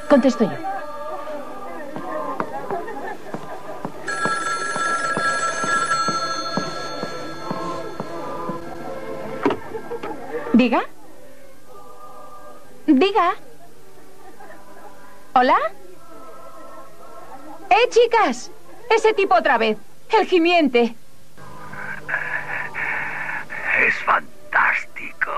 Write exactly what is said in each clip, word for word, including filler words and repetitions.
Contesto yo. ¿Diga? ¿Diga? ¿Hola? ¡Eh, chicas! Ese tipo otra vez. El gimiente. Es fantástico.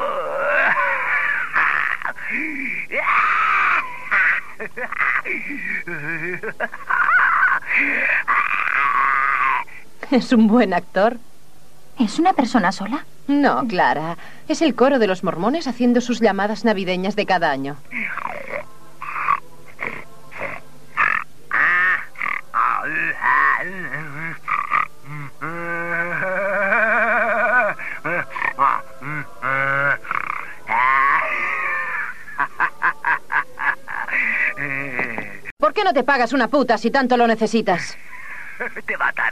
Es un buen actor. ¿Es una persona sola? No, Clara. Es el coro de los mormones haciendo sus llamadas navideñas de cada año. ¿Por qué no te pagas una puta si tanto lo necesitas? Te mataré.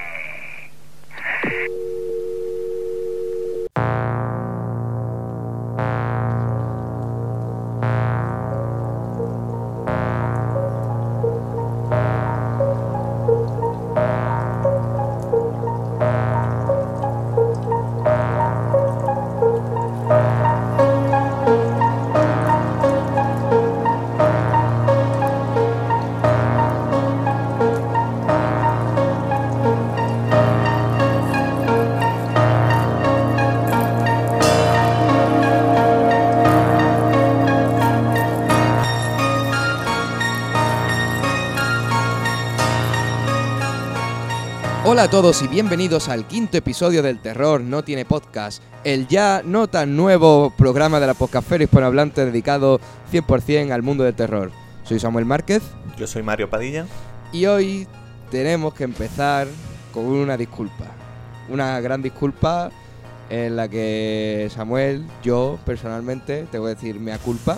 Hola a todos y bienvenidos al quinto episodio del Terror No Tiene Podcast, el ya no tan nuevo programa de la Podcastfera hispanohablante dedicado cien por ciento al mundo del terror. Soy Samuel Márquez. Yo soy Mario Padilla. Y hoy tenemos que empezar con una disculpa. Una gran disculpa en la que Samuel, yo personalmente, te voy a decir mea culpa.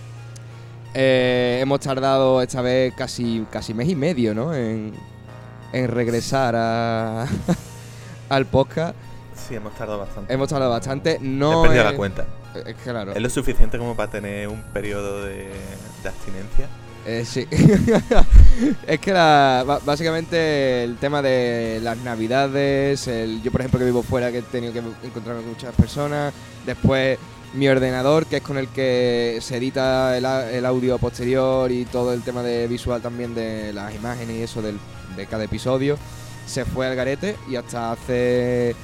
Eh, hemos tardado esta vez casi, casi mes y medio, ¿no? En... en regresar a al podcast. Sí, hemos tardado bastante. Hemos tardado bastante. No He perdido es, la cuenta. Es claro. Es lo suficiente como para tener un periodo de, de abstinencia. Eh, sí. Es que la, básicamente el tema de las navidades, el, yo por ejemplo que vivo fuera, que he tenido que encontrarme con muchas personas. Después mi ordenador, que es con el que se edita el, el audio posterior y todo el tema de visual también de las imágenes y eso del de cada episodio, se fue al garete y hasta hace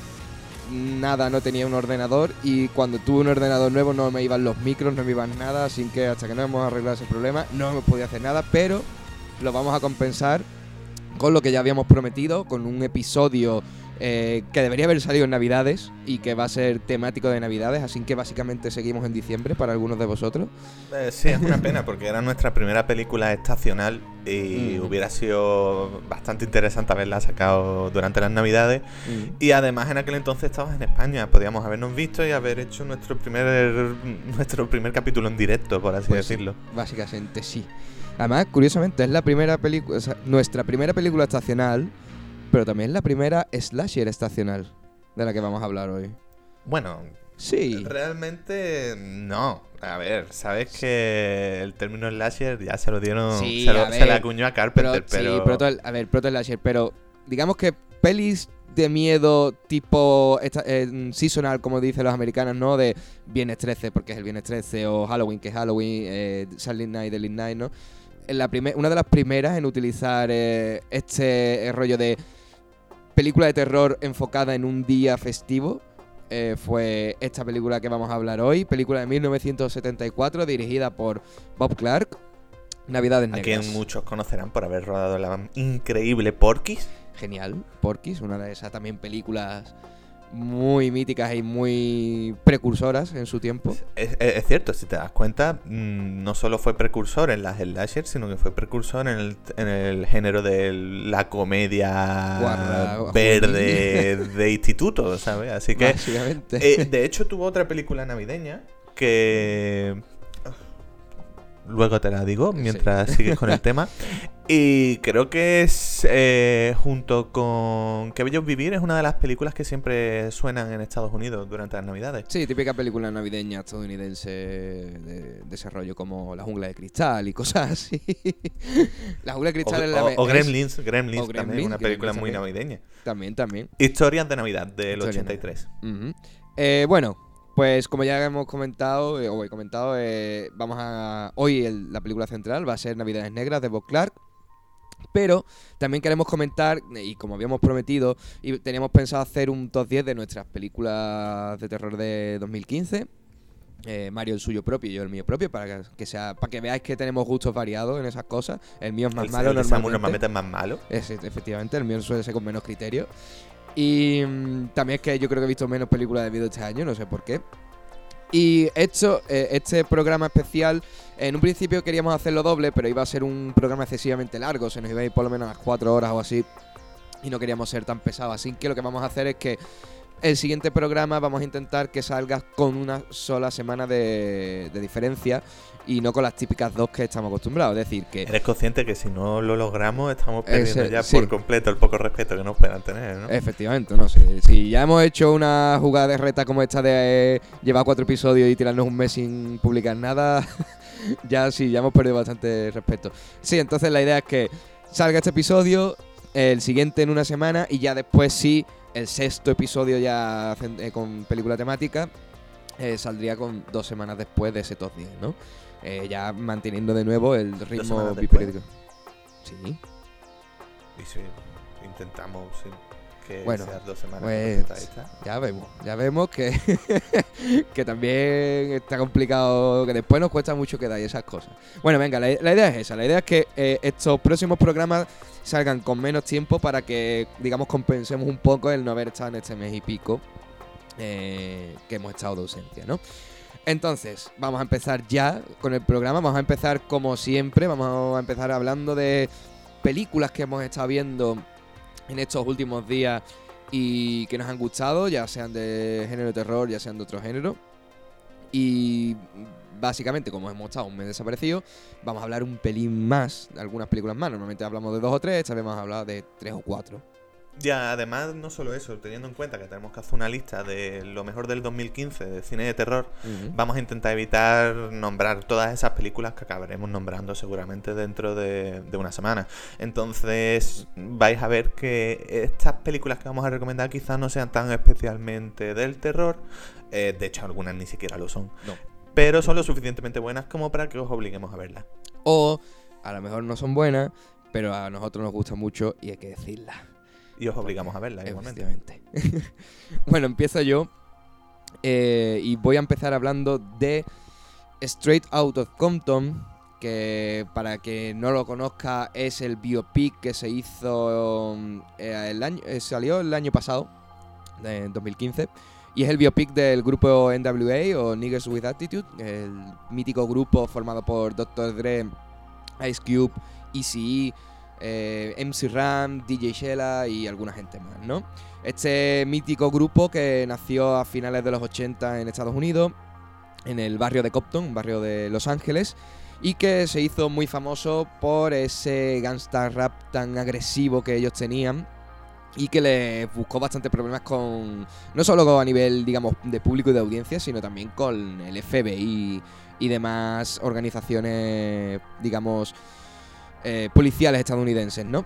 nada no tenía un ordenador, y cuando tuve un ordenador nuevo no me iban los micros, no me iban nada, así que hasta que no hemos arreglado ese problema no hemos podido hacer nada, pero lo vamos a compensar con lo que ya habíamos prometido, con un episodio eh, que debería haber salido en Navidades y que va a ser temático de Navidades, así que básicamente seguimos en diciembre para algunos de vosotros. Eh, sí, es una pena porque era nuestra primera película estacional y mm. hubiera sido bastante interesante haberla sacado durante las Navidades. Mm. Y además en aquel entonces estabas en España, podíamos habernos visto y haber hecho nuestro primer nuestro primer capítulo en directo, por así pues decirlo. Sí, básicamente sí. Además, curiosamente, es la primera película, o sea, nuestra primera película estacional, pero también es la primera slasher estacional de la que vamos a hablar hoy. Bueno, sí. Realmente no. A ver, sabes que el término slasher ya se lo dieron, sí, se, lo, ver, se le acuñó a Carpenter, pero, pero... Sí, proto, a ver, proto slasher, pero digamos que pelis de miedo tipo esta, eh, seasonal, como dicen los americanos, ¿no? De Viernes trece, porque es el Viernes trece, o Halloween, que es Halloween, eh, Silent Night, Deadly Night, ¿no? En la primer, una de las primeras en utilizar eh, este eh, rollo de película de terror enfocada en un día festivo eh, fue esta película que vamos a hablar hoy, película de mil novecientos setenta y cuatro dirigida por Bob Clark, Navidades Negras. A quien muchos conocerán por haber rodado la increíble Porky's. Genial, Porky's, una de esas también películas muy míticas y muy precursoras en su tiempo. Es, es, es cierto, si te das cuenta, mmm, no solo fue precursor en las slashers, sino que fue precursor en el, en el género de la comedia Guarra, verde de instituto, ¿sabes? Así que, eh, de hecho, tuvo otra película navideña que... luego te la digo, mientras sí. sigues con el tema. Y creo que es, eh, junto con Qué bello es vivir, es una de las películas que siempre suenan en Estados Unidos durante las Navidades. Sí, típica película navideña estadounidense de desarrollo como La jungla de cristal y cosas así. La jungla de cristal o, es la... o, o es, Gremlins, Gremlins, o también, Gremlins, una película Gremlins muy también. navideña. También, también. Historias de Navidad del Historias ochenta y tres. Uh-huh. Eh, bueno, pues como ya hemos comentado, eh, o he comentado, eh, vamos a... Hoy el, la película central va a ser Navidades Negras de Bob Clark. Pero también queremos comentar, y como habíamos prometido, y teníamos pensado hacer un top diez de nuestras películas de terror de dos mil quince. Eh, Mario el suyo propio y yo el mío propio, para que, que sea para que veáis que tenemos gustos variados en esas cosas. El mío es más el, malo el de normalmente. Samu normalmente es más malo. Es, efectivamente, el mío suele ser con menos criterio. Y mmm, también es que yo creo que he visto menos películas de miedo este año, no sé por qué. Y esto, eh, este programa especial, en un principio queríamos hacerlo doble, pero iba a ser un programa excesivamente largo, se nos iba a ir por lo menos a las cuatro horas o así, y no queríamos ser tan pesados. Así que lo que vamos a hacer es que el siguiente programa vamos a intentar que salga con una sola semana de, de diferencia y no con las típicas dos que estamos acostumbrados. Es decir, que... Eres consciente que si no lo logramos estamos perdiendo Ese, ya sí. por completo el poco respeto que nos puedan tener, ¿no? Efectivamente, no sé. Si ya hemos hecho una jugada de reta como esta de eh, llevar cuatro episodios y tirarnos un mes sin publicar nada, ya sí, ya hemos perdido bastante respeto. Sí, entonces la idea es que salga este episodio, el siguiente en una semana y ya después sí, el sexto episodio ya eh, con película temática eh, saldría con dos semanas después de ese top diez, ¿no? Eh, ya manteniendo de nuevo el ritmo biperiódico. Sí. Y si intentamos sí, que bueno, sean dos semanas. Pues esta, esta. ya vemos, ya vemos que, que también está complicado, que después nos cuesta mucho quedar y esas cosas. Bueno, venga, la, la idea es esa, la idea es que eh, estos próximos programas salgan con menos tiempo para que, digamos, compensemos un poco el no haber estado en este mes y pico eh, que hemos estado de ausencia, ¿no? Entonces, vamos a empezar ya con el programa. Vamos a empezar como siempre. Vamos a empezar hablando de películas que hemos estado viendo en estos últimos días y que nos han gustado, ya sean de género de terror, ya sean de otro género. Y básicamente, como hemos estado un mes desaparecidos, vamos a hablar un pelín más de algunas películas más. Normalmente hablamos de dos o tres, esta vez vamos a hablar de tres o cuatro. Ya, además, no solo eso, teniendo en cuenta que tenemos que hacer una lista de lo mejor del dos mil quince de cine de terror, uh-huh. vamos a intentar evitar nombrar todas esas películas que acabaremos nombrando seguramente dentro de, de una semana. Entonces, vais a ver que estas películas que vamos a recomendar quizás no sean tan especialmente del terror, eh, de hecho algunas ni siquiera lo son, no. pero son lo suficientemente buenas como para que os obliguemos a verlas. O a lo mejor no son buenas, pero a nosotros nos gusta mucho y hay que decirlas. Y os obligamos a verla, igualmente. Bueno, empiezo yo. Eh, y voy a empezar hablando de Straight Out of Compton, que para que no lo conozca es el biopic que se hizo eh, el año, eh, salió el año pasado, en dos mil quince. Y es el biopic del grupo N W A o Niggers with Attitude, el mítico grupo formado por doctor Dre, Ice Cube, Eazy-E, Eh, M C Ram, D J Shella y alguna gente más, ¿no? Este mítico grupo que nació a finales de los ochenta en Estados Unidos, en el barrio de Compton, un barrio de Los Ángeles, y que se hizo muy famoso por ese gangsta rap tan agresivo que ellos tenían y que les buscó bastantes problemas con, no solo a nivel, digamos, de público y de audiencia, sino también con el F B I y demás organizaciones, digamos, Eh, policiales estadounidenses, ¿no?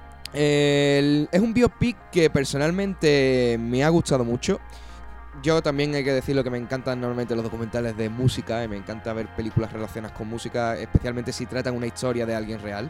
El, es un biopic que personalmente me ha gustado mucho. Yo también hay que decirlo que me encantan normalmente los documentales de música y me encanta ver películas relacionadas con música, especialmente si tratan una historia de alguien real.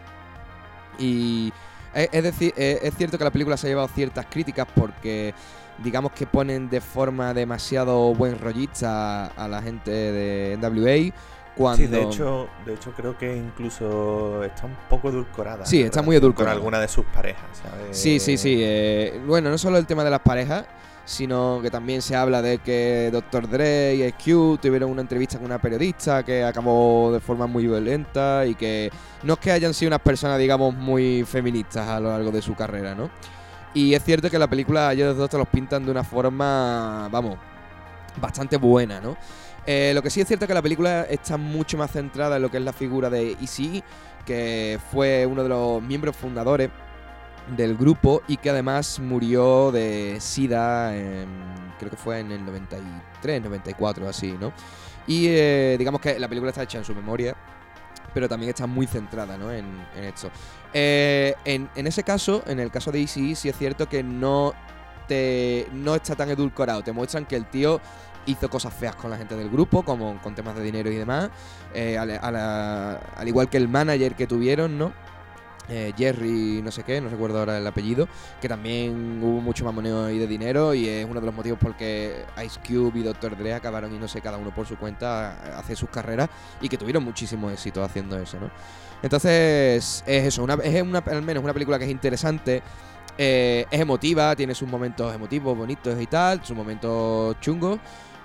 Y es, es decir, es, es cierto que la película se ha llevado ciertas críticas porque digamos que ponen de forma demasiado buen rollista a la gente de N W A. Cuando... Sí, de hecho, de hecho creo que incluso está un poco edulcorada. Sí, está muy edulcorada. Con alguna de sus parejas, ¿sabes? Sí, sí, sí. Eh, bueno, no solo el tema de las parejas, sino que también se habla de que doctor Dre y Ice Cube tuvieron una entrevista con una periodista que acabó de forma muy violenta y que no es que hayan sido unas personas, digamos, muy feministas a lo largo de su carrera, ¿no? Y es cierto que la película ellos dos te los pintan de una forma, vamos, bastante buena, ¿no? Eh, lo que sí es cierto es que la película está mucho más centrada en lo que es la figura de Eazy-E, que fue uno de los miembros fundadores del grupo y que además murió de SIDA, en, creo que fue en el noventa y tres, noventa y cuatro, así, ¿no? Y eh, digamos que la película está hecha en su memoria, pero también está muy centrada, ¿no?, en, en esto. Eh, en, en ese caso, en el caso de Eazy-E, sí es cierto que no, te, no está tan edulcorado. Te muestran que el tío hizo cosas feas con la gente del grupo, como con temas de dinero y demás, eh, a la, a la, al igual que el manager que tuvieron, ¿no? Eh, Jerry no sé qué, no recuerdo ahora el apellido, que también hubo mucho mamoneo ahí de dinero y es uno de los motivos por que Ice Cube y doctor Dre acabaron yéndose cada uno por su cuenta a hacer sus carreras y que tuvieron muchísimo éxito haciendo eso, ¿no? Entonces es eso, una, es una, al menos una película que es interesante, eh, es emotiva, tiene sus momentos emotivos, bonitos y tal, sus momentos chungos.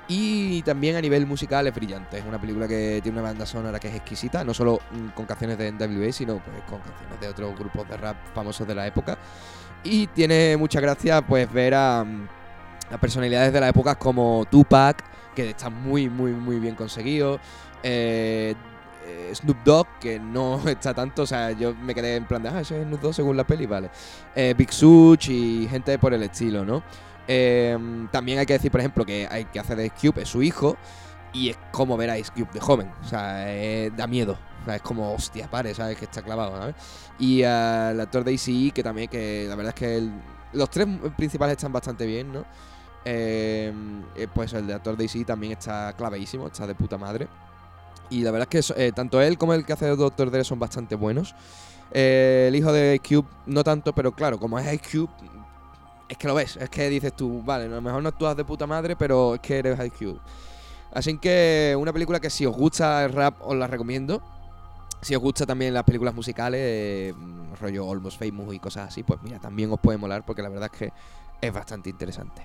Y también a nivel musical es brillante. Es una película que tiene una banda sonora que es exquisita, no solo mm, con canciones de N W A, sino pues con canciones de otros grupos de rap famosos de la época. Y tiene mucha gracia pues ver a, a personalidades de la época como Tupac, que está muy, muy, muy bien conseguido. Eh, eh, Snoop Dogg, que no está tanto, o sea, yo me quedé en plan de, ah, ese es Snoop Dogg según la peli, vale. Eh, Big Such y gente por el estilo, ¿no? Eh, también hay que decir, por ejemplo, que hay que hacer de Ice Cube es su hijo y es como ver a Ice Cube de joven, o sea, eh, da miedo, o sea, es como, hostia, pare, ¿sabes? Que está clavado, ¿sabes? Y uh, el actor de Eazy-E, que también, que la verdad es que el, los tres principales están bastante bien, ¿no? Eh, pues el de actor de Eazy-E también está claveísimo, está de puta madre. Y la verdad es que eh, tanto él como el que hace de doctor Dre son bastante buenos. Eh, el hijo de Ice Cube no tanto, pero claro, como es Ice Cube, es que lo ves, es que dices tú, vale, a lo mejor no actúas de puta madre, pero es que eres Ice Cube. Así que una película que si os gusta el rap os la recomiendo. Si os gusta también las películas musicales, eh, rollo Almost Famous y cosas así, pues mira, también os puede molar porque la verdad es que es bastante interesante.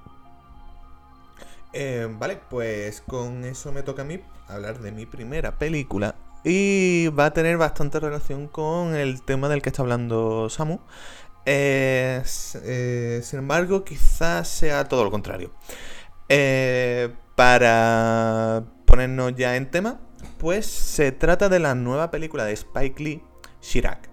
Eh, vale, pues con eso me toca a mí hablar de mi primera película. Y va a tener bastante relación con el tema del que está hablando Samu. Eh, eh, sin embargo, quizás sea todo lo contrario. Eh, para ponernos ya en tema, pues se trata de la nueva película de Spike Lee, Chi-Raq.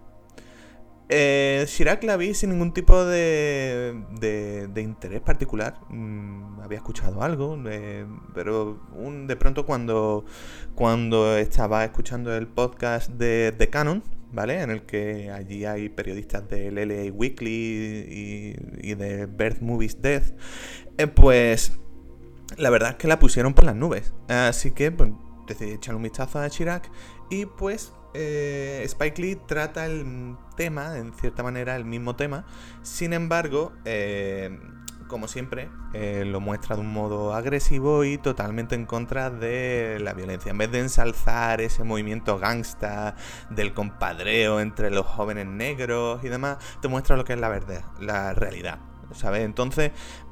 Eh, Chi-Raq la vi sin ningún tipo de, de, de interés particular. Mm, había escuchado algo, eh, pero un, de pronto cuando, cuando estaba escuchando el podcast de The Canon, ¿vale? En el que allí hay periodistas del L A Weekly y, y de Birth Movies Death, eh, pues la verdad es que la pusieron por las nubes. Así que pues, decidí echarle un vistazo a Chi-Raq y pues eh, Spike Lee trata el tema, en cierta manera, el mismo tema. Sin embargo, eh, como siempre, eh, lo muestra de un modo agresivo y totalmente en contra de la violencia. En vez de ensalzar ese movimiento gangsta del compadreo entre los jóvenes negros y demás, te muestra lo que es la verdad, la realidad, ¿sabes? Entonces,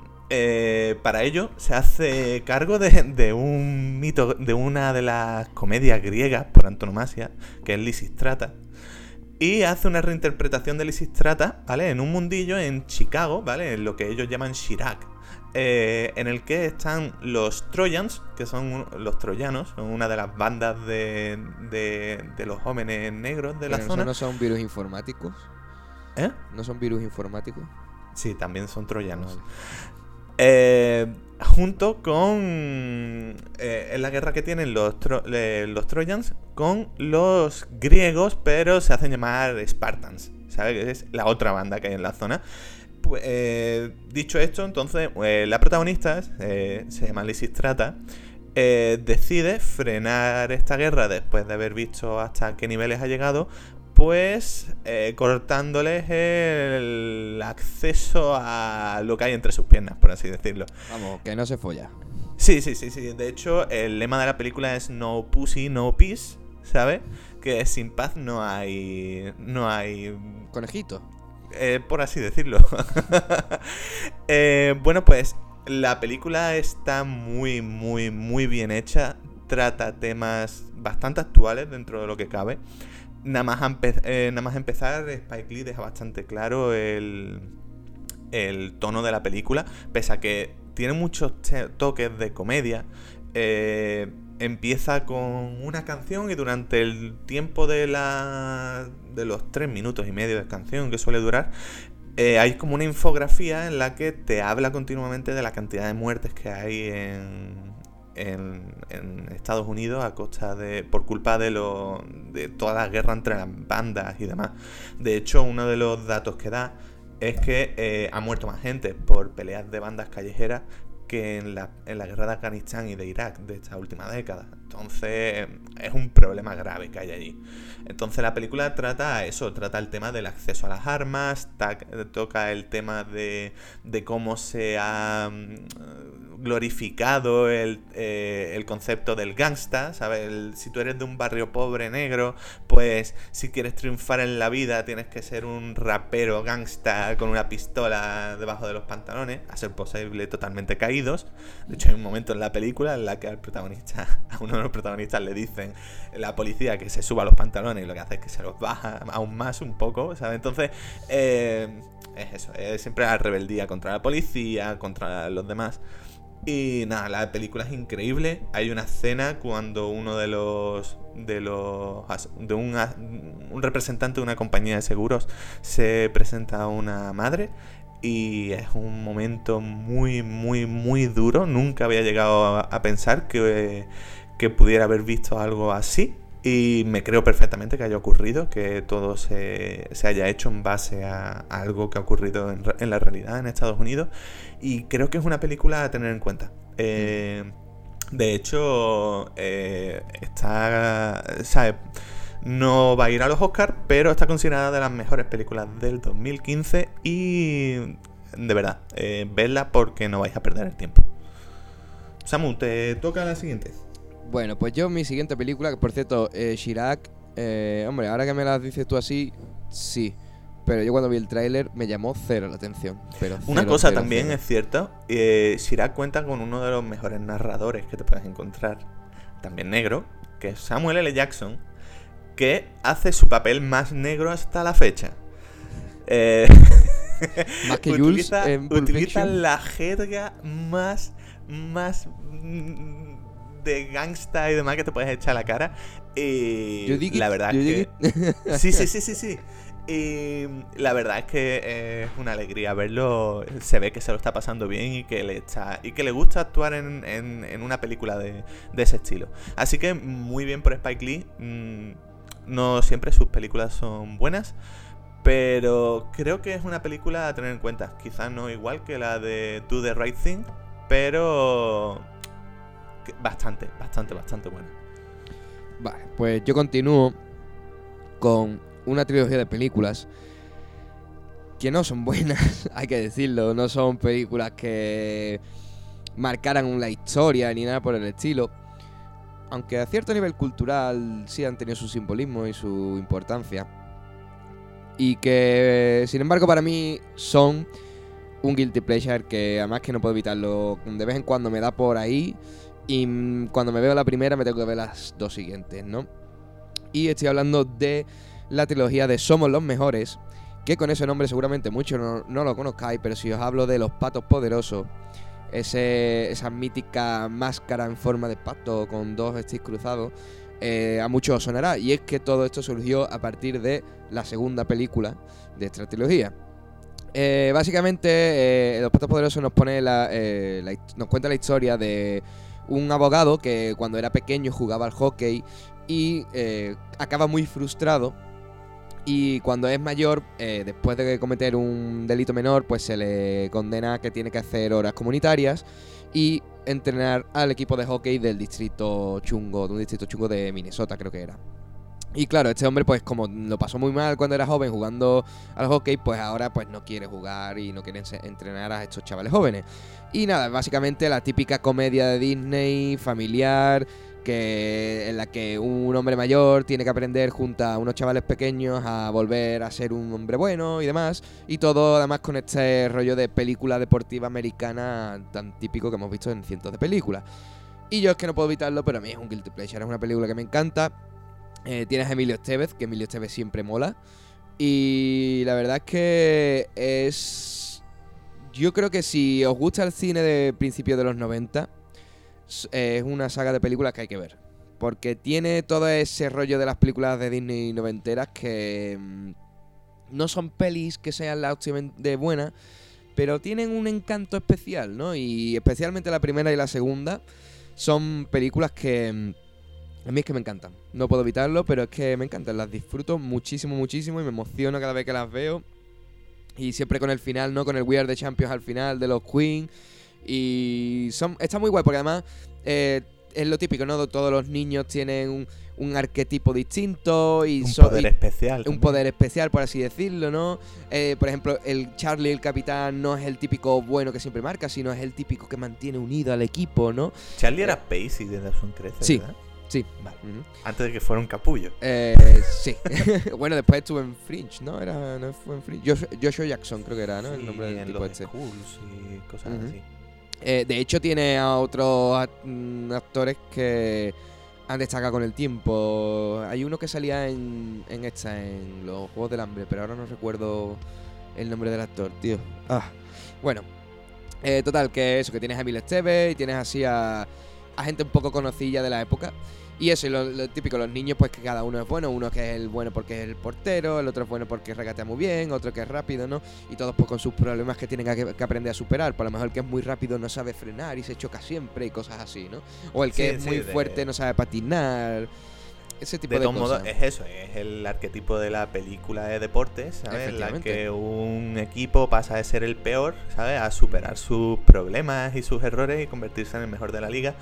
eh, para ello se hace cargo de, de un mito, de una de las comedias griegas por antonomasia, que es Lisistrata. Y hace una reinterpretación de Lisistrata, ¿vale? En un mundillo en Chicago, ¿vale? En lo que ellos llaman Chi-Raq, eh, en el que están los Trojans, que son los troyanos, son una de las bandas de, de, de los jóvenes negros de la ¿Pero zona. ¿No son virus informáticos? ¿Eh? ¿No son virus informáticos? Sí, también son troyanos. Vale. Eh, junto con eh, en la guerra que tienen los, tro eh, los Trojans con los griegos, pero se hacen llamar Spartans, ¿sabes? Que es la otra banda que hay en la zona. Pues, eh, dicho esto, entonces eh, la protagonista eh, se llama Lisistrata. Eh, decide frenar esta guerra después de haber visto hasta qué niveles ha llegado, pues eh, cortándoles el acceso a lo que hay entre sus piernas, por así decirlo. Vamos, que no se folla. Sí, sí, sí, sí. De hecho, el lema de la película es No Pussy, No Peace, ¿sabes? Que sin paz no hay... no hay... Conejito. Eh, por así decirlo. eh, bueno, pues la película está muy, muy, muy bien hecha. Trata temas bastante actuales dentro de lo que cabe. Nada más, eh, nada más empezar, Spike Lee deja bastante claro el, el tono de la película, pese a que tiene muchos toques de comedia. eh, empieza con una canción y durante el tiempo de la de los tres minutos y medio de canción que suele durar, eh, hay como una infografía en la que te habla continuamente de la cantidad de muertes que hay en, en, en Estados Unidos a costa de por culpa de lo de toda la guerra entre las bandas y demás. De hecho, uno de los datos que da es que eh, ha muerto más gente por peleas de bandas callejeras que en la, en la guerra de Afganistán y de Irak de esta última década. Entonces es un problema grave que hay allí. Entonces la película trata eso, trata el tema del acceso a las armas, ta- toca el tema de, de cómo se ha um, glorificado el, eh, el concepto del gangsta, ¿sabes? El, si tú eres de un barrio pobre negro, pues si quieres triunfar en la vida tienes que ser un rapero gangsta con una pistola debajo de los pantalones, a ser posible totalmente caídos. De hecho hay un momento en la película en la que al protagonista, a uno de los protagonistas le dicen la policía que se suba los pantalones y lo que hace es que se los baja aún más un poco, ¿sabes? Entonces eh, es eso, es siempre la rebeldía contra la policía, contra los demás. Y nada, la película es increíble. Hay una escena cuando uno de los de los de un, un representante de una compañía de seguros se presenta a una madre y es un momento muy muy muy duro. Nunca había llegado a, a pensar que, que pudiera haber visto algo así. Y me creo perfectamente que haya ocurrido, que todo se, se haya hecho en base a, a algo que ha ocurrido en, en la realidad en Estados Unidos. Y creo que es una película a tener en cuenta. Eh, de hecho, eh, está, ¿sabes? No va a ir a los Oscars, pero está considerada de las mejores películas del dos mil quince. Y de verdad, eh, vedla porque no vais a perder el tiempo. Samu, te toca la siguiente. Bueno, pues yo mi siguiente película, que por cierto, eh, Chirac, eh, hombre, ahora que me la dices tú así, sí. Pero yo cuando vi el tráiler me llamó cero la atención. Pero Una cero, cosa cero, también cero. es cierto, eh, Chirac cuenta con uno de los mejores narradores que te puedes encontrar, también negro, que es Samuel L. Jackson, que hace su papel más negro hasta la fecha. Eh, Más que Jules utiliza, en Pulp utiliza Fiction. la jerga más, más mm, de gangsta y demás que te puedes echar a la cara. Y You dig la it, verdad you es dig que... Sí, sí, sí, sí, sí. Y la verdad es que es una alegría verlo. Se ve que se lo está pasando bien y que le está y que le gusta actuar en, en, en una película de, de ese estilo. Así que muy bien por Spike Lee. No siempre sus películas son buenas, pero creo que es una película a tener en cuenta. Quizás no igual que la de Do the Right Thing, pero bastante, bastante, bastante buena. Vale, pues yo continúo con una trilogía de películas que no son buenas, hay que decirlo. No son películas que marcaran la historia ni nada por el estilo, aunque a cierto nivel cultural sí han tenido su simbolismo y su importancia, y que sin embargo para mí son un guilty pleasure, que además que no puedo evitarlo. De vez en cuando me da por ahí y cuando me veo la primera me tengo que ver las dos siguientes, ¿no? Y estoy hablando de la trilogía de Somos los Mejores, que con ese nombre seguramente muchos no, no lo conozcáis, pero si os hablo de Los Patos Poderosos, ese, esa mítica máscara en forma de pato con dos sticks cruzados, eh, a muchos os sonará. Y es que todo esto surgió a partir de la segunda película de esta trilogía. Eh, básicamente, eh, Los Patos Poderosos nos pone la, eh, la, nos cuenta la historia de un abogado que cuando era pequeño jugaba al hockey y eh, acaba muy frustrado, y cuando es mayor, eh, después de cometer un delito menor, pues se le condena a que tiene que hacer horas comunitarias y entrenar al equipo de hockey del distrito chungo, de un distrito chungo de Minnesota, creo que era. Y claro, este hombre, pues como lo pasó muy mal cuando era joven jugando al hockey, pues ahora pues no quiere jugar y no quiere entrenar a estos chavales jóvenes. Y nada, básicamente la típica comedia de Disney, familiar, que en la que un hombre mayor tiene que aprender junto a unos chavales pequeños a volver a ser un hombre bueno y demás. Y todo además con este rollo de película deportiva americana tan típico que hemos visto en cientos de películas. Y yo es que no puedo evitarlo, pero a mí es un guilty pleasure, es una película que me encanta. Eh, tienes a Emilio Estevez, que Emilio Estevez siempre mola. Y la verdad es que es... Yo creo que si os gusta el cine de principios de los noventa, es una saga de películas que hay que ver. Porque tiene todo ese rollo de las películas de Disney noventeras que mmm, no son pelis que sean la hostia de buenas, pero tienen un encanto especial, ¿no? Y especialmente la primera y la segunda son películas que mmm, a mí es que me encantan. No puedo evitarlo, pero es que me encantan. Las disfruto muchísimo, muchísimo y me emociono cada vez que las veo. Y siempre con el final, ¿no? Con el We Are the Champions al final de los Queen. Y son está muy guay porque además eh, es lo típico, ¿no? Todos los niños tienen un, un arquetipo distinto y un so, poder y especial. Un también. poder especial, por así decirlo, ¿no? Eh, por ejemplo, el Charlie, el capitán, no es el típico bueno que siempre marca, sino es el típico que mantiene unido al equipo, ¿no? Charlie era Pacey de Dawson Crece, Sí. ¿verdad? Sí. Vale. Uh-huh. Antes de que fuera un capullo. Eh, sí. Bueno, después estuvo en Fringe, ¿no? Era, no fue en Fringe. Josh, Joshua Jackson creo que era, ¿no? Sí, El nombre del en tipo los este. Schools y cosas Uh-huh. así. Eh, de hecho, tiene a otros act- mm, actores que han destacado con el tiempo. Hay uno que salía en, en esta, en los Juegos del Hambre, pero ahora no recuerdo el nombre del actor, tío. Ah, bueno. Eh, total, que eso, que tienes a Emil Estevez y tienes así a, a gente un poco conocida de la época. Y eso, y lo, lo típico, los niños, pues que cada uno es bueno. Uno que es el bueno porque es el portero, el otro es bueno porque regatea muy bien, otro que es rápido, ¿no? Y todos pues con sus problemas que tienen que, que aprender a superar. Por lo mejor el que es muy rápido no sabe frenar y se choca siempre y cosas así, ¿no? O el que Sí, es sí, muy de- fuerte no sabe patinar. Ese tipo De de, todos cosas. modos, es eso, es el arquetipo de la película de deportes, ¿sabes? En la Efectivamente. que un equipo pasa de ser el peor, ¿sabes? A superar sus problemas y sus errores y convertirse en el mejor de la liga.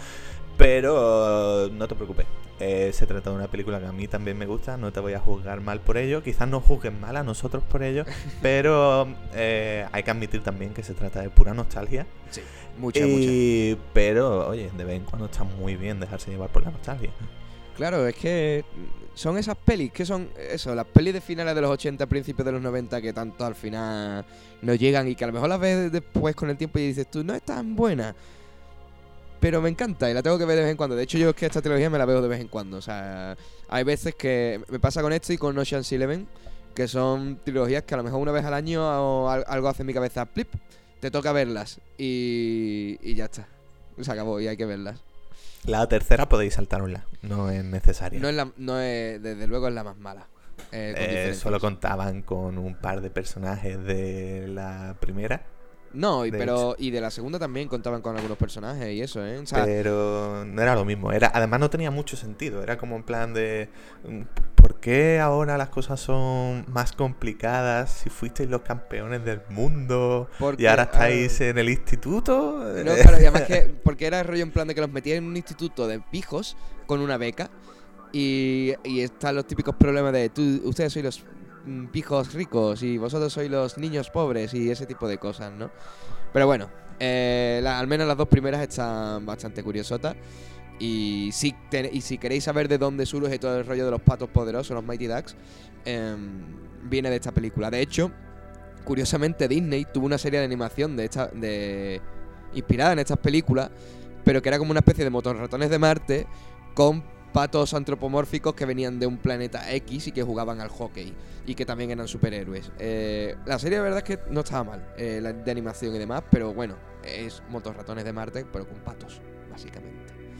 Pero no te preocupes, eh, se trata de una película que a mí también me gusta, no te voy a juzgar mal por ello, quizás nos juzguen mal a nosotros por ello, pero eh, hay que admitir también que se trata de pura nostalgia. Sí, mucha, mucha. y... Pero, oye, de vez en cuando está muy bien dejarse llevar por la nostalgia. Claro, es que son esas pelis, que son eso, las pelis de finales de los ochenta, principios de los noventa, que tanto al final no llegan y que a lo mejor las ves después con el tiempo y dices tú, no es tan buena, pero me encanta y la tengo que ver de vez en cuando. De hecho, yo es que esta trilogía me la veo de vez en cuando. O sea, hay veces que me pasa con esto y con Ocean's Eleven, que son trilogías que a lo mejor una vez al año o algo hace en mi cabeza, plip, te toca verlas y, y ya está. Se acabó y hay que verlas. La tercera podéis saltarosla, no es necesaria. No es la, no es, desde luego es la más mala. Eh, con Eh, diferencias. solo contaban con un par de personajes de la primera, No, y, de pero y de la segunda también contaban con algunos personajes y eso, ¿eh? O sea, pero no era lo mismo. Era, además no tenía mucho sentido. Era como en plan de mm, ¿por qué ahora las cosas son más complicadas si fuisteis los campeones del mundo Porque, y ahora estáis ah, en el instituto? no, claro, y además que porque era el rollo en plan de que los metían en un instituto de pijos con una beca y, y están los típicos problemas de tú, ustedes sois los mm, pijos ricos y vosotros sois los niños pobres y ese tipo de cosas, ¿no? Pero bueno, eh, la- al menos las dos primeras están bastante curiosotas. Y si, te- y si queréis saber de dónde surge todo el rollo de los patos poderosos, los Mighty Ducks, em, viene de esta película. De hecho, curiosamente Disney tuvo una serie de animación de esta, de, inspirada en estas películas, pero que era como una especie de motorratones de Marte con patos antropomórficos que venían de un planeta X y que jugaban al hockey y que también eran superhéroes. Eh, la serie de verdad es que no estaba mal, eh, la de animación y demás, pero bueno, es motorratones de Marte, pero con patos, básicamente.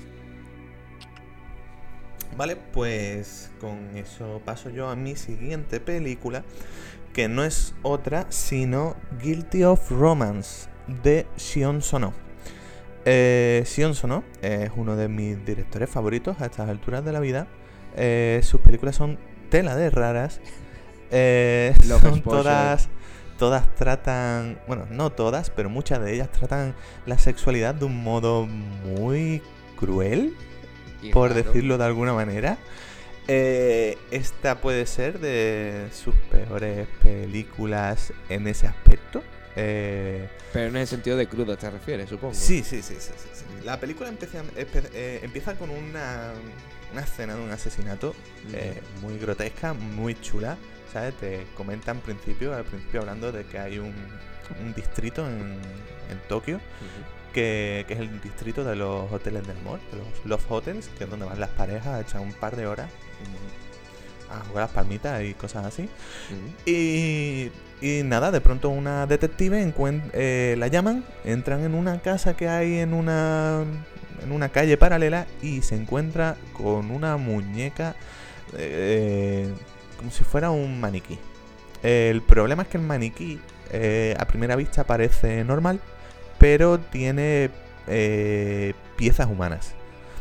Vale, pues con eso paso yo a mi siguiente película, que no es otra sino Guilty of Romance, de Sion Sono. Eh, Sion Sono es uno de mis directores favoritos a estas alturas de la vida. Eh, sus películas son tela de raras. Eh, Love son Exposure. todas, todas tratan, bueno, no todas, pero muchas de ellas tratan la sexualidad de un modo muy cruel, Y por raro. decirlo de alguna manera. Eh, esta puede ser de sus peores películas en ese aspecto. Eh, Pero en el sentido de crudo te refieres, supongo. sí, sí, sí, sí, sí, sí. La película empieza, espe- eh, empieza con una, una escena de un asesinato Mm. eh, muy grotesca, muy chula. ¿Sabes? Te comentan al principio, al principio hablando de que hay un, un distrito en, en Tokio Ujú. que, que es el distrito de los hoteles del amor, de los Love Hotels, que es donde van las parejas a echar un par de horas a jugar las palmitas y cosas así. Mm. Y, y nada, de pronto una detective encuent- eh, la llaman, entran en una casa que hay en una, en una calle paralela y se encuentra con una muñeca eh, como si fuera un maniquí. El problema es que el maniquí eh, a primera vista parece normal, pero tiene eh, piezas humanas.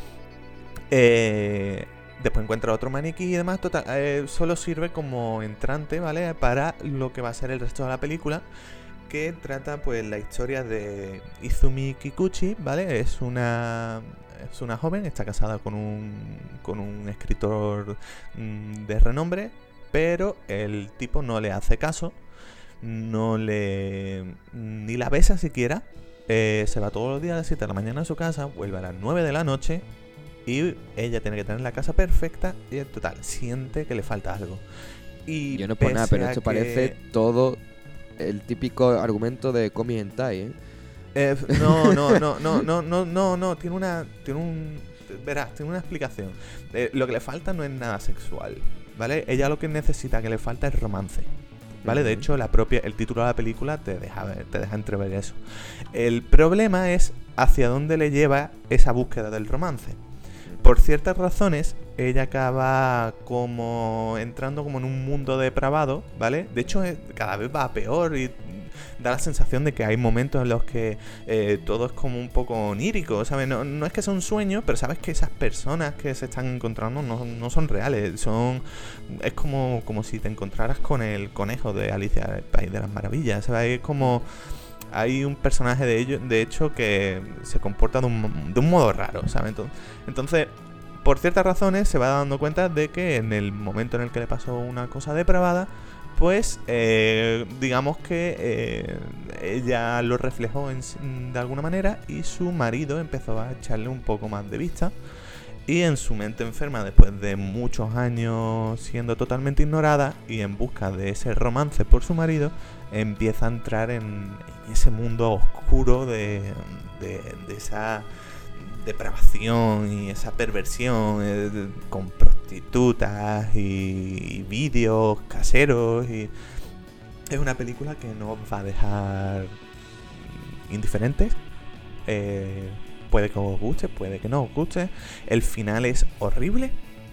Eh, después encuentra otro maniquí y demás. Total, eh, solo sirve como entrante, ¿vale? Para lo que va a ser el resto de la película, que trata pues la historia de Izumi Kikuchi, ¿vale? Es una es una joven, está casada con un con un escritor mmm, de renombre, pero el tipo no le hace caso, no le ni la besa siquiera. Eh, se va todos los días a las siete de la mañana a su casa, vuelve a las nueve de la noche y ella tiene que tener la casa perfecta y en total siente que le falta algo. Y yo no por nada, pero esto que... parece todo el típico argumento de Komi Hentai, ¿eh? Eh, no, no, no, no, no, no, no, no, tiene una, tiene un, verás, tiene una explicación. Eh, lo que le falta no es nada sexual, ¿vale? Ella lo que necesita, que le falta es romance, ¿vale? Uh-huh. De hecho, la propia, el título de la película te deja ver, te deja entrever eso. El problema es hacia dónde le lleva esa búsqueda del romance. Por ciertas razones, ella acaba como entrando como en un mundo depravado, ¿vale? De hecho, cada vez va a peor y da la sensación de que hay momentos en los que eh, todo es como un poco onírico, ¿sabes? No, no es que sea un sueño, pero sabes que esas personas que se están encontrando no, no son reales, son... Es como, como si te encontraras con el conejo de Alicia, el País de las Maravillas, ¿sabes? Es como... Hay un personaje de ellos, de hecho, que se comporta de un, de un modo raro, ¿sabes? Entonces, por ciertas razones, se va dando cuenta de que en el momento en el que le pasó una cosa depravada, pues, eh, digamos que eh, ella lo reflejó en, de alguna manera y su marido empezó a echarle un poco más de vista. Y en su mente enferma, después de muchos años siendo totalmente ignorada y en busca de ese romance por su marido, empieza a entrar en, en ese mundo oscuro de, de, de esa depravación y esa perversión eh, de, con prostitutas y, y vídeos caseros. Y es una película que no os va a dejar indiferentes. Eh... Puede que os guste, puede que no os guste. El final es horrible.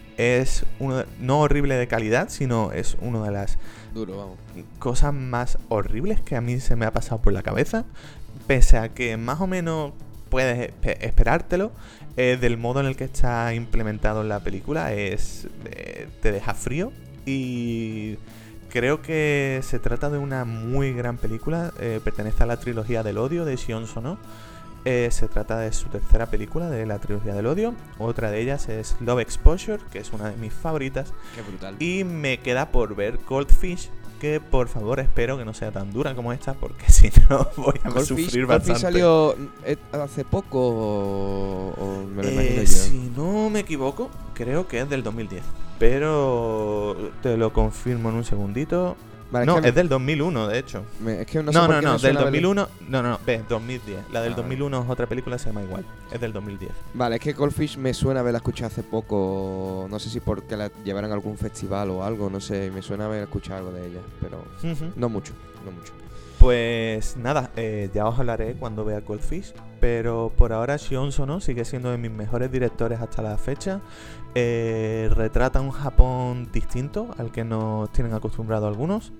Es uno de, no horrible de calidad, sino es una de las Duro, vamos. cosas más horribles que a mí se me ha pasado por la cabeza. Pese a que más o menos puedes esperártelo, eh, del modo en el que está implementado en la película es eh, te deja frío. Y creo que se trata de una muy gran película. Eh, pertenece a la trilogía del odio de Sion Sono. Eh, se trata de su tercera película de la trilogía del odio. Otra de ellas es Love Exposure, que es una de mis favoritas. Qué brutal. Y me queda por ver Goldfish, que por favor espero que no sea tan dura como esta, porque si no voy a Goldfish, sufrir Goldfish bastante. salió hace poco o, o me lo eh, imagino yo. Si no me equivoco, creo que es del dos mil diez. Pero te lo confirmo en un segundito. Vale, no, es, es del dos mil uno, de hecho. Me, es que no sé no, por no, qué no, me del suena dos mil uno. No, no, no, ve, dos mil diez. La del ah, dos mil uno es otra película, se llama igual. Es del dos mil diez. Vale, es que Goldfish me suena haberla escuchado hace poco. No sé si porque la llevaron a algún festival o algo, no sé. Me suena haber escuchado algo de ella, pero uh-huh. no mucho, no mucho. Pues nada, eh, ya os hablaré cuando vea Goldfish. Pero por ahora Sion Sono sigue siendo de mis mejores directores hasta la fecha. Eh, retrata un Japón distinto al que nos tienen acostumbrado algunos.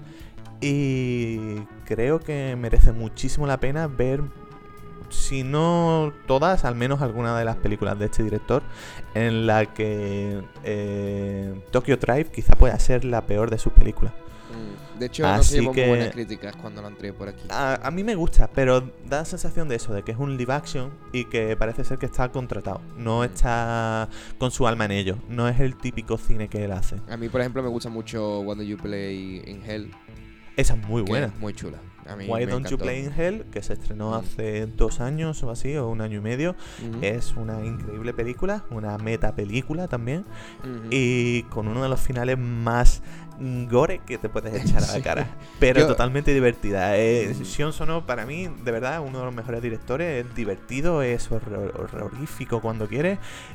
Y creo que merece muchísimo la pena ver, si no todas, al menos alguna de las películas de este director, en la que eh, Tokyo Drive quizá pueda ser la peor de sus películas. De hecho, Así no se llevó que, muy buenas críticas cuando lo entré por aquí. A, a mí me gusta, pero da la sensación de eso, de que es un live action y que parece ser que está contratado. No está con su alma en ello. No es el típico cine que él hace. A mí, por ejemplo, me gusta mucho What Do You Play in Hell. Esa es muy buena. Es muy chula. A mí Why me Don't You encantó. Play in Hell, que se estrenó Mm. hace dos años o así, o un año y medio. Ujú. Es una increíble película, una meta película también, Ujú. y con uno de los finales más mm, gore que te puedes echar a la Sí. cara, pero Yo- totalmente divertida. Eh, Ujú. Sion Sono, para mí, de verdad, uno de los mejores directores. Es divertido, es horror- horrorífico cuando quiere,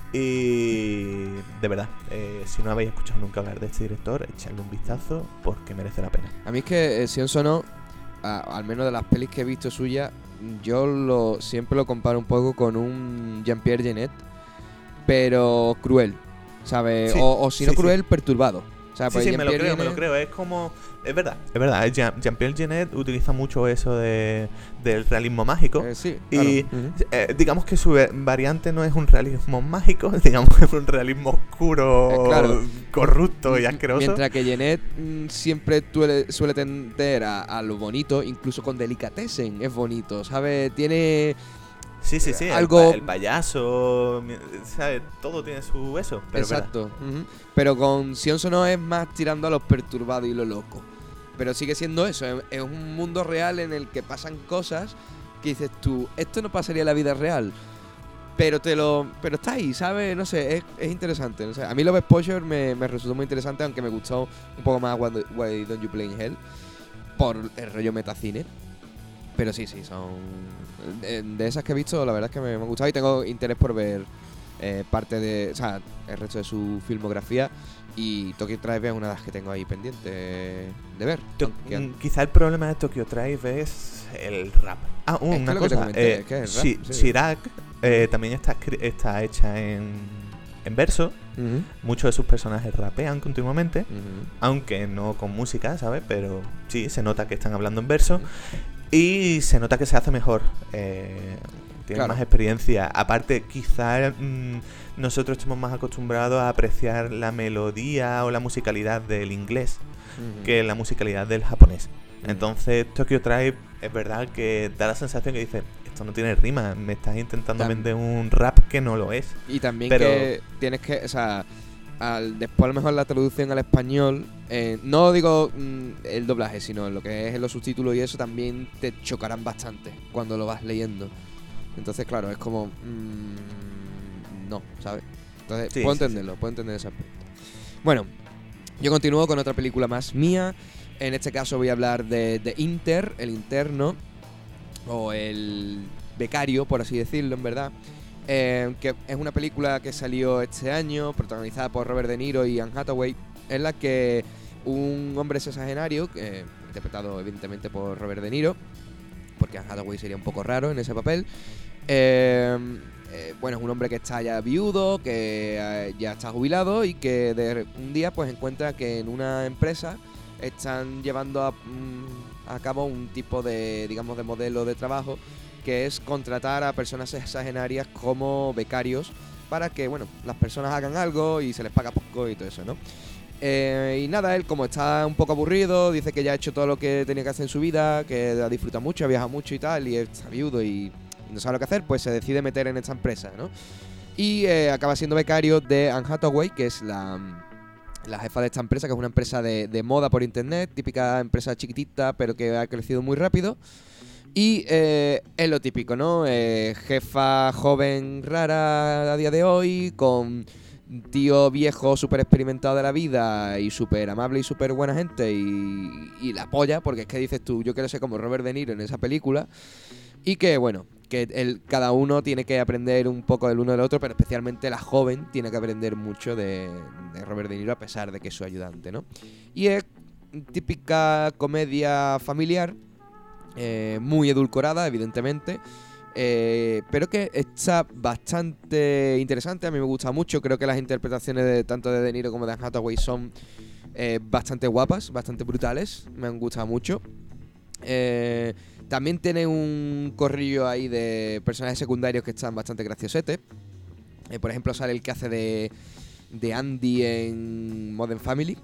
y de verdad, eh, si no habéis escuchado nunca hablar de este director, echadle un vistazo porque merece la pena. A mí es que eh, Sion Sono, a- al menos de las pelis que he visto suya, yo lo siempre lo comparo un poco con un Jean-Pierre Jeunet, pero cruel, ¿sabes? Sí, o, o si no sí, sí. cruel, perturbado. O sea, Sí, pues sí, me lo Jean-Pierre creo, me lo Jeunet- creo. Es como... Es verdad, es verdad. Jean- Jean-Pierre Jeunet utiliza mucho eso de, del realismo mágico. Eh, sí, Y claro. Ujú. eh, digamos que su ve- variante no es un realismo mágico, digamos que es un realismo oscuro, Eh, claro. corrupto y asqueroso. Mientras que Jeunet mm, siempre tuele- suele tender a, a lo bonito, incluso con delicatessen es bonito, ¿sabes? Tiene... Sí, sí, sí. el algo- pa- El, payaso, mi- ¿sabes? Todo tiene su eso. Pero es verdad. Exacto. Ujú. Pero con Sion Sono es más tirando a los perturbados y lo loco. Pero sigue siendo eso, es, es un mundo real en el que pasan cosas que dices tú, esto no pasaría en la vida real. Pero te lo pero está ahí, ¿sabes? No sé, es, es interesante. No sé. A mí Love Exposure me, me resultó muy interesante, aunque me gustó un poco más Why Do- Why Don't You Play in Hell por el rollo metacine. Pero sí, sí, son... De, de esas que he visto, la verdad es que me, me han gustado y tengo interés por ver eh, parte de... O sea, el resto de su filmografía. Y Tokyo Drive es una de las que tengo ahí pendiente de ver. To- Aunque- mm, Quizá el problema de Tokyo Drive es el rap. Ah, uh, Es que una lo que te cosa. comenté, eh, es que es rap, Shi- sí. Chirac eh, también está, escri- está hecha en, en verso. Ujú, Muchos de sus personajes rapean continuamente, ujú. aunque no con música, ¿sabes? Pero sí, se nota que están hablando en verso. Y se nota que se hace mejor. Eh, tiene Claro. más experiencia. Aparte, quizá mm, nosotros estamos más acostumbrados a apreciar la melodía o la musicalidad del inglés Ujú. que la musicalidad del japonés. Ujú. Entonces, Tokyo Drive es verdad que da la sensación que dice, esto no tiene rima, me estás intentando Tam- vender un rap que no lo es. Y también Pero- que tienes que, o sea, al, después a lo mejor la traducción al español, eh, no digo mm, el doblaje, sino lo que es los subtítulos y eso también te chocarán bastante cuando lo vas leyendo. Entonces, claro, es como... mm, no, ¿sabes? Entonces, Sí, puedo sí, entenderlo, puedo entender ese aspecto. Bueno, yo continúo con otra película más mía. En este caso voy a hablar de, de Inter, el interno, o el becario, por así decirlo, en verdad. Eh, que es una película que salió este año, protagonizada por Robert De Niro y Anne Hathaway, en la que un hombre sexagenario, eh, interpretado evidentemente por Robert De Niro, porque Anne Hathaway sería un poco raro en ese papel, eh, eh, bueno, es un hombre que está ya viudo, que eh, ya está jubilado y que de un día pues encuentra que en una empresa están llevando a, mm, a cabo un tipo de, digamos, de modelo de trabajo que es contratar a personas sexagenarias como becarios para que, bueno, las personas hagan algo y se les paga poco y todo eso, ¿no? Eh, y nada, él como está un poco aburrido, dice que ya ha hecho todo lo que tenía que hacer en su vida, que la disfruta mucho, ha viajado mucho y tal, y está viudo y no sabe lo que hacer, pues se decide meter en esta empresa, ¿no? Y eh, acaba siendo becario de Anne Hathaway, que es la, la jefa de esta empresa, que es una empresa de, de moda por internet, típica empresa chiquitita, pero que ha crecido muy rápido. Y eh, es lo típico, ¿no? Eh, jefa joven rara a día de hoy, con tío viejo súper experimentado de la vida y súper amable y súper buena gente y, y la polla, porque es que dices tú, yo quiero ser como Robert De Niro en esa película. Y que, bueno, que el, cada uno tiene que aprender un poco del uno del otro, pero especialmente la joven tiene que aprender mucho de, de Robert De Niro a pesar de que es su ayudante, ¿no? Y es típica comedia familiar, eh, muy edulcorada, evidentemente, eh, pero que está bastante interesante. A mí me gusta mucho. Creo que las interpretaciones de tanto de De Niro como de Anne Hathaway son eh, bastante guapas, bastante brutales. Me han gustado mucho. Eh, también tiene un corrillo ahí de personajes secundarios que están bastante graciosetes. Eh, por ejemplo, sale el que hace de, de Andy en Modern Family.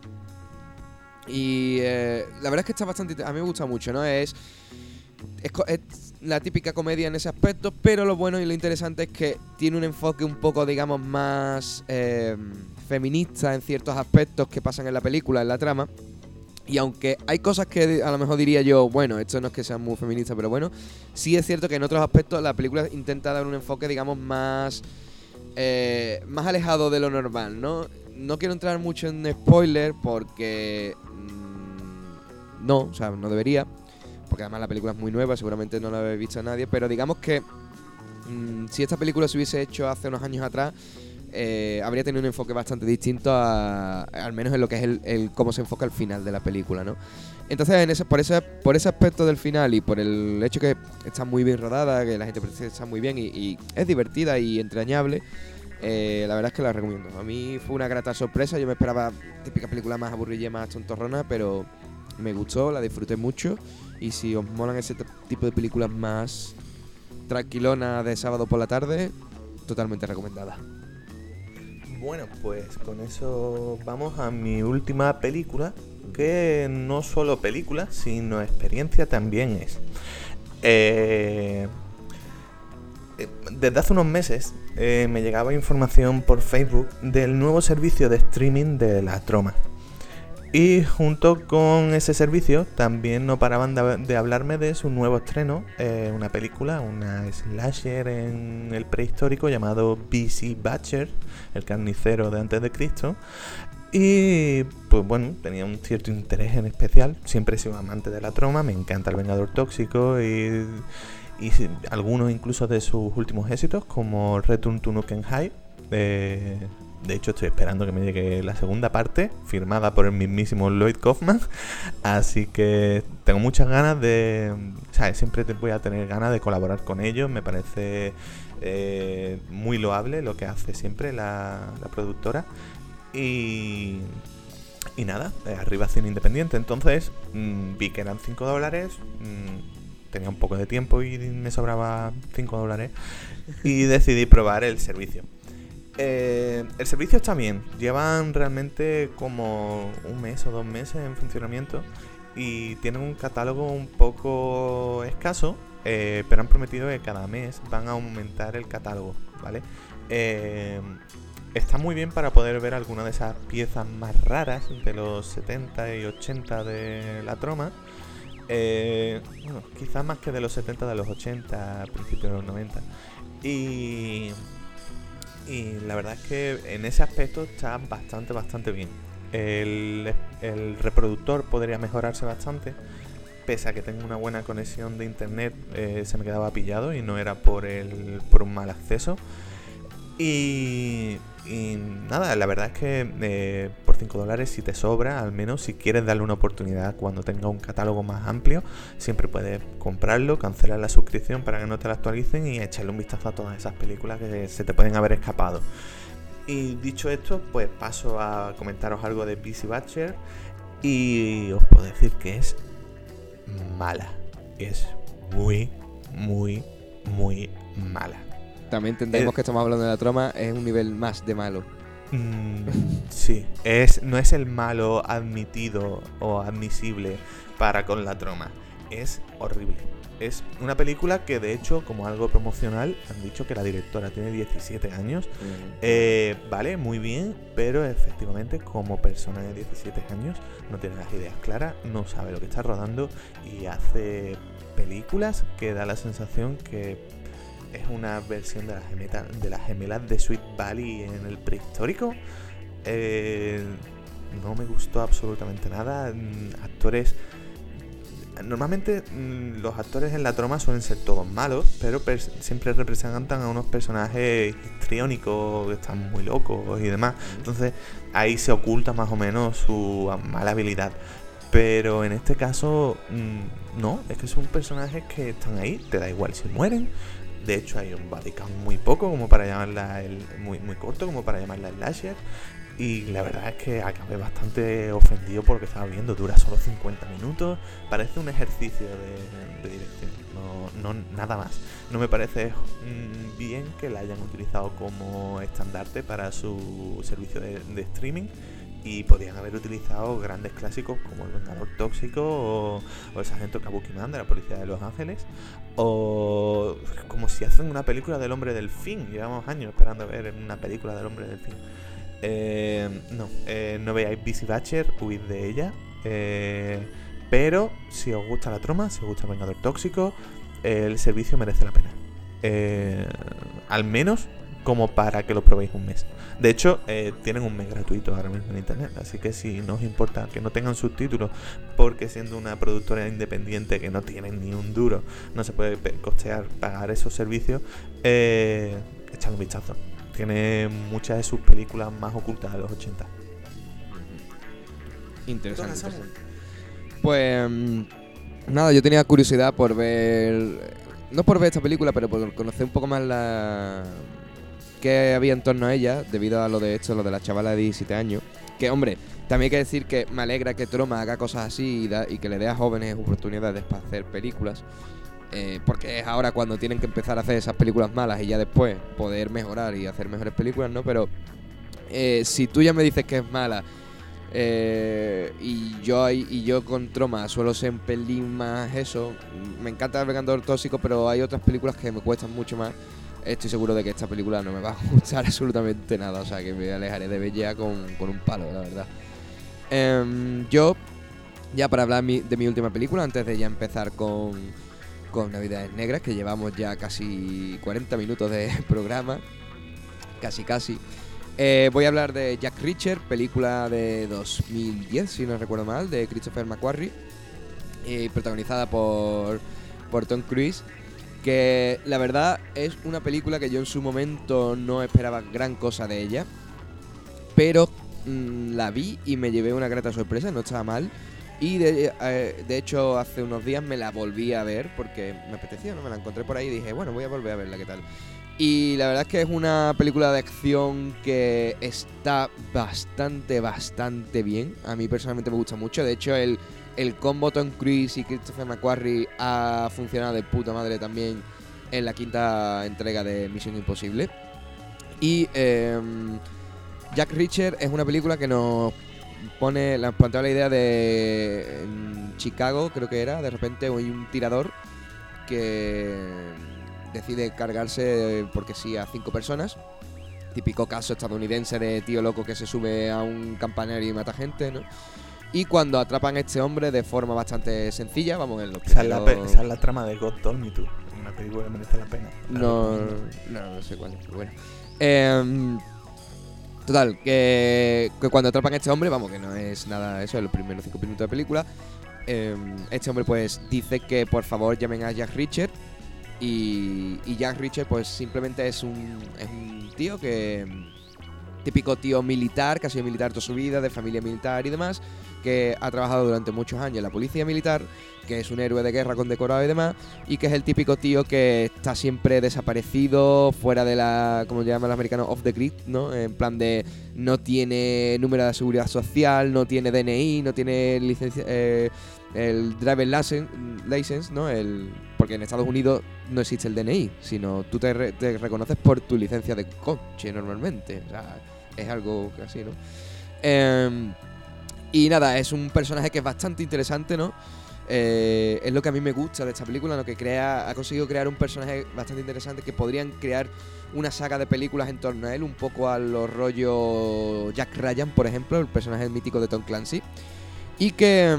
Y eh, la verdad es que está bastante... A mí me gusta mucho, ¿no? Es, es, co- es la típica comedia en ese aspecto, pero lo bueno y lo interesante es que tiene un enfoque un poco, digamos, más eh, feminista en ciertos aspectos que pasan en la película, en la trama. Y aunque hay cosas que a lo mejor diría yo, bueno, esto no es que sea muy feminista, pero bueno, sí es cierto que en otros aspectos la película intenta dar un enfoque, digamos, más eh, más alejado de lo normal, ¿no? No quiero entrar mucho en spoiler porque mmm, no, o sea, no debería, porque además la película es muy nueva, seguramente no la habéis visto a nadie, pero digamos que mmm, si esta película se hubiese hecho hace unos años atrás, Eh, habría tenido un enfoque bastante distinto a, al menos en lo que es el, el cómo se enfoca el final de la película, ¿no? Entonces, en ese, por ese por ese aspecto del final y por el hecho que está muy bien rodada, que la gente está muy bien y, y es divertida y entrañable, eh, la verdad es que la recomiendo. A mí fue una grata sorpresa. Yo me esperaba típica película más aburrida, más tontorrona, pero me gustó, la disfruté mucho. Y si os molan ese t- tipo de películas más tranquilonas de sábado por la tarde, totalmente recomendada. Bueno, pues con eso vamos a mi última película, que no solo película, sino experiencia también es. Eh, desde hace unos meses eh, me llegaba información por Facebook del nuevo servicio de streaming de La Troma. Y junto con ese servicio también no paraban de, de hablarme de su nuevo estreno, eh, una película, una slasher en el prehistórico llamado B C Butcher, el carnicero de antes de Cristo. Y pues bueno, tenía un cierto interés en especial. Siempre he sido amante de La Troma, me encanta El Vengador Tóxico y, y algunos incluso de sus últimos éxitos, como Return to Nukem High. Eh, De hecho, estoy esperando que me llegue la segunda parte, firmada por el mismísimo Lloyd Kaufman. Así que tengo muchas ganas de... O sea, siempre voy a tener ganas de colaborar con ellos. Me parece eh, muy loable lo que hace siempre la, la productora. Y... Y nada, eh, arriba cine independiente. Entonces, mmm, vi que eran cinco dólares. Mmm, tenía un poco de tiempo y me sobraba cinco dólares. Y decidí probar el servicio. Eh, el servicio está bien, llevan realmente como un mes o dos meses en funcionamiento y tienen un catálogo un poco escaso, eh, pero han prometido que cada mes van a aumentar el catálogo, ¿vale? Eh, está muy bien para poder ver algunas de esas piezas más raras de los setenta y ochenta de La Troma. Eh, bueno, quizás más que de los setenta, de los ochenta, principios de los noventa. Y... Y la verdad es que en ese aspecto está bastante, bastante bien. El, el reproductor podría mejorarse bastante. Pese a que tengo una buena conexión de internet, eh, se me quedaba pillado y no era por, el, por un mal acceso. Y, y nada, la verdad es que eh, por cinco dólares si te sobra, al menos si quieres darle una oportunidad cuando tenga un catálogo más amplio, siempre puedes comprarlo, cancelar la suscripción para que no te la actualicen y echarle un vistazo a todas esas películas que se te pueden haber escapado. Y dicho esto, pues paso a comentaros algo de B C Butcher y os puedo decir que es mala. Es muy, muy, muy mala. También entendemos eh, que estamos hablando de La Troma, es un nivel más de malo. Mm, sí, es, no es el malo admitido o admisible para con La Troma. Es horrible. Es una película que de hecho, como algo promocional, han dicho que la directora tiene diecisiete años. Mm. Eh, vale, muy bien, pero efectivamente como persona de diecisiete años no tiene las ideas claras, no sabe lo que está rodando y hace películas que da la sensación que es una versión de las gemelas de, las gemelas de Sweet Valley en el prehistórico. Eh, no me gustó absolutamente nada. Actores... Normalmente los actores en La Troma suelen ser todos malos, pero pers- siempre representan a unos personajes histriónicos que están muy locos y demás. Entonces ahí se oculta más o menos su mala habilidad. Pero en este caso, mmm, no, es que son personajes que están ahí, te da igual si mueren. De hecho hay un body count muy poco como para llamarla el, muy, muy corto como para llamarla slasher. Y la verdad es que acabé bastante ofendido por lo que estaba viendo. Dura solo cincuenta minutos. Parece un ejercicio de, de dirección. No, no, nada más. No me parece mmm, bien que la hayan utilizado como estandarte para su servicio de, de streaming. Y podrían haber utilizado grandes clásicos como El Vengador Tóxico o, o El Sargento Kabuki-Man de la Policía de Los Ángeles, o como si hacen una película del Hombre Delfín. Llevamos años esperando ver una película del Hombre Delfín. Eh, no, eh, no veáis B C Butcher, huid de ella. Eh, pero si os gusta la troma, si os gusta el Vengador Tóxico, el servicio merece la pena. Eh, al menos como para que lo probéis un mes. De hecho, eh, tienen un mes gratuito ahora mismo en internet, así que si no os importa que no tengan subtítulos, porque siendo una productora independiente que no tienen ni un duro, no se puede costear pagar esos servicios, eh, echad un vistazo. Tiene muchas de sus películas más ocultas de los ochenta. Interesante, interesante. Pues nada, yo tenía curiosidad por ver, no por ver esta película, pero por conocer un poco más la que había en torno a ella, debido a lo de esto, lo de la chavala de diecisiete años. Que, hombre, también hay que decir que me alegra que Troma haga cosas así y, da, y que le dé a jóvenes oportunidades para hacer películas. Eh, porque es ahora cuando tienen que empezar a hacer esas películas malas y ya después poder mejorar y hacer mejores películas, ¿no? Pero eh, si tú ya me dices que es mala, eh, y yo y yo con Troma suelo ser un pelín más eso, me encanta El Vengador Tóxico, pero hay otras películas que me cuestan mucho más. Estoy seguro de que esta película no me va a gustar absolutamente nada, o sea que me alejaré de Bella con, con un palo, la verdad. Eh, yo, ya para hablar mi, de mi última película, antes de ya empezar con, con Navidades Negras, que llevamos ya casi cuarenta minutos de programa, casi casi, eh, voy a hablar de Jack Reacher, película de dos mil diez, si no recuerdo mal, de Christopher McQuarrie, eh, protagonizada por, por Tom Cruise. Que la verdad es una película que yo en su momento no esperaba gran cosa de ella, pero mmm, la vi y me llevé una grata sorpresa, no estaba mal. Y de, eh, de hecho hace unos días me la volví a ver porque me apetecía, ¿no? Me la encontré por ahí y dije, bueno, voy a volver a verla, ¿qué tal? Y la verdad es que es una película de acción que está bastante, bastante bien. A mí personalmente me gusta mucho. De hecho, el... El combo Tom Cruise y Christopher McQuarrie ha funcionado de puta madre también en la quinta entrega de Misión Imposible. Y eh, Jack Reacher es una película que nos pone, nos plantea la idea de en Chicago, creo que era, de repente hay un tirador que decide cargarse porque sí a cinco personas. Típico caso estadounidense de tío loco que se sube a un campanario y mata gente, ¿no? Y cuando atrapan a este hombre de forma bastante sencilla, vamos en los esa, es la pe- esa es la trama de God Told Me To, una película que merece la pena. No, no, no sé cuál es, pero bueno. Eh, total, que, que cuando atrapan a este hombre, vamos, que no es nada eso, en los primeros cinco minutos de película, eh, este hombre pues dice que por favor llamen a Jack Reacher. Y, y Jack Reacher pues simplemente es un, es un tío que... Típico tío militar, que ha sido militar toda su vida, de familia militar y demás, que ha trabajado durante muchos años en la policía militar, que es un héroe de guerra condecorado y demás, y que es el típico tío que está siempre desaparecido, fuera de la, como llaman los americanos, off the grid, ¿no? En plan de no tiene número de seguridad social, no tiene D N I, no tiene licencia, eh, el driver license, license, ¿no? El, porque en Estados Unidos no existe el D N I, sino tú te, re, te reconoces por tu licencia de coche normalmente, o sea, es algo así, ¿no? Eh, y nada, es un personaje que es bastante interesante, ¿no? Eh, es lo que a mí me gusta de esta película, lo que crea, ha conseguido crear un personaje bastante interesante que podrían crear una saga de películas en torno a él, un poco a los rollos Jack Ryan, por ejemplo, el personaje mítico de Tom Clancy, y que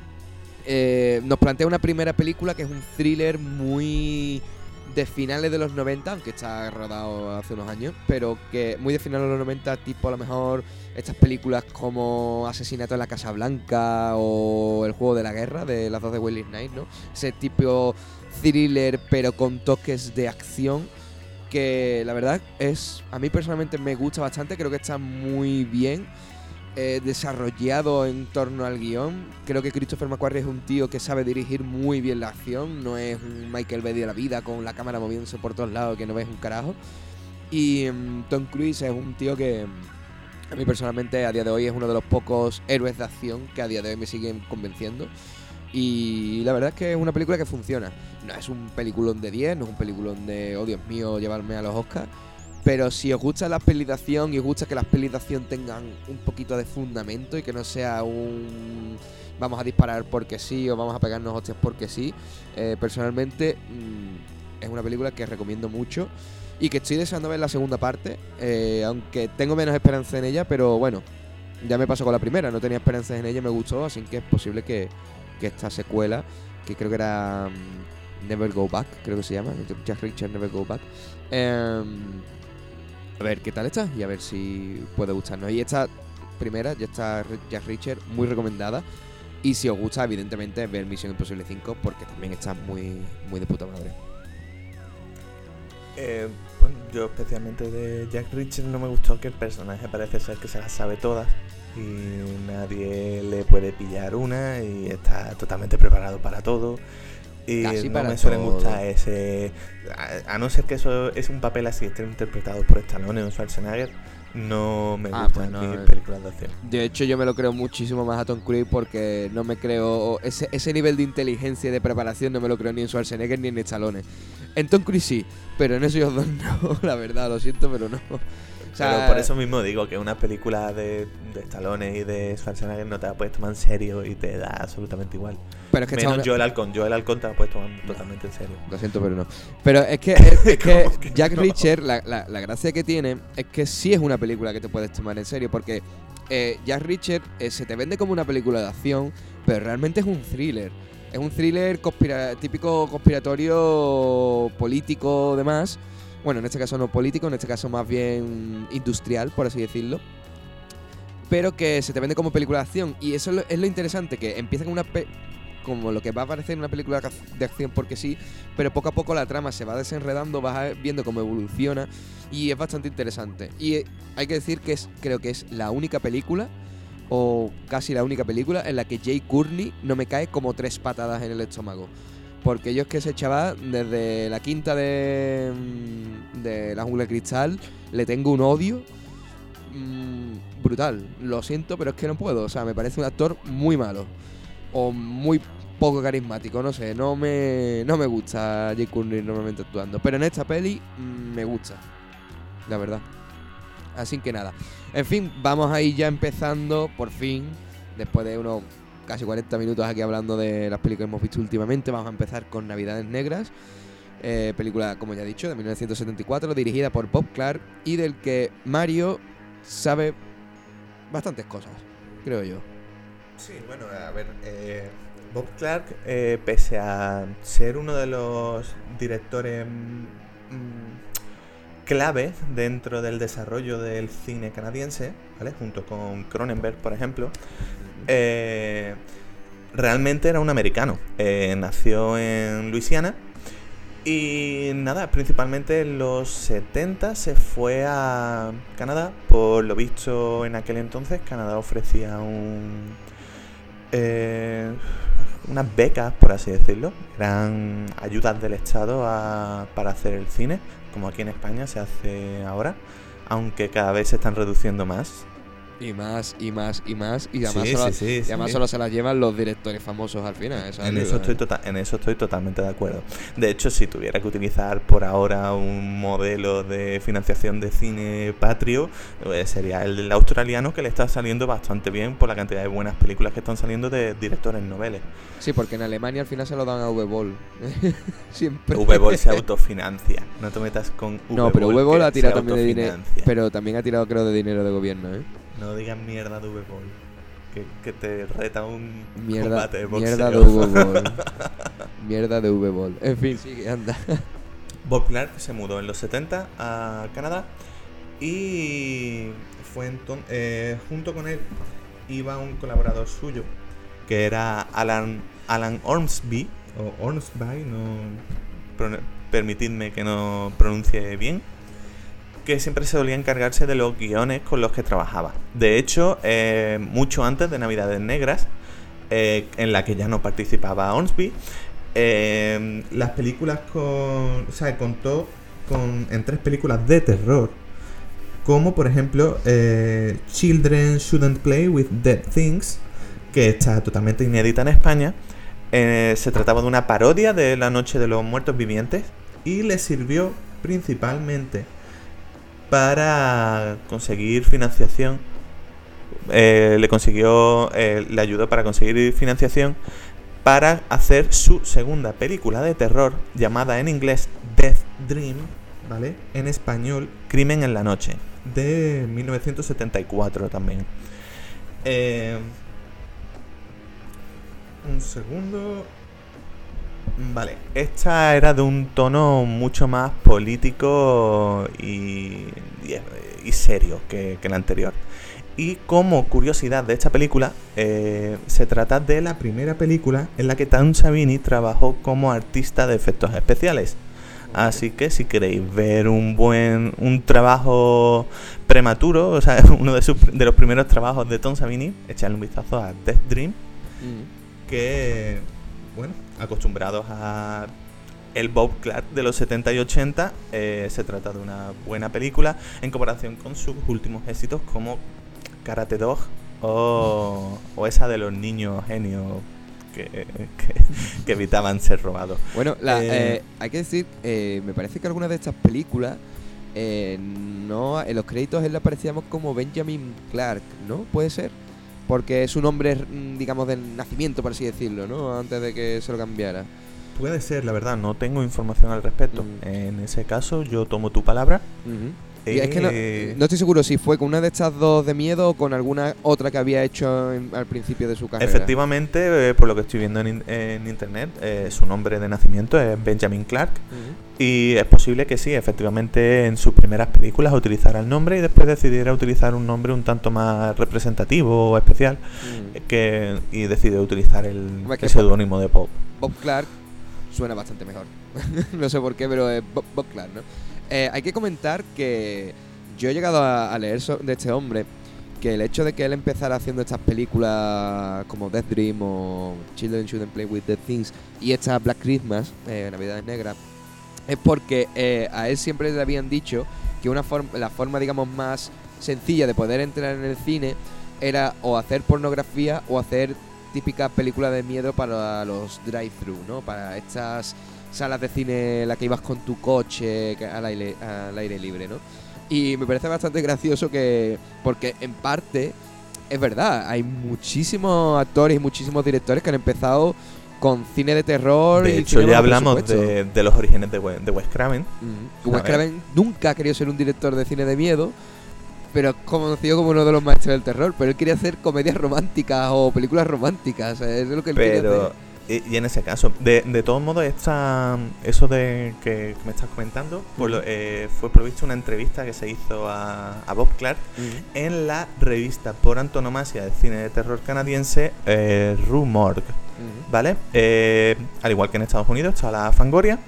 eh, nos plantea una primera película que es un thriller muy de finales de los noventa, aunque está rodado hace unos años, pero que muy de finales de los noventa, tipo a lo mejor estas películas como Asesinato en la Casa Blanca o El Juego de la Guerra de las dos de Wesley Snipes, ¿no? Ese tipo thriller pero con toques de acción que la verdad es, a mí personalmente me gusta bastante, creo que está muy bien eh, desarrollado en torno al guión. Creo que Christopher McQuarrie es un tío que sabe dirigir muy bien la acción, no es un Michael Bay de la vida con la cámara moviéndose por todos lados que no ves un carajo. Y um, Tom Cruise es un tío que a mí personalmente a día de hoy es uno de los pocos héroes de acción que a día de hoy me siguen convenciendo. Y la verdad es que es una película que funciona. No es un peliculón de diez, no es un peliculón de, oh Dios mío, llevarme a los Oscars. Pero si os gusta la pelis de acción y os gusta que las pelis de acción tengan un poquito de fundamento y que no sea un vamos a disparar porque sí o vamos a pegarnos hostias porque sí, eh, personalmente mmm, es una película que recomiendo mucho y que estoy deseando ver la segunda parte, eh, aunque tengo menos esperanza en ella, pero bueno, ya me pasó con la primera, no tenía esperanzas en ella, me gustó, así que es posible que, que esta secuela, que creo que era um, Never Go Back, creo que se llama, Jack Reacher Never Go Back, eh, a ver qué tal está y a ver si puede gustarnos. Y esta primera, ya está Jack Reacher, muy recomendada. Y si os gusta, evidentemente, ver Misión Imposible cinco, porque también está muy, muy de puta madre. Eh, bueno, yo especialmente de Jack Reacher no me gustó que el personaje parece ser que se las sabe todas y nadie le puede pillar una y está totalmente preparado para todo. Y Casi no para me suelen todo. gustar ese... A, a no ser que eso es un papel así, esté interpretado por Stallone o Schwarzenegger, no me Ah, gustan pues no, mis eh. películas de acción. De hecho, yo me lo creo muchísimo más a Tom Cruise porque no me creo... Ese, ese nivel de inteligencia y de preparación no me lo creo ni en Schwarzenegger ni en Stallone. En Tom Cruise sí, pero en esos dos no, la verdad, lo siento, pero no. O sea, Pero por eso mismo digo que una película de, de Stallone y de Schwarzenegger no te la puedes tomar en serio y te da absolutamente igual. pero es que Menos Stallone- Joel Halcón. Joel Halcón te la puedes tomar totalmente en serio. Lo siento, pero no. Pero es que, es, es que ¿Cómo que Jack no? Reacher, la, la, la gracia que tiene es que sí es una película que te puedes tomar en serio. Porque eh, Jack Reacher eh, se te vende como una película de acción, pero realmente es un thriller. Es un thriller conspira- típico conspiratorio político, demás. Bueno, en este caso no político, en este caso más bien industrial, por así decirlo. Pero que se te vende como película de acción. Y eso es lo, es lo interesante, que empieza con una... Pe- como lo que va a parecer una película de acción porque sí, pero poco a poco la trama se va desenredando, vas viendo cómo evoluciona y es bastante interesante. Y eh, hay que decir que es, creo que es la única película, o casi la única película, en la que Jay Courtney no me cae como tres patadas en el estómago. Porque yo es que ese chaval, desde la quinta de, de La Jungla de Cristal, le tengo un odio mmm, brutal. Lo siento, pero es que no puedo. O sea, me parece un actor muy malo. O muy poco carismático, no sé. No me, no me gusta Jay Courtney normalmente actuando. Pero en esta peli mmm, me gusta, la verdad. Así que nada. En fin, vamos a ir ya empezando, por fin, después de unos casi cuarenta minutos aquí hablando de las películas que hemos visto últimamente. Vamos a empezar con Navidades Negras, eh, película, como ya he dicho, de mil novecientos setenta y cuatro, dirigida por Bob Clark y del que Mario sabe bastantes cosas, creo yo. Sí, bueno, a ver, eh, Bob Clark, eh, pese a ser uno de los directores mmm, clave dentro del desarrollo del cine canadiense, ¿vale? Junto con Cronenberg, por ejemplo, eh, realmente era un americano. Eh, nació en Luisiana y nada, principalmente en los setenta se fue a Canadá. Por lo visto, en aquel entonces Canadá ofrecía un eh, unas becas, por así decirlo, eran ayudas del Estado a, para hacer el cine, como aquí en España se hace ahora, aunque cada vez se están reduciendo más. Y más, y más, y más. Y además, Sí, solo, sí, sí, y además sí. solo se las llevan los directores famosos al final. Eso En es eso, lo- estoy tota- en eso estoy totalmente de acuerdo. De hecho, si tuviera que utilizar por ahora un modelo de financiación de cine patrio, pues sería el del australiano, que le está saliendo bastante bien por la cantidad de buenas películas que están saliendo de directores noveles. Sí, porque en Alemania al final se lo dan a V-Ball. Siempre. V-Ball se autofinancia. No te metas con V-Ball. No, pero V-Ball que ha tirado se también de dinero. autofinancia. Pero también ha tirado, creo, de dinero de gobierno, ¿eh? No digas mierda de V-Ball. Que, que te reta un Mierda, combate de boxeo. mierda de V-Ball. Mierda de V-Ball. En fin, sigue, anda. Bob Clark se mudó en los setenta a Canadá y fue entonces, eh, junto con él iba un colaborador suyo que era Alan, Alan Ormsby, o Ormsby, no, pro- permitidme que no pronuncie bien, que siempre se solía encargarse de los guiones con los que trabajaba. De hecho, eh, mucho antes de Navidades Negras, eh, en la que ya no participaba Ormsby, eh, las películas con... O sea, contó con, en tres películas de terror, como por ejemplo eh, Children Shouldn't Play with Dead Things, que está totalmente inédita en España. Eh, se trataba de una parodia de La Noche de los Muertos Vivientes y le sirvió principalmente para conseguir financiación. Eh, le consiguió, eh, le ayudó para conseguir financiación para hacer su segunda película de terror, llamada en inglés Death Dream, ¿vale? En español, Crimen en la Noche, de mil novecientos setenta y cuatro también. Eh, un segundo. Vale, esta era de un tono mucho más político y, y, y serio que, que la anterior. Y como curiosidad de esta película, eh, se trata de la primera película en la que Tom Savini trabajó como artista de efectos especiales. Así que si queréis ver un buen un trabajo prematuro, o sea, uno de, sus, de los primeros trabajos de Tom Savini, echadle un vistazo a Death Dream, mm. que, bueno, acostumbrados a el Bob Clark de los setenta y ochenta, eh, se trata de una buena película en comparación con sus últimos éxitos como Karate Dog o, o esa de los niños genios que, que, que evitaban ser robados. Bueno, la, eh, eh, hay que decir, eh, me parece que algunas de estas películas, eh, no, en los créditos él le aparecíamos como Benjamin Clark, ¿no? ¿Puede ser? Porque es un nombre, digamos, de nacimiento, por así decirlo, ¿no? Antes de que se lo cambiara. Puede ser, la verdad, no tengo información al respecto. Mm. En ese caso, yo tomo tu palabra. Uh-huh. Y es que no, no estoy seguro si fue con una de estas dos de miedo o con alguna otra que había hecho en, al principio de su carrera. Efectivamente, eh, por lo que estoy viendo en, en internet, eh, su nombre de nacimiento es Benjamin Clark. Uh-huh. Y es posible que sí, efectivamente en sus primeras películas utilizara el nombre y después decidiera utilizar un nombre un tanto más representativo o especial. Uh-huh. que, y decidió utilizar el, el seudónimo de Bob. Bob Clark suena bastante mejor. No sé por qué, pero es Bob, Bob Clark, ¿no? Eh, hay que comentar que yo he llegado a, a leer so, de este hombre que el hecho de que él empezara haciendo estas películas como Death Dream o Children Shouldn't Play With Dead Things y esta Black Christmas, eh, Navidades Negras, es porque eh, a él siempre le habían dicho que una forma, la forma, digamos, más sencilla de poder entrar en el cine era o hacer pornografía o hacer típicas películas de miedo para los drive-thru, ¿no? Para estas salas de cine en la que ibas con tu coche al aire, al aire libre, ¿no? Y me parece bastante gracioso que, porque en parte es verdad, hay muchísimos actores y muchísimos directores que han empezado con cine de terror. De y hecho, ya hablamos de, de los orígenes de, We- de Wes Craven. Mm. Wes Craven nunca ha querido ser un director de cine de miedo, pero es conocido como uno de los maestros del terror. Pero él quería hacer comedias románticas o películas románticas, o sea, eso es lo que él pero... quería hacer. Y, y en ese caso, de, de todos modos, esta, eso de que me estás comentando, por lo, eh, fue provisto una entrevista que se hizo a, a Bob Clark uh-huh. en la revista por antonomasia de cine de terror canadiense, eh, Rue Morgue, uh-huh. ¿vale? Eh, al igual que en Estados Unidos está la Fangoria,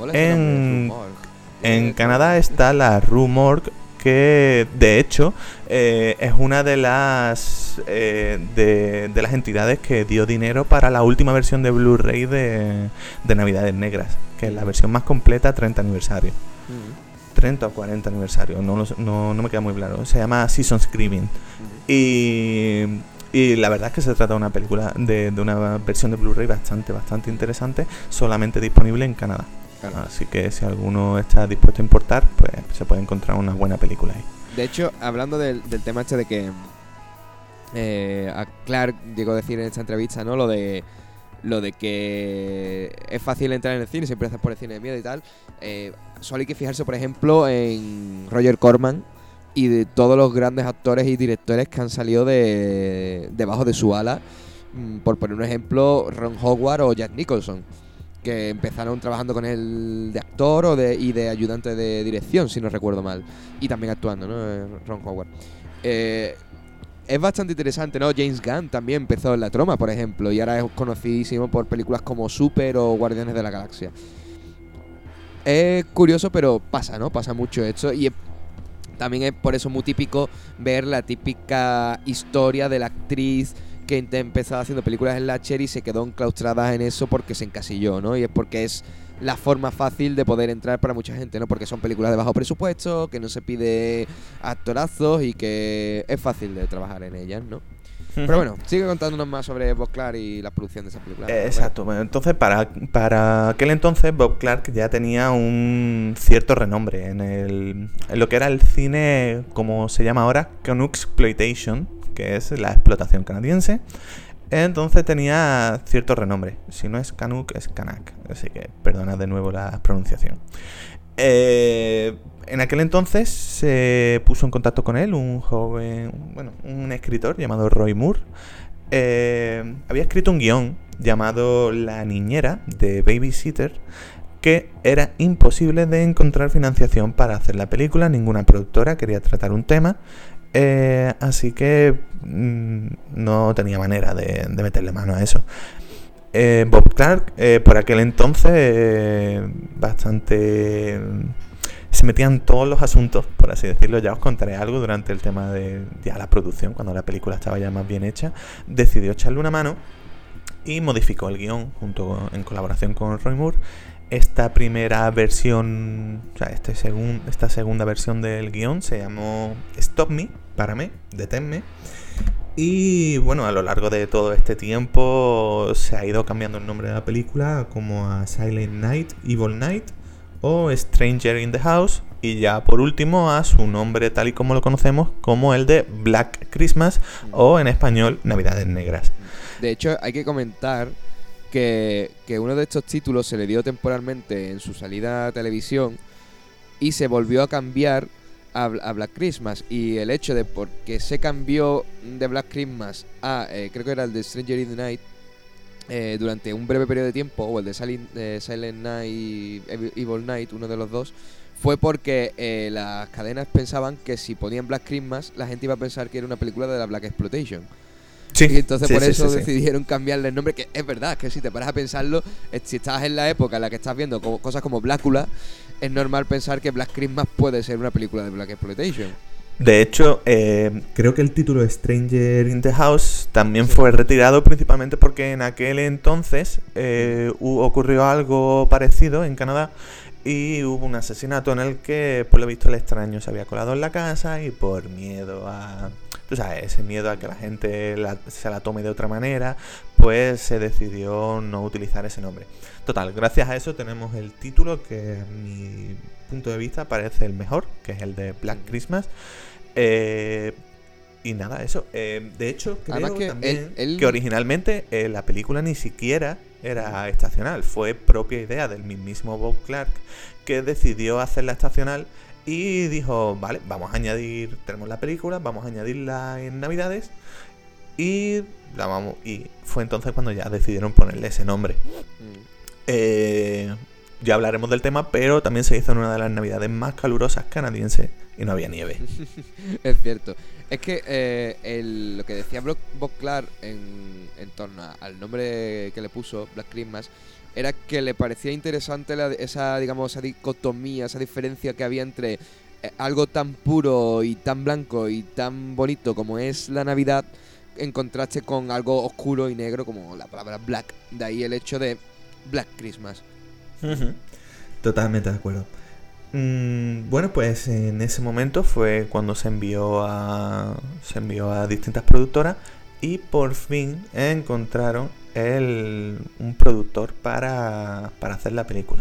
en, en Canadá está la Rue Morgue, que de hecho eh, es una de las eh, de, de las entidades que dio dinero para la última versión de Blu-ray de, de Navidades Negras, que es la versión más completa, treinta aniversario. Uh-huh. treinta o cuarenta aniversario, no, no, no me queda muy claro. Se llama Season Screaming. Uh-huh. Y, y la verdad es que se trata de una película, de, de una versión de Blu-ray bastante, bastante interesante, solamente disponible en Canadá. Claro. Así que si alguno está dispuesto a importar, pues se puede encontrar una buena película ahí. De hecho, hablando del, del tema este de que eh, a Clark llegó a decir en esta entrevista, ¿no? Lo de lo de que es fácil entrar en el cine, siempre haces por el cine de miedo y tal. Eh, solo hay que fijarse, por ejemplo, en Roger Corman y de todos los grandes actores y directores que han salido de debajo de su ala. Mm, por poner un ejemplo, Ron Howard o Jack Nicholson, que empezaron trabajando con él de actor o de, y de ayudante de dirección, si no recuerdo mal. Y también actuando, ¿no? Ron Howard. Eh, es bastante interesante, ¿no? James Gunn también empezó en La Troma, por ejemplo, y ahora es conocidísimo por películas como Super o Guardianes de la Galaxia. Es curioso, pero pasa, ¿no? Pasa mucho esto. Y es, también es por eso muy típico ver la típica historia de la actriz que empezó haciendo películas en Lasher y se quedó enclaustrada en eso porque se encasilló, ¿no? Y es porque es la forma fácil de poder entrar para mucha gente, ¿no? Porque son películas de bajo presupuesto, que no se pide actorazos y que es fácil de trabajar en ellas, ¿no? Pero bueno, sigue contándonos más sobre Bob Clark y la producción de esa película. Eh, exacto. Bueno, entonces, para, para aquel entonces, Bob Clark ya tenía un cierto renombre en, el, en lo que era el cine, como se llama ahora, Canucksploitation, que es la explotación canadiense. Entonces tenía cierto renombre. Si no es Canuck, es Canuck. Así que perdona de nuevo la pronunciación. Eh, en aquel entonces se puso en contacto con él un joven, bueno, un escritor llamado Roy Moore. Eh, había escrito un guión llamado La niñera, de Babysitter, que era imposible de encontrar financiación para hacer la película. Ninguna productora quería tratar un tema, eh, así que mmm, no tenía manera de, de meterle mano a eso. Eh, Bob Clark, eh, por aquel entonces, eh, bastante... se metía en todos los asuntos, por así decirlo. Ya os contaré algo durante el tema de ya la producción, cuando la película estaba ya más bien hecha. Decidió echarle una mano y modificó el guión junto con, en colaboración con Roy Moore. Esta primera versión, o sea, este segun, esta segunda versión del guión se llamó Stop Me, Párame, Deténme. Y bueno, a lo largo de todo este tiempo se ha ido cambiando el nombre de la película, como a Silent Night, Evil Night o Stranger in the House, y ya por último a su nombre tal y como lo conocemos, como el de Black Christmas, o en español Navidades Negras. De hecho, hay que comentar que, que uno de estos títulos se le dio temporalmente en su salida a televisión y se volvió a cambiar a, a Black Christmas, y el hecho de por qué se cambió de Black Christmas a, eh, creo que era el de Stranger in the Night, eh, durante un breve periodo de tiempo, o el de Silent, eh, Silent Night, Evil Night, uno de los dos, fue porque eh, las cadenas pensaban que si ponían Black Christmas la gente iba a pensar que era una película de la Black Exploitation. Sí, y entonces sí, por sí, eso sí, decidieron sí. cambiarle el nombre, que es verdad, que si te paras a pensarlo, si estás en la época en la que estás viendo como, cosas como Blácula, es normal pensar que Black Christmas puede ser una película de Black Exploitation. De hecho, eh, creo que el título Stranger in the House también sí. fue retirado principalmente porque en aquel entonces eh, ocurrió algo parecido en Canadá y hubo un asesinato en el que, por lo visto, el extraño se había colado en la casa y por miedo a... Tú sabes, ese miedo a que la gente la, se la tome de otra manera, pues se decidió no utilizar ese nombre. Total, gracias a eso tenemos el título que, a mi punto de vista, parece el mejor, que es el de Black Christmas. Eh, y nada, eso. Eh, de hecho, creo que también el, el... que originalmente eh, la película ni siquiera era estacional. Fue propia idea del mismísimo Bob Clark, que decidió hacerla estacional. Y dijo, vale, vamos a añadir, tenemos la película, vamos a añadirla en Navidades. Y la vamos y fue entonces cuando ya decidieron ponerle ese nombre. Mm. Eh, ya hablaremos del tema, pero también se hizo en una de las Navidades más calurosas canadienses y no había nieve. Es cierto. Es que eh, el, lo que decía Bob Clark en, en torno a, al nombre que le puso, Black Christmas, era que le parecía interesante la, esa, digamos, esa dicotomía, esa diferencia que había entre eh, algo tan puro y tan blanco y tan bonito como es la Navidad, en contraste con algo oscuro y negro como la palabra black. De ahí el hecho de Black Christmas. Uh-huh. Totalmente de acuerdo. Mm, bueno, pues en ese momento fue cuando se envió a se envió a distintas productoras y por fin encontraron el, un productor para, para hacer la película.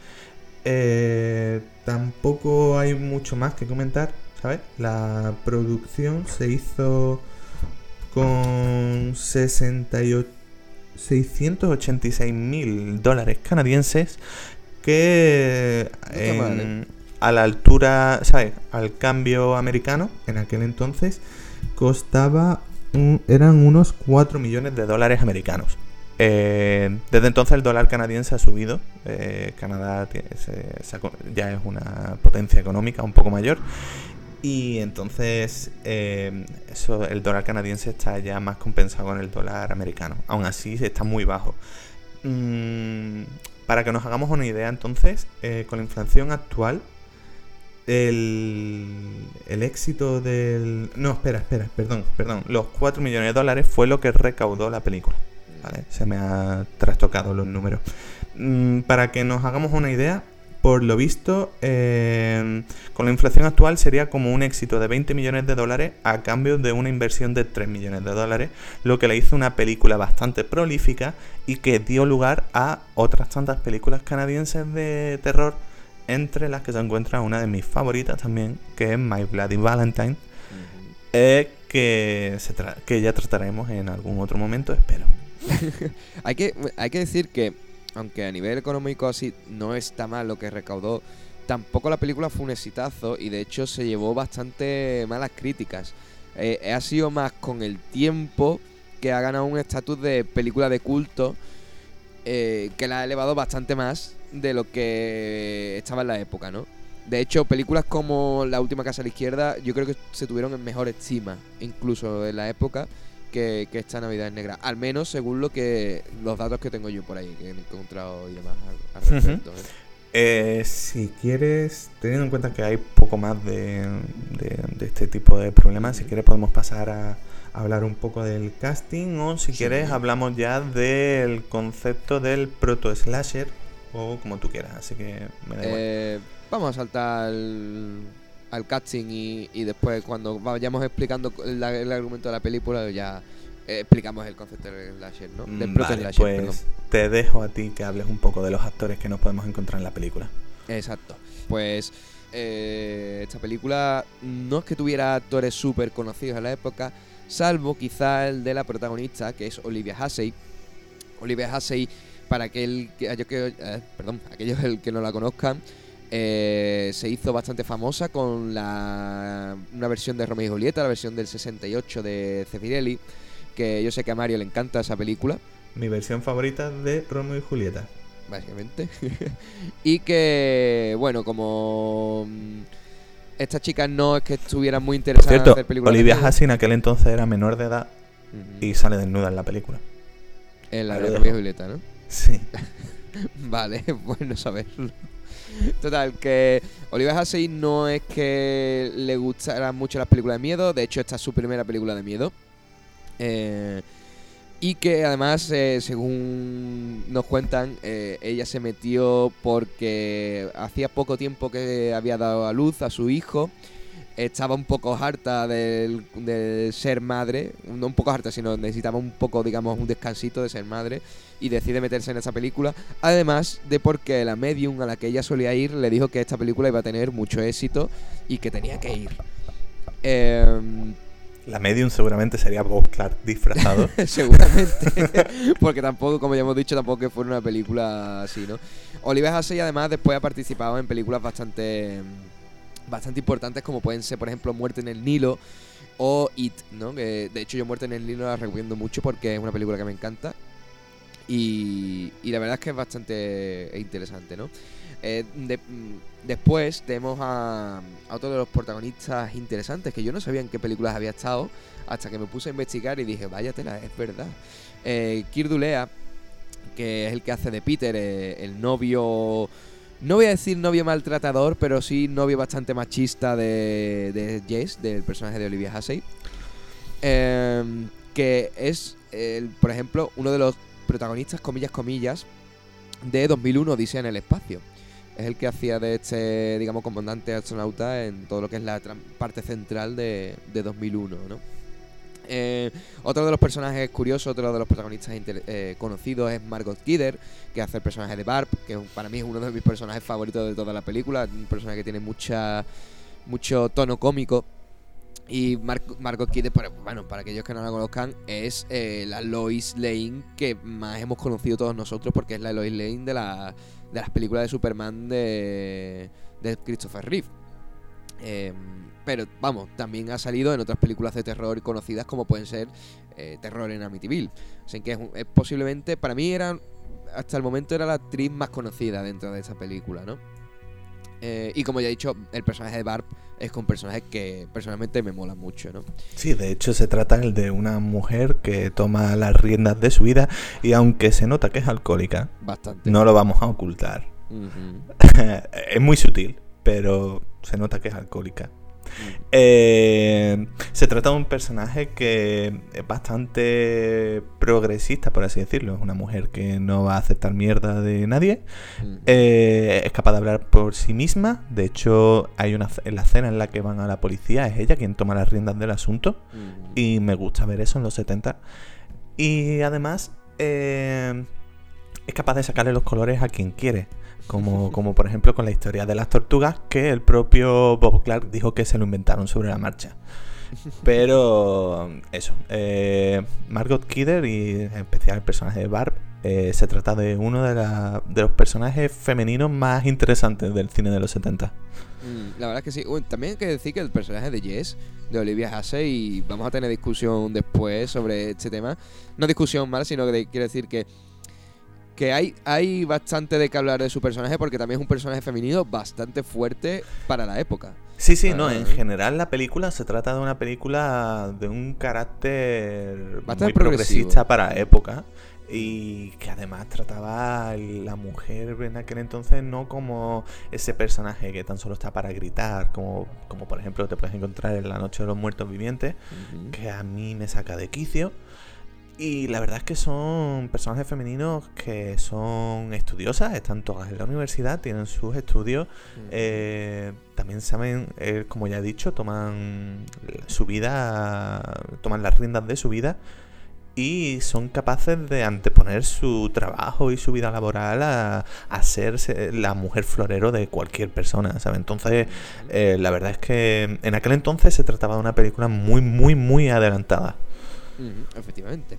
Eh, tampoco hay mucho más que comentar, ¿sabes? La producción se hizo con sesenta y ocho, seiscientos ochenta y seis mil dólares canadienses, que en, mal, ¿eh? a la altura, ¿sabes? Al cambio americano, en aquel entonces, costaba un, eran unos cuatro millones de dólares americanos. Eh, desde entonces el dólar canadiense ha subido. Eh, Canadá tiene, se, se, ya es una potencia económica un poco mayor. Y entonces eh, eso, el dólar canadiense está ya más compensado con el dólar americano. Aún así está muy bajo. Mm, para que nos hagamos una idea, entonces, eh, con la inflación actual, el, el éxito del... No, espera, espera, perdón, perdón. Los cuatro millones de dólares fue lo que recaudó la película. ¿Vale? Se me ha trastocado los números. Mm, para que nos hagamos una idea, por lo visto, eh, con la inflación actual sería como un éxito de veinte millones de dólares a cambio de una inversión de tres millones de dólares, lo que le hizo una película bastante prolífica y que dio lugar a otras tantas películas canadienses de terror, entre las que se encuentra una de mis favoritas también, que es My Bloody Valentine, uh-huh. eh, que, se tra- que ya trataremos en algún otro momento, espero. hay, que, hay que decir que aunque a nivel económico así no está mal lo que recaudó, tampoco la película fue un exitazo y de hecho se llevó bastante malas críticas. Eh, ha sido más con el tiempo que ha ganado un estatus de película de culto eh, que la ha elevado bastante más de lo que estaba en la época, ¿no? De hecho, películas como La última casa a la izquierda yo creo que se tuvieron en mejor estima, incluso en la época, que, que esta Navidad Negra. Al menos según lo que los datos que tengo yo por ahí, que he encontrado y demás al, al respecto. Uh-huh. Eh, si quieres, teniendo en cuenta que hay poco más de, de, de este tipo de problemas, si quieres podemos pasar a, a hablar un poco del casting, o si sí. quieres hablamos ya del concepto del proto-slasher, o como tú quieras, así que me da igual. Eh, vamos a saltar al, al casting y, y después cuando vayamos explicando el, el argumento de la película ya eh, explicamos el concepto del slasher, ¿no? Del proto-slasher, pues perdón. Te dejo a ti que hables un poco de los actores que nos podemos encontrar en la película. Exacto. Pues eh, esta película no es que tuviera actores súper conocidos en la época, salvo quizá el de la protagonista, que es Olivia Hussey. Olivia Hussey, para aquel que, aquellos que, eh, perdón, aquellos que no la conozcan, eh, se hizo bastante famosa con la una versión de Romeo y Julieta, la versión del sesenta y ocho de Zeffirelli, que yo sé que a Mario le encanta esa película. Mi versión favorita de Romeo y Julieta. Básicamente. Y que, bueno, como esta chica no es que estuviera muy interesada cierto, en hacer películas. Olivia Hussey en aquel entonces era menor de edad uh-huh. y sale desnuda en la película. En la de Romeo y Julieta, ¿no? Sí. Vale, bueno saberlo. Total, que Olivia Hussey no es que le gustaran mucho las películas de miedo. De hecho, esta es su primera película de miedo. Eh... Y que además, eh, según nos cuentan, eh, ella se metió porque hacía poco tiempo que había dado a luz a su hijo. Estaba un poco harta del, de ser madre. No un poco harta, sino necesitaba un poco, digamos, un descansito de ser madre. Y decide meterse en esa película. Además de porque la medium a la que ella solía ir le dijo que esta película iba a tener mucho éxito y que tenía que ir. Eh... La medium seguramente sería Bob Clark disfrazado. Seguramente. Porque tampoco, como ya hemos dicho, tampoco que fuera una película así, ¿no? Olivia Hussey además después ha participado en películas bastante bastante importantes, como pueden ser, por ejemplo, Muerte en el Nilo o It, ¿no? Que de hecho yo Muerte en el Nilo la recomiendo mucho porque es una película que me encanta. Y, y la verdad es que es bastante interesante, ¿no? Eh, de, después tenemos a, a otro de los protagonistas interesantes que yo no sabía en qué películas había estado hasta que me puse a investigar y dije, vaya tela, es verdad. eh, Keir Dullea, que es el que hace de Peter, eh, el novio, no voy a decir novio maltratador, pero sí novio bastante machista de, de Jess, del personaje de Olivia Hussey, eh, que es, el, por ejemplo, uno de los protagonistas, comillas, comillas, de dos mil uno Odisea en el espacio. Es el que hacía de este, digamos, comandante astronauta en todo lo que es la parte central de, de dos mil uno, ¿no? Eh, otro de los personajes curiosos, otro de los protagonistas inter- eh, conocidos es Margot Kidder, que hace el personaje de Barb, que para mí es uno de mis personajes favoritos de toda la película, un personaje que tiene mucha mucho tono cómico. Y Mar- Margot Kidder, bueno, para aquellos que no la conozcan, es eh, la Lois Lane que más hemos conocido todos nosotros, porque es la Lois Lane de, la, de las películas de Superman de, de Christopher Reeve. Eh, pero vamos, también ha salido en otras películas de terror conocidas como pueden ser eh, Terror en Amityville. Así que es, es posiblemente, para mí era, hasta el momento era la actriz más conocida dentro de esa película, ¿no? Eh, y como ya he dicho, el personaje de Barb es un personaje que personalmente me mola mucho, ¿no? Sí, de hecho se trata de una mujer que toma las riendas de su vida y aunque se nota que es alcohólica, bastante, no lo vamos a ocultar. Uh-huh. Es muy sutil, pero se nota que es alcohólica. Eh, se trata de un personaje que es bastante progresista, por así decirlo. Es una mujer que no va a aceptar mierda de nadie. eh, Es capaz de hablar por sí misma. De hecho, hay una en la escena en la que van a la policía, es ella quien toma las riendas del asunto. Y me gusta ver eso en los setenta. Y además eh, es capaz de sacarle los colores a quien quiere. Como, como por ejemplo con la historia de las tortugas, que el propio Bob Clark dijo que se lo inventaron sobre la marcha. Pero eso, eh, Margot Kidder y en especial el personaje de Barb Eh, se trata de uno de, la, de los personajes femeninos más interesantes del cine de los setenta. Mm, la verdad es que sí. Bueno, también hay que decir que el personaje de Jess, de Olivia Hussey, y vamos a tener discusión después sobre este tema. No discusión mal, sino que quiero decir que que hay, hay bastante de qué hablar de su personaje, porque también es un personaje femenino bastante fuerte para la época. Sí, sí, ah, no, en general la película se trata de una película de un carácter bastante muy progresista para la época, y que además trataba a la mujer en aquel entonces no como ese personaje que tan solo está para gritar, como, como por ejemplo te puedes encontrar en La Noche de los Muertos Vivientes, uh-huh. que a mí me saca de quicio. Y la verdad es que son personajes femeninos que son estudiosas, están todas en la universidad, tienen sus estudios, uh-huh. eh, también saben, eh, como ya he dicho, toman su vida, toman las riendas de su vida y son capaces de anteponer su trabajo y su vida laboral a, a ser la mujer florero de cualquier persona, ¿sabes? Entonces, eh, la verdad es que en aquel entonces se trataba de una película muy, muy, muy adelantada. Uh-huh, efectivamente.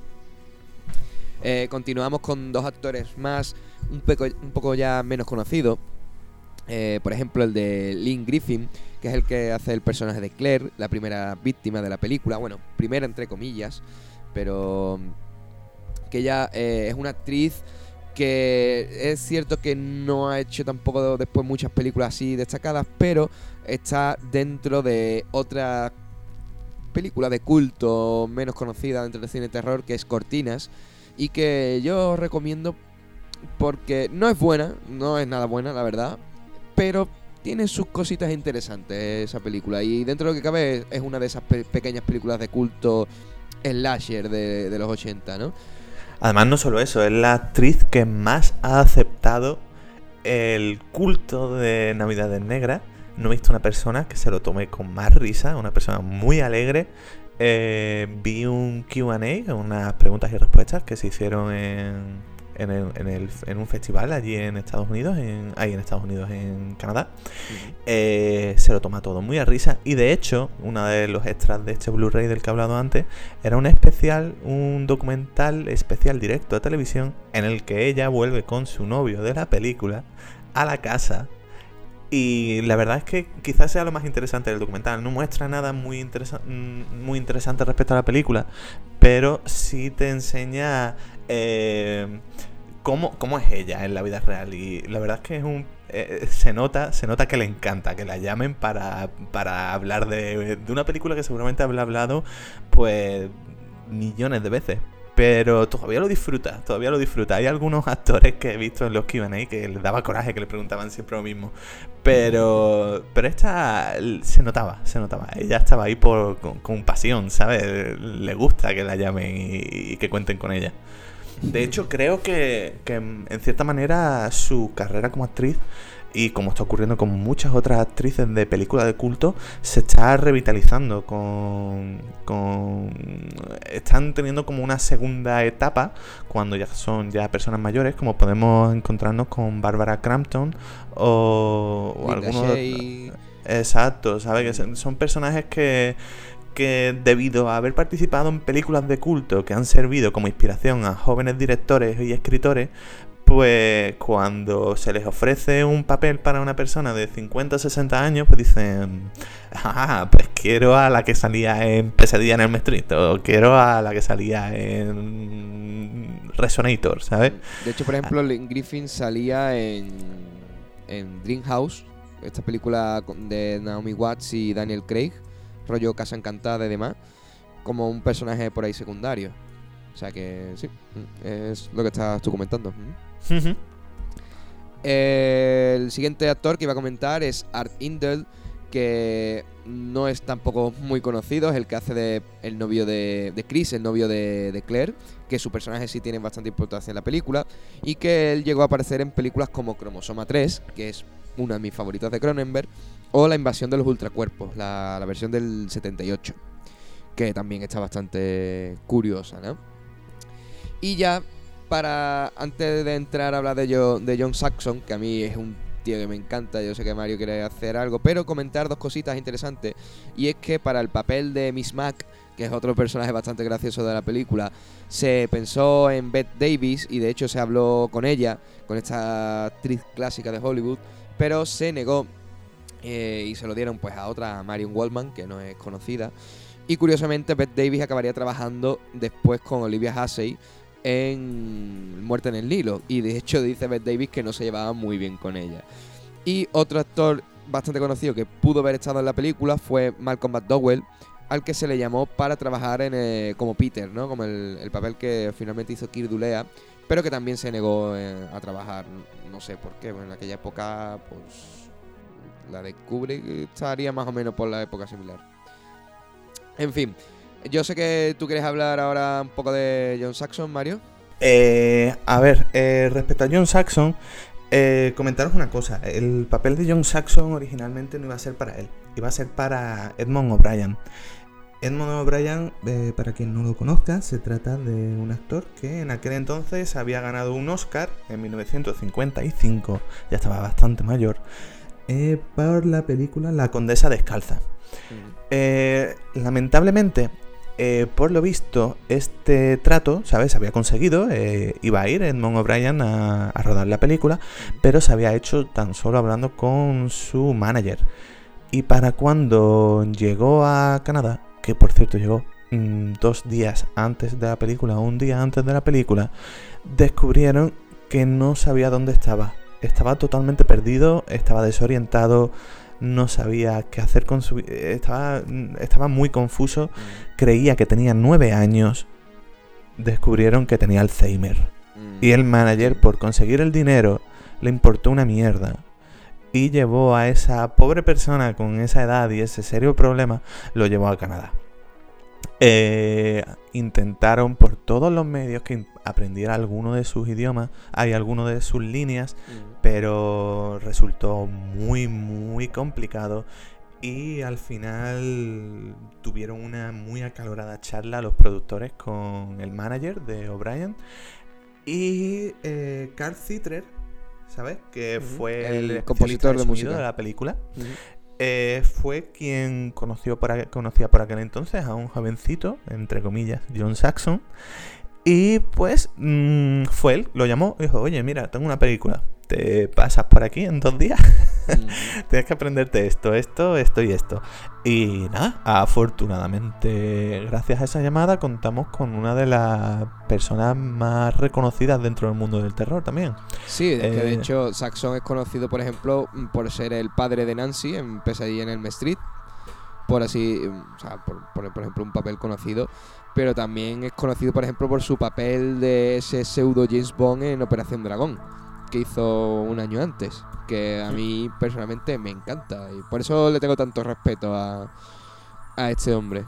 Eh, continuamos con dos actores más, un, peco, un poco ya menos conocidos. Eh, por ejemplo, el de Lynn Griffin, que es el que hace el personaje de Claire, la primera víctima de la película. Bueno, primera entre comillas, pero que ella eh, es una actriz que es cierto que no ha hecho tampoco después muchas películas así destacadas, pero está dentro de otra película de culto menos conocida dentro del cine de terror, que es Cortinas, y que yo recomiendo porque no es buena, no es nada buena, la verdad, pero tiene sus cositas interesantes esa película, y dentro de lo que cabe es una de esas pe- pequeñas películas de culto slasher de, de los ochenta, ¿no? Además, no solo eso, es la actriz que más ha aceptado el culto de Navidades Negras. No he visto una persona que se lo tome con más risa, una persona muy alegre. Eh, vi un Q and A, unas preguntas y respuestas que se hicieron en, en, el, en, el, en un festival allí en Estados Unidos, en, ahí en Estados Unidos, en Canadá. Uh-huh. Eh, se lo toma todo muy a risa, y de hecho, uno de los extras de este Blu-ray del que he hablado antes era un especial, un documental especial directo a televisión en el que ella vuelve con su novio de la película a la casa. Y la verdad es que quizás sea lo más interesante del documental. No muestra nada muy, interesa- muy interesante respecto a la película, pero sí te enseña eh, cómo, cómo es ella en la vida real. Y la verdad es que es un eh, se nota se nota que le encanta que la llamen para, para hablar de, de una película que seguramente habrá hablado pues millones de veces. Pero todavía lo disfruta, todavía lo disfruta. Hay algunos actores que he visto en los Q and A que les daba coraje, que le preguntaban siempre lo mismo. Pero pero esta se notaba, se notaba. Ella estaba ahí por, con, con pasión, ¿sabes? Le gusta que la llamen y, y que cuenten con ella. De hecho, creo que, que en cierta manera su carrera como actriz, y como está ocurriendo con muchas otras actrices de películas de culto, se está revitalizando con, con están teniendo como una segunda etapa cuando ya son ya personas mayores, como podemos encontrarnos con Barbara Crampton o, o algunos de, exacto, ¿sabes? Que son, son personajes que que debido a haber participado en películas de culto que han servido como inspiración a jóvenes directores y escritores, pues cuando se les ofrece un papel para una persona de cincuenta o sesenta años, pues dicen, ah, pues quiero a la que salía en Pesadilla en Elm Street, o quiero a la que salía en Resonator, ¿sabes? De hecho, por ejemplo, Lynn Griffin salía en, en Dreamhouse, esta película de Naomi Watts y Daniel Craig, rollo Casa Encantada y demás, como un personaje por ahí secundario. O sea que sí, es lo que estás tú comentando. Uh-huh. El siguiente actor que iba a comentar es Art Indel, que no es tampoco muy conocido, es el que hace de el novio de, de Chris, el novio de, de Claire, que su personaje sí tiene bastante importancia en la película, y que él llegó a aparecer en películas como Cromosoma tres, que es una de mis favoritas de Cronenberg, o La invasión de los ultracuerpos, la, la versión del setenta y ocho, que también está bastante curiosa, ¿no? Y ya, para antes de entrar a hablar de, yo, de John Saxon, que a mí es un tío que me encanta, yo sé que Mario quiere hacer algo, pero comentar dos cositas interesantes, y es que para el papel de Miss Mac, que es otro personaje bastante gracioso de la película, se pensó en Bette Davis y de hecho se habló con ella, con esta actriz clásica de Hollywood, pero se negó eh, y se lo dieron pues a otra, a Marion Waldman, que no es conocida. Y curiosamente Bette Davis acabaría trabajando después con Olivia Hussey en Muerte en el Nilo. Y de hecho dice Bette Davis que no se llevaba muy bien con ella. Y otro actor bastante conocido que pudo haber estado en la película fue Malcolm McDowell, al que se le llamó para trabajar en eh, como Peter, ¿no? Como el, el papel que finalmente hizo Keir Dullea, pero que también se negó eh, a trabajar, no sé por qué, bueno, en aquella época, pues la de Kubrick estaría más o menos por la época similar. En fin, yo sé que tú quieres hablar ahora un poco de John Saxon, Mario. Eh, a ver, eh, respecto a John Saxon, eh, comentaros una cosa. El papel de John Saxon originalmente no iba a ser para él, iba a ser para Edmond O'Brien. Edmond O'Brien, eh, para quien no lo conozca, se trata de un actor que en aquel entonces había ganado un Oscar en mil novecientos cincuenta y cinco, ya estaba bastante mayor, eh, por la película La Condesa Descalza. Eh, lamentablemente, eh, por lo visto, este trato, ¿sabes? Se había conseguido, eh, iba a ir Edmond O'Brien a, a rodar la película, pero se había hecho tan solo hablando con su manager. Y para cuando llegó a Canadá, que por cierto llegó mmm, dos días antes de la película, un día antes de la película, descubrieron que no sabía dónde estaba. Estaba totalmente perdido, estaba desorientado, no sabía qué hacer con su vida, estaba, estaba muy confuso, creía que tenía nueve años, descubrieron que tenía Alzheimer. Mm. Y el manager, por conseguir el dinero, le importó una mierda. Y llevó a esa pobre persona con esa edad y ese serio problema, lo llevó a Canadá. Eh, intentaron por todos los medios que aprendiera alguno de sus idiomas, hay alguno de sus líneas, mm. pero resultó muy muy complicado y al final tuvieron una muy acalorada charla los productores con el manager de O'Brien y eh, Carl Zittrer, ¿sabes? Que uh-huh. fue el, el compositor de, de música de la película. Uh-huh. Eh, fue quien conoció por aquel, conocía por aquel entonces a un jovencito, entre comillas, John Saxon. Y pues mmm, fue él, lo llamó y dijo, oye, mira, tengo una película, te pasas por aquí en dos días, mm. tienes que aprenderte esto, esto, esto y esto. Y nada, afortunadamente, gracias a esa llamada, contamos con una de las personas más reconocidas dentro del mundo del terror también. Sí, es eh, que de hecho Saxon es conocido, por ejemplo, por ser el padre de Nancy en Pesadilla en Elm Street, por así, o sea, por, por, por ejemplo, un papel conocido. Pero también es conocido, por ejemplo, por su papel de ese pseudo James Bond en Operación Dragón, que hizo un año antes, que a mí personalmente me encanta y por eso le tengo tanto respeto a, a este hombre.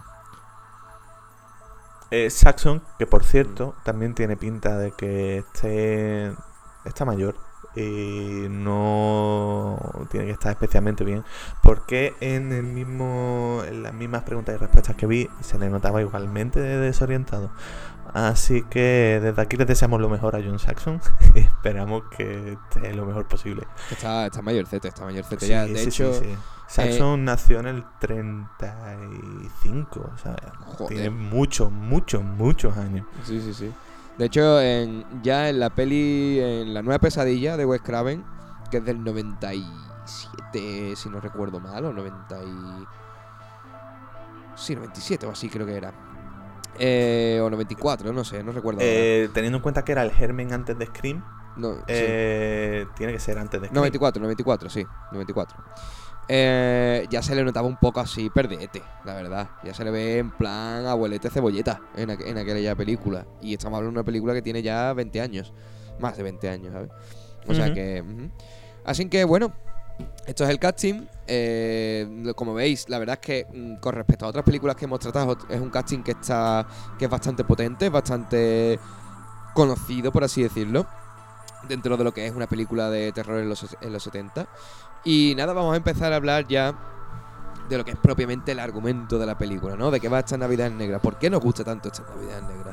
Eh, Saxon, que por cierto también tiene pinta de que esté, está mayor y no tiene que estar especialmente bien, porque en el mismo en las mismas preguntas y respuestas que vi se le notaba igualmente desorientado. Así que desde aquí les deseamos lo mejor a John Saxon y esperamos que esté lo mejor posible. Está, está mayorcete, está mayorcete sí, ya. De sí, hecho, sí, sí. Saxon eh, nació en el treinta y cinco, o sea, joder. Tiene muchos, muchos, muchos años. Sí, sí, sí. De hecho, en, ya en la peli, en la nueva Pesadilla de Wes Craven, que es del noventa y siete, si no recuerdo mal, o noventa y... Sí, noventa y siete o así creo que era. Eh, o noventa y cuatro, no sé, no recuerdo. Eh, teniendo en cuenta que era el germen antes de Scream, no, eh, sí. Tiene que ser antes de Scream. noventa y cuatro, noventa y cuatro, sí, noventa y cuatro. Eh, ya se le notaba un poco así perdete, la verdad. Ya se le ve en plan abuelete cebolleta en, aqu- en aquella película. Y estamos hablando de una película que tiene ya veinte años. Más de veinte años, ¿sabes? O uh-huh. sea que... Uh-huh. Así que, bueno, esto es el casting. Eh, como veis, la verdad es que mm, con respecto a otras películas que hemos tratado, es un casting que está que es bastante potente, bastante conocido, por así decirlo, dentro de lo que es una película de terror en los, en los setenta. Y nada, vamos a empezar a hablar ya de lo que es propiamente el argumento de la película, ¿no? De qué va esta Navidad Negra. ¿Por qué nos gusta tanto esta Navidad Negra?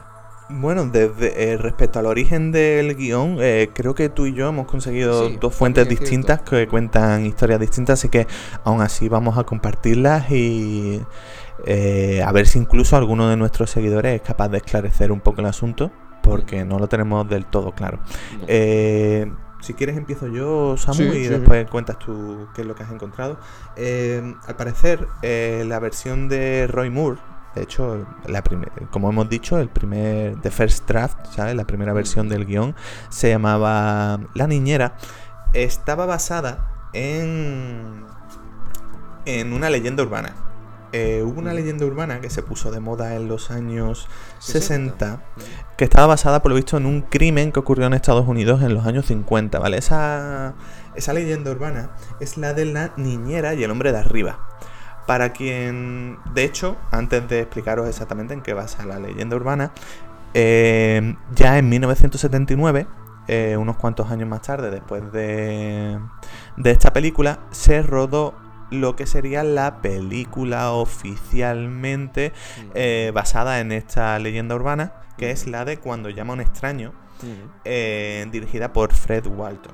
Bueno, desde eh, respecto al origen del guión, eh, creo que tú y yo hemos conseguido Sí, dos fuentes también es distintas que cuentan historias distintas, así que aún así vamos a compartirlas y eh, a ver si incluso alguno de nuestros seguidores es capaz de esclarecer un poco el asunto, porque no lo tenemos del todo claro. No. Eh, si quieres empiezo yo, Samu, Sí, y sí, después cuentas tú qué es lo que has encontrado. Eh, al parecer, eh, la versión de Roy Moore, de hecho, la primer, como hemos dicho, el primer The First Draft, ¿sabes? La primera versión del guión se llamaba La Niñera. Estaba basada en en una leyenda urbana. Eh, hubo una leyenda urbana que se puso de moda en los años sesenta, que estaba basada, por lo visto, en un crimen que ocurrió en Estados Unidos en los años cincuenta, ¿vale? Esa, esa leyenda urbana es la de la niñera y el hombre de arriba. Para quien, de hecho, antes de explicaros exactamente en qué basa la leyenda urbana, eh, ya en mil novecientos setenta y nueve, eh, unos cuantos años más tarde, después de, de esta película, se rodó lo que sería la película oficialmente eh, basada en esta leyenda urbana, que es la de Cuando llama a un extraño, eh, dirigida por Fred Walton.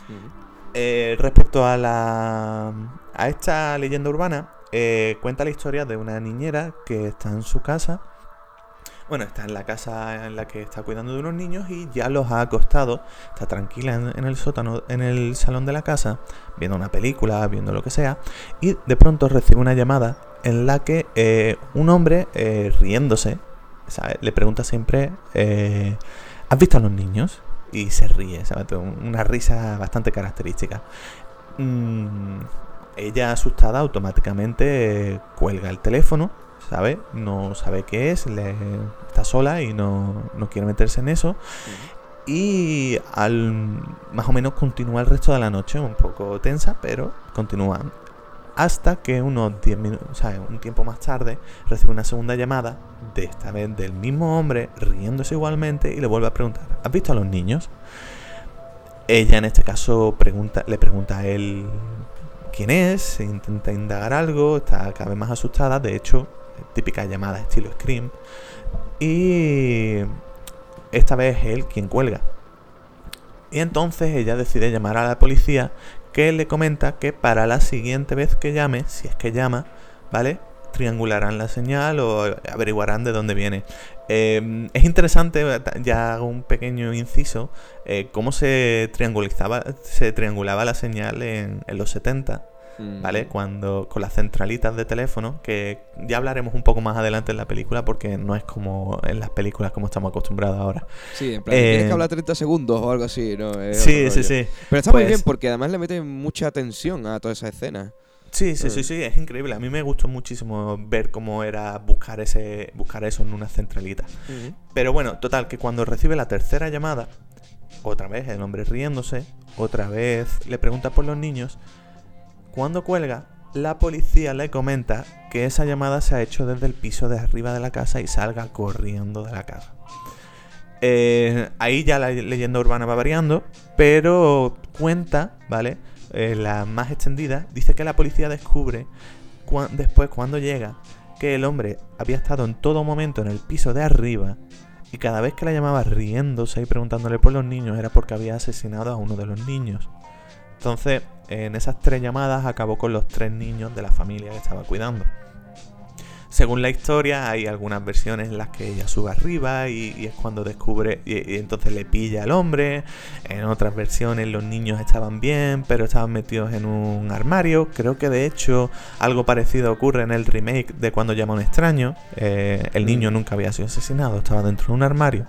Eh, respecto a la a esta leyenda urbana, eh, cuenta la historia de una niñera que está en su casa. Bueno, está en la casa en la que está cuidando de unos niños y ya los ha acostado. Está tranquila en, en el sótano, en el salón de la casa, viendo una película, viendo lo que sea. Y de pronto recibe una llamada en la que eh, un hombre, eh, riéndose, ¿sabes? Le pregunta siempre, eh, ¿has visto a los niños? Y se ríe, ¿sabes? Una risa bastante característica. Mm, ella, asustada, automáticamente eh, cuelga el teléfono, ¿sabe? No sabe qué es, le, está sola y no, no quiere meterse en eso. Uh-huh. Y al más o menos continúa el resto de la noche, un poco tensa, pero continúa. Hasta que unos diez minutos, o sea, un tiempo más tarde, recibe una segunda llamada, de esta vez del mismo hombre, riéndose igualmente, y le vuelve a preguntar, ¿has visto a los niños? Ella en este caso pregunta, le pregunta a él quién es, intenta indagar algo, está cada vez más asustada, de hecho, típica llamada estilo Scream, y esta vez es él quien cuelga. Y entonces ella decide llamar a la policía, que le comenta que para la siguiente vez que llame, si es que llama, ¿vale?, triangularán la señal o averiguarán de dónde viene. Eh, es interesante, ya hago un pequeño inciso, eh, cómo se triangulizaba, se triangulaba la señal en, en los setenta, ¿vale? Cuando con las centralitas de teléfono, que ya hablaremos un poco más adelante en la película, porque no es como en las películas como estamos acostumbrados ahora. Sí, en plan, eh, tienes que hablar treinta segundos o algo así, ¿no? Es sí, sí, sí. Pero está pues, muy bien, porque además le mete mucha tensión a toda esa escena. Sí, sí, sí, sí, es increíble. A mí me gustó muchísimo ver cómo era buscar ese buscar eso en una centralita. Uh-huh. Pero bueno, total, que cuando recibe la tercera llamada, otra vez el hombre riéndose, otra vez le pregunta por los niños. Cuando cuelga, la policía le comenta que esa llamada se ha hecho desde el piso de arriba de la casa y salga corriendo de la casa. Eh, ahí ya la leyenda urbana va variando, pero cuenta, ¿vale? Eh, la más extendida, dice que la policía descubre cu- después cuando llega que el hombre había estado en todo momento en el piso de arriba y cada vez que la llamaba riéndose y preguntándole por los niños era porque había asesinado a uno de los niños. Entonces, en esas tres llamadas acabó con los tres niños de la familia que estaba cuidando. Según la historia, hay algunas versiones en las que ella sube arriba y, y es cuando descubre, y, y entonces le pilla al hombre. En otras versiones los niños estaban bien, pero estaban metidos en un armario. Creo que de hecho algo parecido ocurre en el remake de Cuando llama a un extraño. Eh, el niño nunca había sido asesinado, estaba dentro de un armario.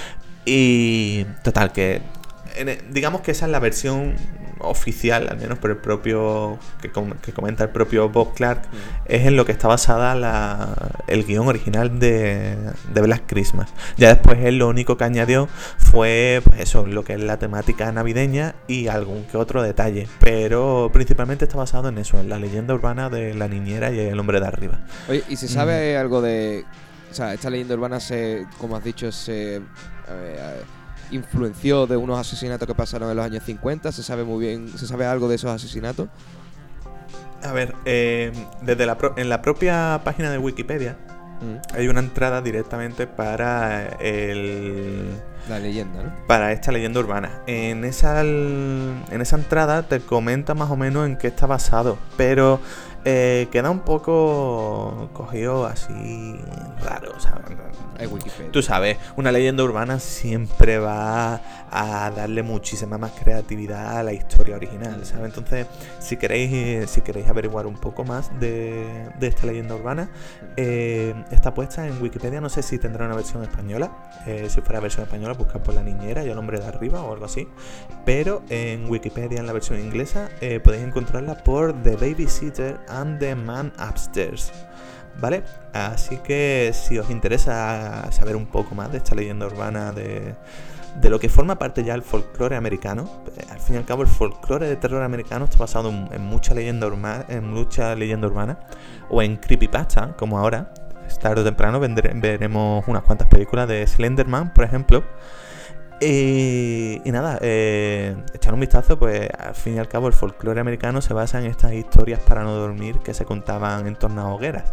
Y total, que digamos que esa es la versión oficial, al menos por el propio que, com- que comenta el propio Bob Clark, mm. es en lo que está basada la, el guión original de, de Black Christmas. Ya después él lo único que añadió fue pues eso, lo que es la temática navideña y algún que otro detalle, pero principalmente está basado en eso, en la leyenda urbana de la niñera y el hombre de arriba. Oye, ¿y se sabe mm. algo de, o sea, esta leyenda urbana se, como has dicho, se eh, influenció de unos asesinatos que pasaron en los años cincuenta? ¿Se sabe muy bien, se sabe algo de esos asesinatos? A ver, eh, desde la pro- en la propia página de Wikipedia mm. hay una entrada directamente para el... La leyenda, ¿no? Para esta leyenda urbana. En esa, en esa entrada te comenta más o menos en qué está basado, pero eh, queda un poco cogido así raro, ¿sabes? Hay Wikipedia. Tú sabes, una leyenda urbana siempre va a darle muchísima más creatividad a la historia original, ¿sabes? Entonces, si queréis, si queréis averiguar un poco más de, de esta leyenda urbana, eh, está puesta en Wikipedia. No sé si tendrá una versión española. Eh, si fuera versión española, buscad por La Niñera y El Hombre de Arriba o algo así. Pero en Wikipedia, en la versión inglesa, eh, podéis encontrarla por The Babysitter and the Man Upstairs. ¿Vale? Así que si os interesa saber un poco más de esta leyenda urbana, de, de lo que forma parte ya del folclore americano, pues, al fin y al cabo el folclore de terror americano está basado en, en mucha leyenda urbana, en mucha leyenda urbana, o en creepypasta, como ahora. Tarde o temprano vendré, veremos unas cuantas películas de Slenderman, por ejemplo. Y, y nada, eh, echar un vistazo, pues al fin y al cabo el folclore americano se basa en estas historias para no dormir que se contaban en torno a hogueras.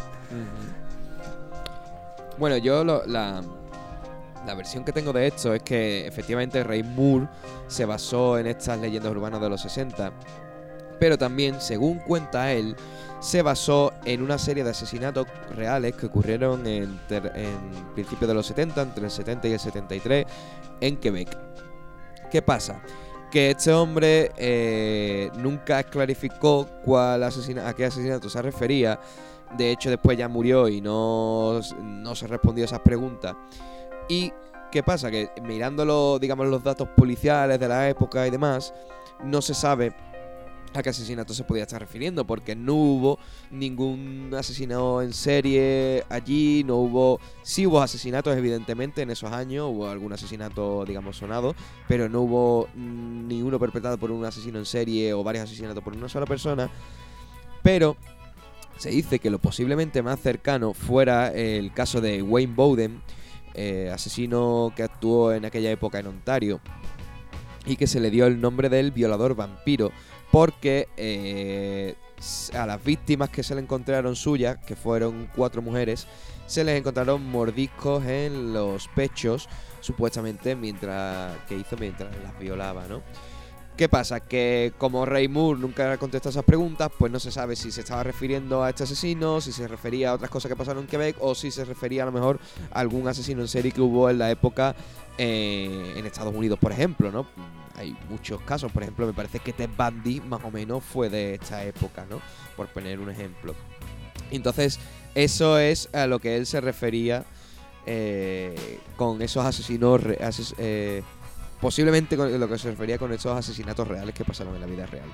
Bueno, yo lo, la, la versión que tengo de esto es que efectivamente Ray Moore se basó en estas leyendas urbanas de los sesenta, pero también, según cuenta él, se basó en una serie de asesinatos reales que ocurrieron en, ter, en principios de los setenta, entre el setenta y el setenta y tres, en Quebec. ¿Qué pasa? Que este hombre eh, nunca clarificó cuál asesina, a qué asesinato se refería. De hecho, después ya murió y no, no se respondió a esas preguntas. ¿Y qué pasa? Que mirándolo, digamos, los datos policiales de la época y demás, no se sabe a qué asesinato se podía estar refiriendo, porque no hubo ningún asesinato en serie allí, no hubo... Sí hubo asesinatos, evidentemente, en esos años, hubo algún asesinato, digamos, sonado, pero no hubo ni uno perpetrado por un asesino en serie o varios asesinatos por una sola persona. Pero se dice que lo posiblemente más cercano fuera el caso de Wayne Bowden, eh, asesino que actuó en aquella época en Ontario, y que se le dio el nombre del violador vampiro, porque eh, a las víctimas que se le encontraron suyas, que fueron cuatro mujeres, se les encontraron mordiscos en los pechos, supuestamente mientras que hizo mientras las violaba, ¿no? ¿Qué pasa? Que como Ray Moore nunca contestó esas preguntas, pues no se sabe si se estaba refiriendo a este asesino, si se refería a otras cosas que pasaron en Quebec, o si se refería a lo mejor a algún asesino en serie que hubo en la época eh, en Estados Unidos, por ejemplo, ¿no? Hay muchos casos, por ejemplo, me parece que Ted Bundy más o menos fue de esta época, ¿no? Por poner un ejemplo. Entonces, eso es a lo que él se refería eh, con esos asesinos... Ases, eh, posiblemente con lo que se refería con esos asesinatos reales que pasaron en la vida real.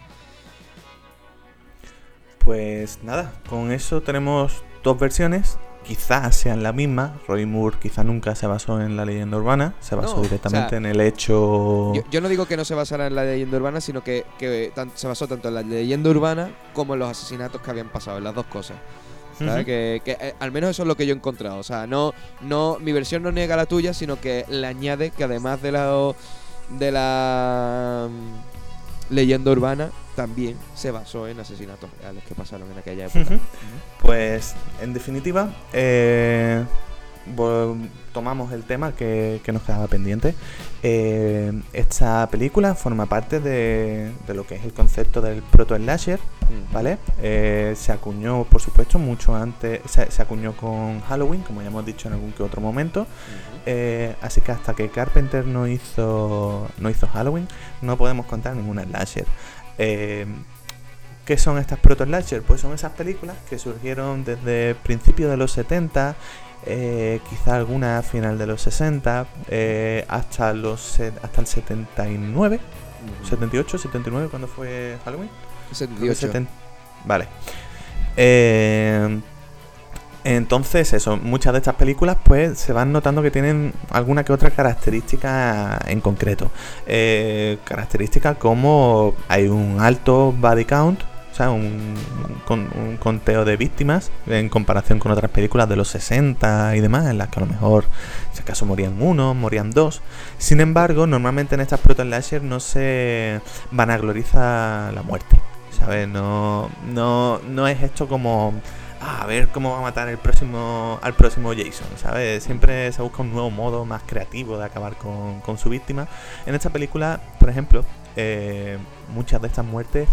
Pues nada, con eso tenemos dos versiones. Quizás sean la misma. Roy Moore quizá nunca se basó en la leyenda urbana, se basó no, directamente o sea, en el hecho... Yo, yo no digo que no se basara en la leyenda urbana, sino que, que tan, se basó tanto en la leyenda urbana como en los asesinatos que habían pasado, en las dos cosas. ¿Sabes? Uh-huh. Que, que eh, al menos eso es lo que yo he encontrado. O sea, no, no, mi versión no niega la tuya, sino que le añade que además de la de la um, leyenda urbana, también se basó en asesinatos reales que pasaron en aquella época. Uh-huh. Uh-huh. Pues, en definitiva, eh, tomamos el tema que, que nos quedaba pendiente. Eh, esta película forma parte de, de lo que es el concepto del proto-slasher, ¿vale? Eh, se acuñó, por supuesto, mucho antes, se, se acuñó con Halloween, como ya hemos dicho en algún que otro momento. Uh-huh. Eh, así que hasta que Carpenter no hizo, no hizo Halloween, no podemos contar ninguna slasher. Eh, ¿Qué son estas proto-slasher? Pues son esas películas que surgieron desde principios de los setenta, eh, quizá alguna a final de los sesenta, eh, hasta los hasta el setenta y nueve, uh-huh. setenta y ocho, setenta y nueve, ¿cuándo fue Halloween? setenta y ocho. setenta Vale. Eh, entonces, eso, muchas de estas películas pues se van notando que tienen alguna que otra característica en concreto. Eh, características como hay un alto body count, o sea, un, un, un conteo de víctimas en comparación con otras películas de los sesenta y demás, en las que a lo mejor, si acaso, morían uno, morían dos. Sin embargo, normalmente en estas proto-slasher no se vanagloriza la muerte, ¿sabes? No, no, no es esto como ah, a ver cómo va a matar el próximo al próximo Jason, ¿sabes? Siempre se busca un nuevo modo más creativo de acabar con, con su víctima. En esta película, por ejemplo, eh, muchas de estas muertes,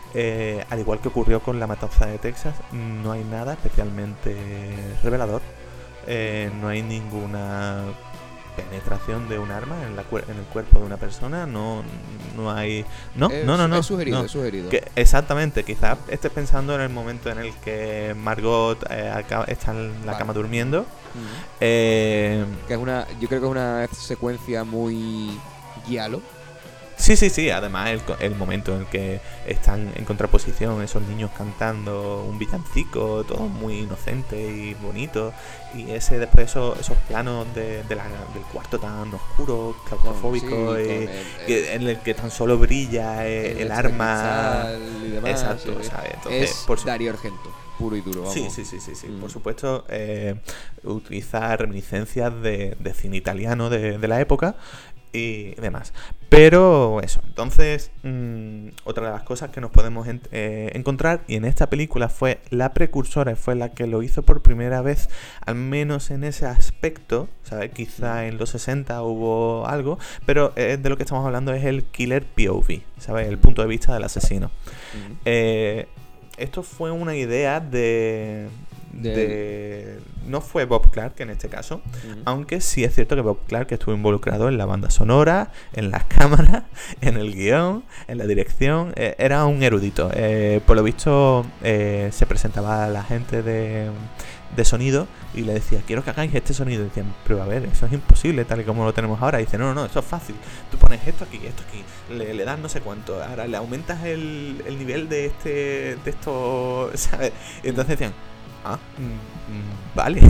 eh, al igual que ocurrió con la matanza de Texas, no hay nada especialmente revelador. Eh, no hay ninguna penetración de un arma en, la cuer- en el cuerpo de una persona, no no hay no Es- no no no es sugerido, no. es sugerido. Que- exactamente, quizás estés pensando en el momento en el que Margot eh, acaba- está en la Vale. cama durmiendo. Mm. eh, Que es una, yo creo que es una secuencia muy guialo. sí sí sí además el, co- el momento en el que están en contraposición esos niños cantando un villancico, todo muy inocente y bonito, y ese después esos, esos planos de, de la- del cuarto tan oscuro, claustrofóbico, Sí, y- con el- que- en el que tan solo brilla eh, el, el arma. cristal y demás, Exacto, sí, sí. ¿sabes? Entonces, Es por su- Dario Argento, puro y duro, vamos. Sí, sí, sí, sí, sí. Mm. Por supuesto, eh, utiliza reminiscencias de, de cine italiano de, de la época y demás. Pero eso, entonces, mmm, otra de las cosas que nos podemos en- eh, encontrar, y en esta película fue la precursora, fue la que lo hizo por primera vez, al menos en ese aspecto, ¿sabes? Quizá en los sesenta hubo algo, pero eh, de lo que estamos hablando es el killer P O V, ¿sabes? El punto de vista del asesino. Mm. Eh, esto fue una idea de, Del- de... No fue Bob Clark en este caso, Mm. aunque sí es cierto que Bob Clark estuvo involucrado en la banda sonora, en las cámaras, en el guión, en la dirección. Eh, era un erudito. Eh, por lo visto eh, se presentaba a la gente de, de sonido y le decía, quiero que hagáis este sonido. Y decían, pero a ver, eso es imposible tal y como lo tenemos ahora. Y dice, no, no, no, eso es fácil. Tú pones esto aquí, esto aquí, le, le das no sé cuánto, ahora le aumentas el, el nivel de este de esto, ¿sabes? Y entonces decían, ah, mm, mm, vale.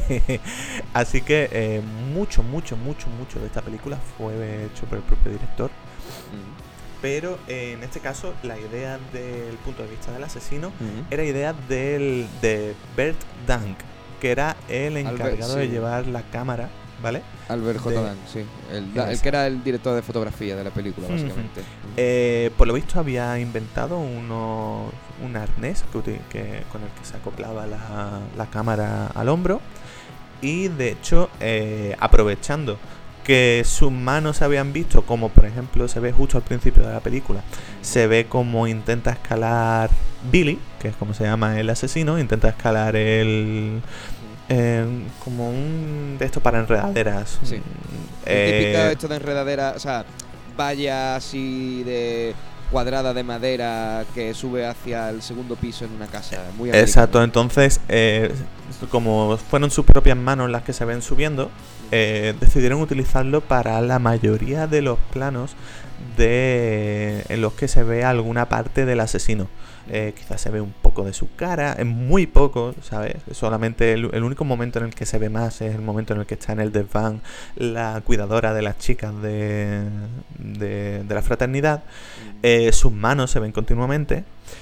Así que eh, mucho, mucho, mucho, mucho de esta película fue hecho por el propio director. Mm. Pero eh, en este caso la idea del punto de vista del asesino Mm. era idea del, de Bert Dank, que era el Albert, encargado sí. de llevar la cámara, ¿vale? Albert J. de- Dan, sí. El, Ese. el que era el director de fotografía de la película, Ujú. básicamente. Eh, por lo visto había inventado uno, un arnés que, uti- que- con el que se acoplaba la, la cámara al hombro, y de hecho eh, aprovechando que sus manos se habían visto, como por ejemplo se ve justo al principio de la película, se ve como intenta escalar Billy, que es como se llama el asesino, intenta escalar el... eh, como un de estos para enredaderas. Sí. Eh, Típica esto de enredadera, o sea, valla así de cuadrada de madera que sube hacia el segundo piso en una casa. Muy americano. Exacto, entonces, eh, como fueron sus propias manos las que se ven subiendo, eh, decidieron utilizarlo para la mayoría de los planos de en los que se ve alguna parte del asesino. Eh, quizás se ve un poco de su cara, en muy poco, ¿sabes? Solamente el, el único momento en el que se ve más es el momento en el que está en el desván la cuidadora de las chicas de, de, de la fraternidad. Eh, sus manos se ven continuamente.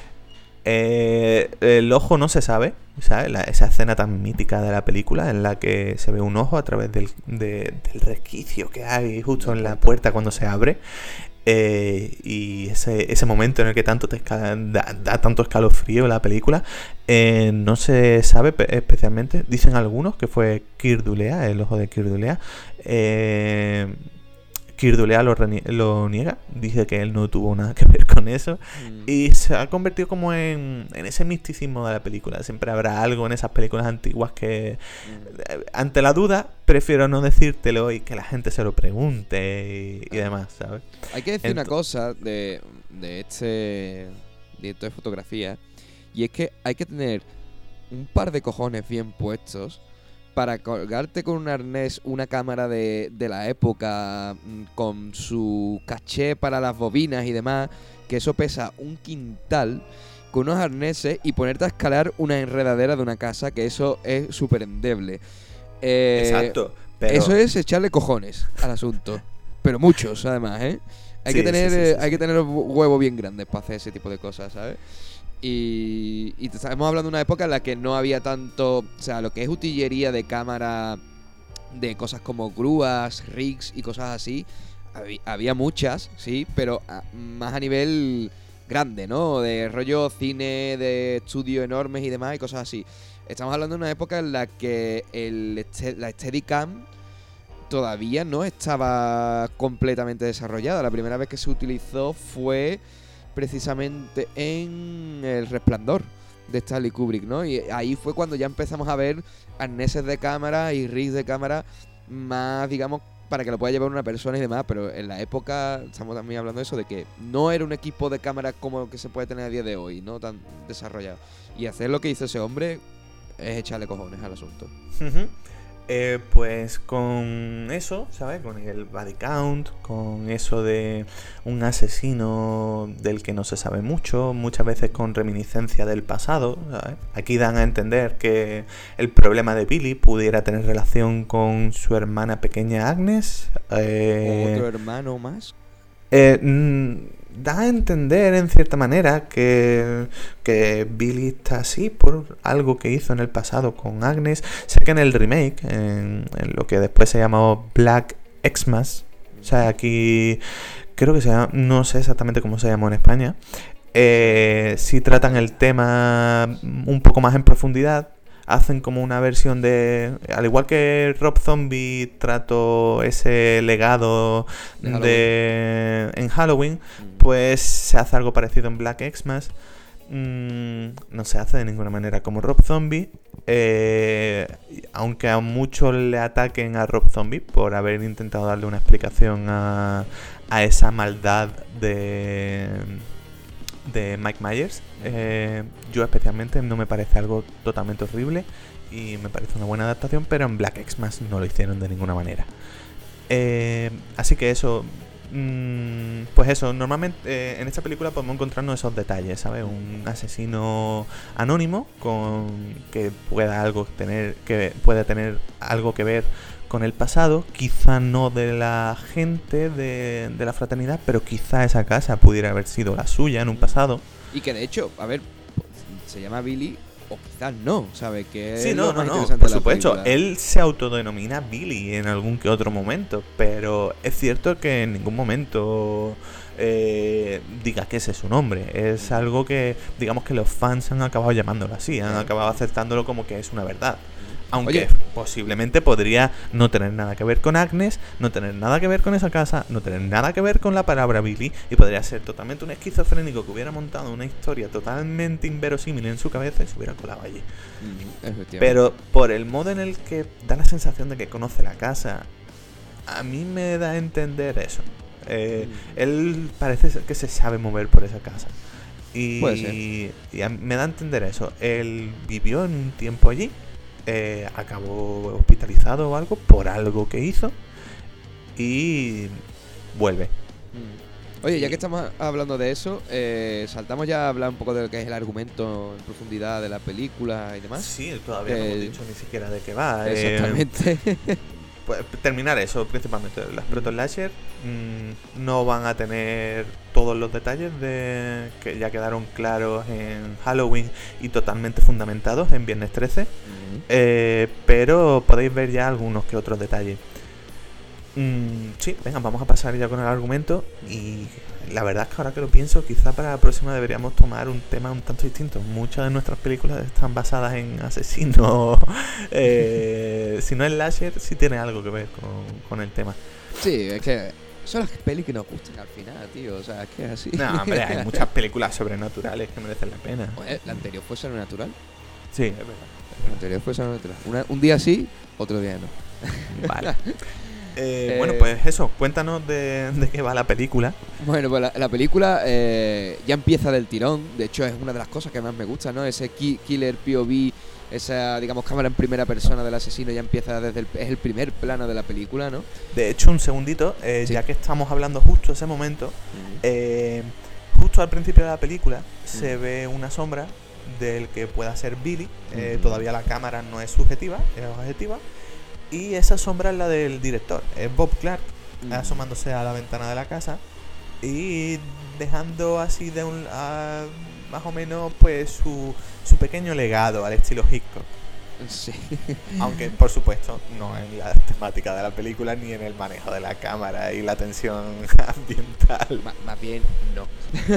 Eh, el ojo no se sabe, ¿sabes? La- esa escena tan mítica de la película en la que se ve un ojo a través del, de- del resquicio que hay justo en la puerta cuando se abre. Eh, y ese, ese momento en el que tanto te esca- da, da tanto escalofrío la película, eh, no se sabe pe- especialmente. Dicen algunos que fue Keir Dullea, el ojo de Keir Dullea. Eh, Keir Dullea lo, renie- lo niega, dice que él no tuvo nada que ver con eso. Mm. Y se ha convertido como en, en ese misticismo de la película. Siempre habrá algo en esas películas antiguas que, eh, ante la duda, prefiero no decírtelo y que la gente se lo pregunte y, y demás, ¿sabes? Hay que decir una Ento- cosa de, de este director de fotografía, y es que hay que tener un par de cojones bien puestos para colgarte con un arnés una cámara de, de la época, mm, con su caché para las bobinas y demás, que eso pesa un quintal, con unos arneses, y ponerte a escalar una enredadera de una casa, que eso es súper endeble. Eh, Exacto. Pero Eso es echarle cojones al asunto. Pero muchos, además, ¿eh? Hay Sí, que tener sí, sí, eh, sí, hay sí. que tener huevos bien grandes para hacer ese tipo de cosas, ¿sabes? Y, y te- estamos hablando de una época en la que no había tanto... O sea, lo que es utillería de cámara, de cosas como grúas, rigs y cosas así, había, había muchas, sí, pero a- más a nivel grande, ¿no? De rollo cine, de estudio enormes y demás y cosas así. estamos hablando de una época en la que el este- la Steadicam todavía no estaba completamente desarrollada. La primera vez que se utilizó fue precisamente en El Resplandor de Stanley Kubrick, ¿no? Y ahí fue cuando ya empezamos a ver arneses de cámara y rigs de cámara más, digamos, para que lo pueda llevar una persona y demás, pero en la época estamos también hablando de eso, de que no era un equipo de cámara como el que se puede tener a día de hoy, no tan desarrollado. Y hacer lo que hizo ese hombre es echarle cojones al asunto. Uh-huh. Eh, pues con eso, ¿sabes? Con el body count, con eso de un asesino del que no se sabe mucho, muchas veces con reminiscencia del pasado, ¿sabes? Aquí dan a entender que el problema de Billy pudiera tener relación con su hermana pequeña Agnes. Eh, ¿Otro hermano más? Eh, mm, da a entender en cierta manera que, que Billy está así por algo que hizo en el pasado con Agnes. Sé que en el remake, en, en lo que después se llamó Black Xmas, o sea, aquí creo que se llama, no sé exactamente cómo se llamó en España, eh, si tratan el tema un poco más en profundidad. Hacen como una versión de... Al igual que Rob Zombie trató ese legado de Halloween. de en Halloween, mm. pues se hace algo parecido en Black Xmas. Mm, no se hace de ninguna manera como Rob Zombie. Eh, aunque a muchos le ataquen a Rob Zombie por haber intentado darle una explicación a, a esa maldad de... de Mike Myers, eh, yo especialmente no me parece algo totalmente horrible y me parece una buena adaptación, pero en Black Xmas no lo hicieron de ninguna manera. Eh, así que eso, mmm, pues eso, normalmente eh, en esta película podemos encontrarnos esos detalles, ¿sabes? Un asesino anónimo con que pueda algo tener, que puede tener algo que ver con el pasado, quizá no de la gente de, de la fraternidad, pero quizá esa casa pudiera haber sido la suya en un pasado. Y que de hecho, a ver, se llama Billy o quizás no, ¿sabes? Que sí, es no, lo no, más no, interesante por de la supuesto, película. Él se autodenomina Billy en algún que otro momento, pero es cierto que en ningún momento eh, diga que ese es su nombre. Es algo que, digamos que los fans han acabado llamándolo así, han acabado aceptándolo como que es una verdad. Aunque Oye. posiblemente podría no tener nada que ver con Agnes, no tener nada que ver con esa casa, no tener nada que ver con la palabra Billy, y podría ser totalmente un esquizofrénico que hubiera montado una historia totalmente inverosímil en su cabeza y se hubiera colado allí. Mm, Pero por el modo en el que da la sensación de que conoce la casa, a mí me da a entender eso. Eh, mm. Él parece ser que se sabe mover por esa casa. Y, y a, me da a entender eso. Él vivió en un tiempo allí. Eh, acabó hospitalizado o algo por algo que hizo y vuelve. Oye, ya que estamos hablando de eso, eh, saltamos ya a hablar un poco de lo que es el argumento en profundidad de la película y demás. Sí, todavía eh, no hemos dicho ni siquiera de qué va. Exactamente. Eh, pues, terminar eso principalmente. Las proto-slasher mmm, no van a tener todos los detalles de que ya quedaron claros en Halloween y totalmente fundamentados en Viernes trece. Uh-huh. eh, pero podéis ver ya algunos que otros detalles. Mm, sí, venga, vamos a pasar ya con el argumento. Y la verdad es que ahora que lo pienso, quizá para la próxima deberíamos tomar un tema un tanto distinto. Muchas de nuestras películas están basadas en asesinos. eh, si no es slasher, sí tiene algo que ver con, con el tema. Sí, es que son las pelis que nos gustan al final, tío. O sea, es que es así. No, hombre, hay muchas películas sobrenaturales que merecen la pena. Oye, ¿la anterior fue sobrenatural? Sí, es verdad. La anterior fue sobrenatural. Una, un día sí, otro día no. Vale. Eh, eh, bueno, pues eso, cuéntanos de, de qué va la película. Bueno, pues la, la película eh, ya empieza del tirón. De hecho, es una de las cosas que más me gusta, ¿no? Ese ki- killer P O V, esa, digamos, cámara en primera persona del asesino ya empieza desde el, es el primer plano de la película, ¿no? De hecho, un segundito, eh, sí. ya que estamos hablando justo ese momento, uh-huh. eh, justo al principio de la película uh-huh. se ve una sombra del que pueda ser Billy. Eh, uh-huh. Todavía la cámara no es subjetiva, es objetiva. Y esa sombra es la del director, es Bob Clark, mm. asomándose a la ventana de la casa y dejando así de un uh, más o menos pues su, su pequeño legado al estilo Hitchcock. Sí. Aunque, por supuesto, no en la temática de la película ni en el manejo de la cámara y la tensión ambiental. M- más bien, no.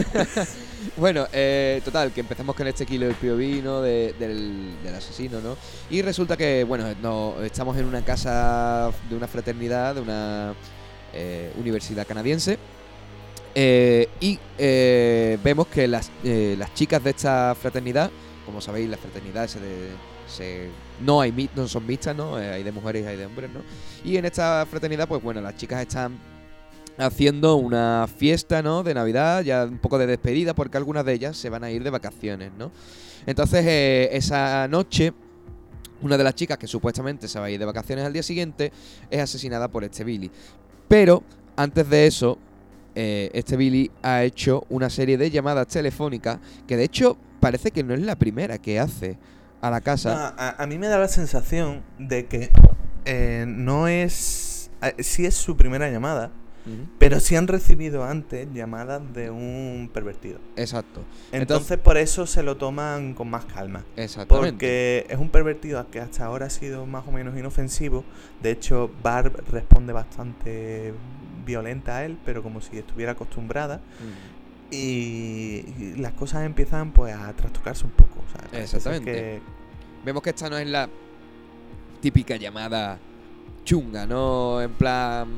Bueno, eh, total, que empezamos con este kilo del P O V, ¿no? De, del, del asesino, ¿no? Y resulta que, bueno, no, estamos en una casa de una fraternidad, de una eh, universidad canadiense. Eh, y eh, vemos que las, eh, las chicas de esta fraternidad, como sabéis, la fraternidad se, de, se no hay mi, no son mixtas, ¿no? Eh, hay de mujeres y hay de hombres, ¿no? Y en esta fraternidad, pues bueno, las chicas están haciendo una fiesta, ¿no? De Navidad, ya un poco de despedida, porque algunas de ellas se van a ir de vacaciones, ¿no? Entonces, eh, esa noche, una de las chicas que supuestamente se va a ir de vacaciones al día siguiente es asesinada por este Billy. Pero, antes de eso, eh, este Billy ha hecho una serie de llamadas telefónicas que, de hecho, parece que no es la primera que hace a la casa. No, a, a mí me da la sensación de que eh, no es... Eh, sí es su primera llamada, uh-huh. pero sí han recibido antes llamadas de un pervertido. Exacto. Entonces, Entonces por eso se lo toman con más calma. Exactamente. Porque es un pervertido que hasta ahora ha sido más o menos inofensivo. De hecho, Barb responde bastante violenta a él, pero como si estuviera acostumbrada. Uh-huh. Y, y las cosas empiezan pues a trastocarse un poco. O sea, exactamente. Que... Vemos que esta no es la típica llamada chunga, ¿no? En plan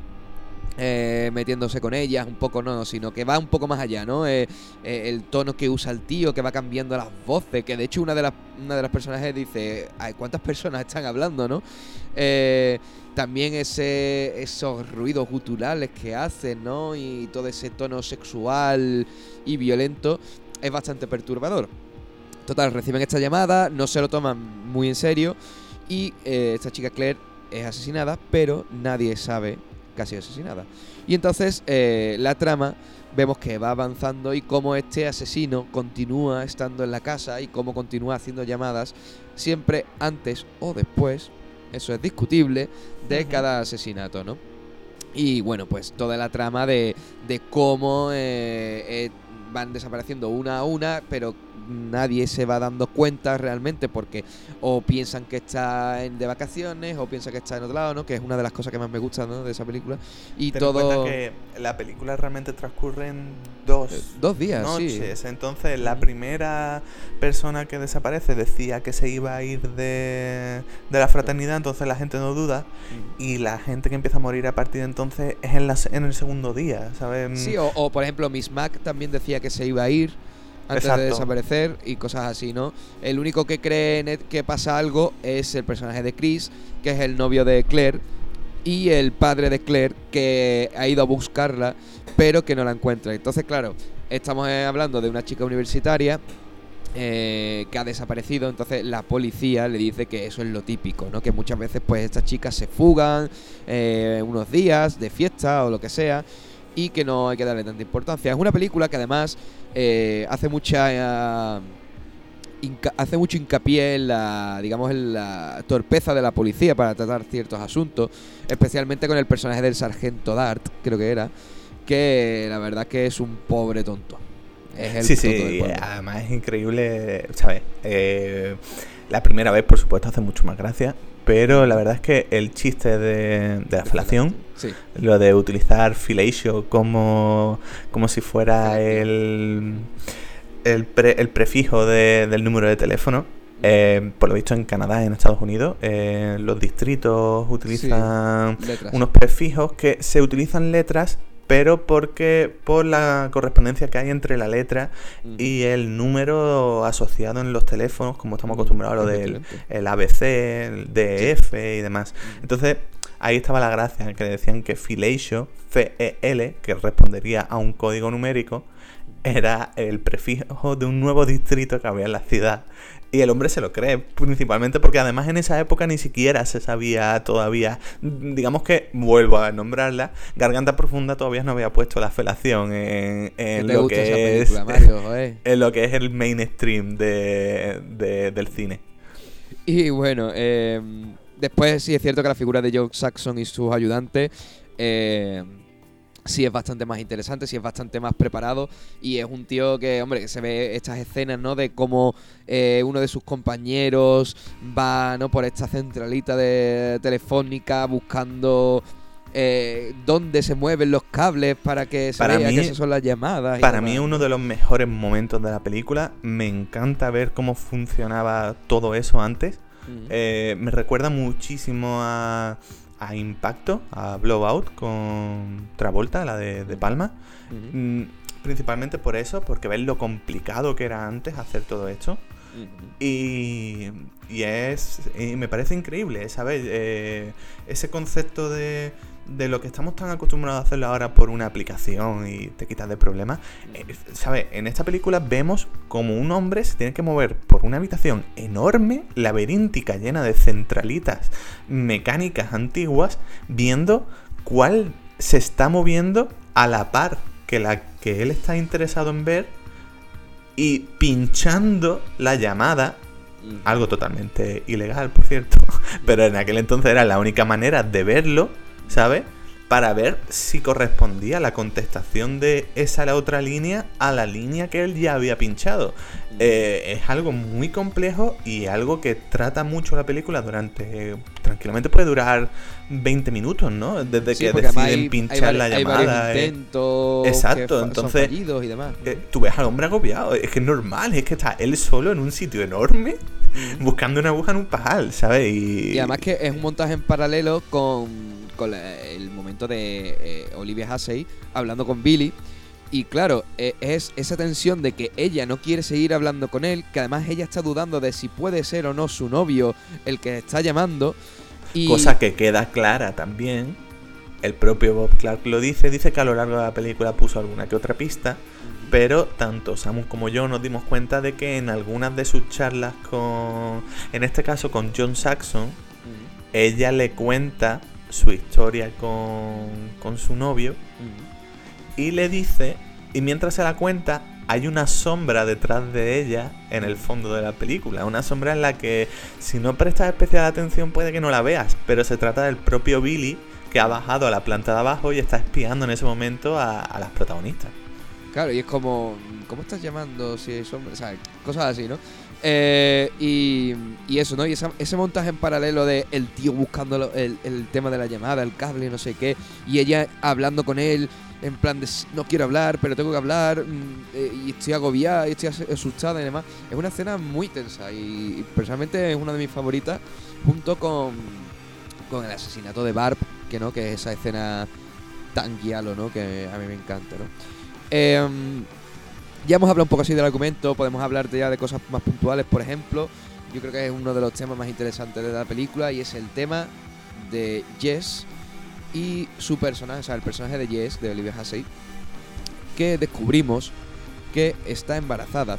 eh, metiéndose con ellas un poco, no, sino que va un poco más allá, ¿no? Eh, eh, el tono que usa el tío, que va cambiando las voces, que de hecho una de las una de las personajes dice, ay, ¿cuántas personas están hablando, no? Eh, también ese esos ruidos guturales que hacen, ¿no? Y todo ese tono sexual y violento es bastante perturbador. Total, reciben esta llamada, no se lo toman muy en serio y eh, esta chica Claire es asesinada, pero nadie sabe que ha sido asesinada. Y entonces eh, la trama vemos que va avanzando y cómo este asesino continúa estando en la casa y cómo continúa haciendo llamadas siempre antes o después, eso es discutible, de uh-huh. cada asesinato, ¿no? Y bueno, pues toda la trama de, de cómo eh, eh, van desapareciendo una a una, pero nadie se va dando cuenta realmente porque o piensan que está en de vacaciones o piensan que está en otro lado, ¿no? Que es una de las cosas que más me gusta, ¿no? De esa película. Y Ten todo... en cuenta que la película realmente transcurre en dos, eh, dos días, noches. Sí. Entonces la primera persona que desaparece decía que se iba a ir de, de la fraternidad, entonces la gente no duda. Mm. Y la gente que empieza a morir a partir de entonces es en, la, en el segundo día, ¿sabes? Sí, o, o por ejemplo Miss Mac también decía que se iba a ir antes Exacto. de desaparecer y cosas así, ¿no? El único que cree que pasa algo es el personaje de Chris, que es el novio de Claire, y el padre de Claire, que ha ido a buscarla, pero que no la encuentra. Entonces, claro, estamos hablando de una chica universitaria eh, que ha desaparecido, entonces la policía le dice que eso es lo típico, ¿no? Que muchas veces pues estas chicas se fugan eh, unos días de fiesta o lo que sea, y que no hay que darle tanta importancia. Es una película que además eh, hace mucha uh, inca- hace mucho hincapié en la, digamos, en la torpeza de la policía para tratar ciertos asuntos, especialmente con el personaje del sargento Dart, creo que era, que la verdad que es un pobre tonto. Es el sí, tonto sí, del pueblo. Además es increíble, ¿sabes? Eh, la primera vez, por supuesto, hace mucho más gracia. Pero la verdad es que el chiste de, de la felación, sí. lo de utilizar fellatio como, como si fuera el, el, pre, el prefijo de, del número de teléfono, eh, por lo visto en Canadá y en Estados Unidos, eh, los distritos utilizan sí, unos prefijos que se utilizan letras, pero porque por la correspondencia que hay entre la letra mm. y el número asociado en los teléfonos, como estamos acostumbrados a lo del el A B C, el D F sí. y demás. Mm. Entonces, ahí estaba la gracia, que decían que fellatio, F E L, que respondería a un código numérico, era el prefijo de un nuevo distrito que había en la ciudad. Y el hombre se lo cree, principalmente porque además en esa época ni siquiera se sabía todavía, digamos que, vuelvo a nombrarla, Garganta Profunda todavía no había puesto la felación en, en, lo, que es, película, Mario, en lo que es el mainstream de, de, del cine. Y bueno, eh, después sí es cierto que la figura de Joe Saxon y sus ayudantes... Eh, sí es bastante más interesante, sí es bastante más preparado y es un tío que, hombre, que se ve estas escenas, ¿no? De cómo eh, uno de sus compañeros va, ¿no? Por esta centralita de telefónica buscando eh, dónde se mueven los cables para que se Para vea mí- que esas son las llamadas. y Para demás. mí uno de los mejores momentos de la película. Me encanta ver cómo funcionaba todo eso antes. Mm. Eh, me recuerda muchísimo a, a Impacto, a Blowout con Travolta, la de, de Palma. Ujú. Mm, principalmente por eso, porque ves lo complicado que era antes hacer todo esto. Ujú. Y, y es y me parece increíble, ¿sabes? Eh, ese concepto de, de lo que estamos tan acostumbrados a hacerlo ahora por una aplicación y te quitas de problemas. Eh, ¿Sabes? En esta película vemos como un hombre se tiene que mover por una habitación enorme, laberíntica, llena de centralitas mecánicas antiguas, viendo cuál se está moviendo a la par que la que él está interesado en ver y pinchando la llamada. Ujú. Algo totalmente ilegal, por cierto. Pero en aquel entonces era la única manera de verlo, ¿sabes? Para ver si correspondía la contestación de esa la otra línea a la línea que él ya había pinchado. Eh, es algo muy complejo y algo que trata mucho la película durante... Tranquilamente puede durar veinte minutos, ¿no? Desde Sí, que porque además deciden hay- pinchar hay vari- la hay llamada. varios eh. intentos Exacto, que fa- son entonces- fallidos y demás. Eh, tú ves al hombre agobiado, es que es normal, es que está él solo en un sitio enorme buscando una aguja en un pajal, ¿sabes? Y, Y además que es un montaje en paralelo con, con la- el momento de eh, Olivia Hussey hablando con Billy. Y claro, eh, es esa tensión de que ella no quiere seguir hablando con él, que además ella está dudando de si puede ser o no su novio el que está llamando. Y cosa que queda clara también. El propio Bob Clark lo dice, dice que a lo largo de la película puso alguna que otra pista, pero tanto Samus como yo nos dimos cuenta de que en algunas de sus charlas con, en este caso con John Saxon, Ujú. ella le cuenta su historia con, con su novio Ujú. y le dice, y mientras se la cuenta, hay una sombra detrás de ella en el fondo de la película. Una sombra en la que si no prestas especial atención puede que no la veas, pero se trata del propio Billy que ha bajado a la planta de abajo y está espiando en ese momento a, a las protagonistas. Claro, y es como, ¿cómo estás llamando si es hombre? O sea, cosas así, ¿no? Eh, y, y eso, ¿no? Y esa- ese montaje en paralelo de el tío buscando lo- el, el tema de la llamada, el cable, no sé qué, y ella hablando con él, en plan de "S- no quiero hablar, pero tengo que hablar, mm, eh, y estoy agobiada, y estoy as- asustada y demás". Es una escena muy tensa y, y personalmente es una de mis favoritas, junto con, con el asesinato de Barb, que no, que es esa escena tan guialo, ¿no? Que a mí me encanta, ¿no? Eh, ya hemos hablado un poco así del argumento, podemos hablar de ya de cosas más puntuales, por ejemplo. Yo creo que es uno de los temas más interesantes de la película y es el tema de Jess y su personaje, o sea, el personaje de Jess, de Olivia Hussey, que descubrimos que está embarazada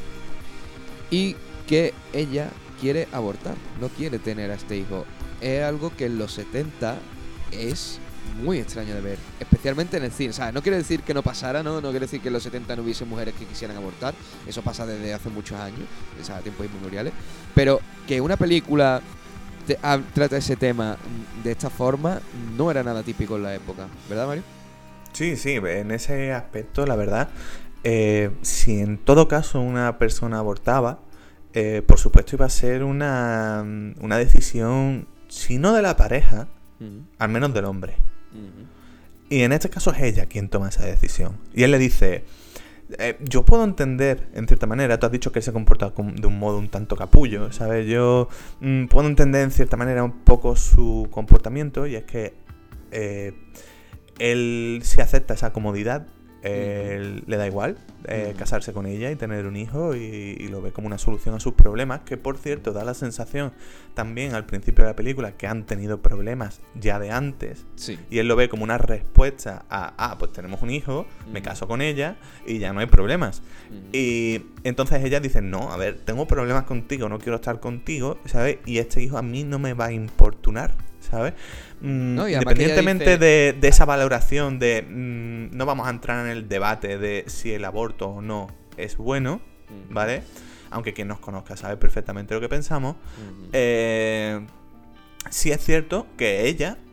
y que ella quiere abortar, no quiere tener a este hijo. Es algo que en los setenta es muy extraño de ver, especialmente en el cine. O sea, no quiere decir que no pasara, ¿no? No quiere decir que en los setenta no hubiese mujeres que quisieran abortar. Eso pasa desde hace muchos años, o sea, tiempos inmemoriales. Pero que una película te, ha, trata ese tema de esta forma no era nada típico en la época, ¿verdad, Mario? Sí, sí, en ese aspecto, la verdad, eh, si en todo caso una persona abortaba, eh, por supuesto iba a ser una, una decisión, si no de la pareja, Uh-huh. al menos del hombre. Uh-huh. Y en este caso es ella quien toma esa decisión. Y él le dice, eh, yo puedo entender, en cierta manera, tú has dicho que él se comporta con- de un modo un tanto capullo, ¿sabes? Yo mm, puedo entender en cierta manera un poco su comportamiento, y es que eh, él se acepta esa comodidad, eh, le da igual eh, Ujú. casarse con ella y tener un hijo, y, y lo ve como una solución a sus problemas, que por cierto da la sensación también al principio de la película que han tenido problemas ya de antes. Sí. Y él lo ve como una respuesta a, ah, pues tenemos un hijo, me Ujú. caso con ella y ya no hay problemas. Uh-huh. Y entonces ella dice, no, a ver, tengo problemas contigo, no quiero estar contigo, ¿sabes? Y este hijo a mí no me va a importunar, ¿sabes? Mm, No, y además que ella independientemente dice- de, de esa valoración de, mm, no vamos a entrar en el debate de si el aborto o no es bueno, Uh-huh. ¿vale? Aunque quien nos conozca sabe perfectamente lo que pensamos. Uh-huh. Eh, sí es cierto que ella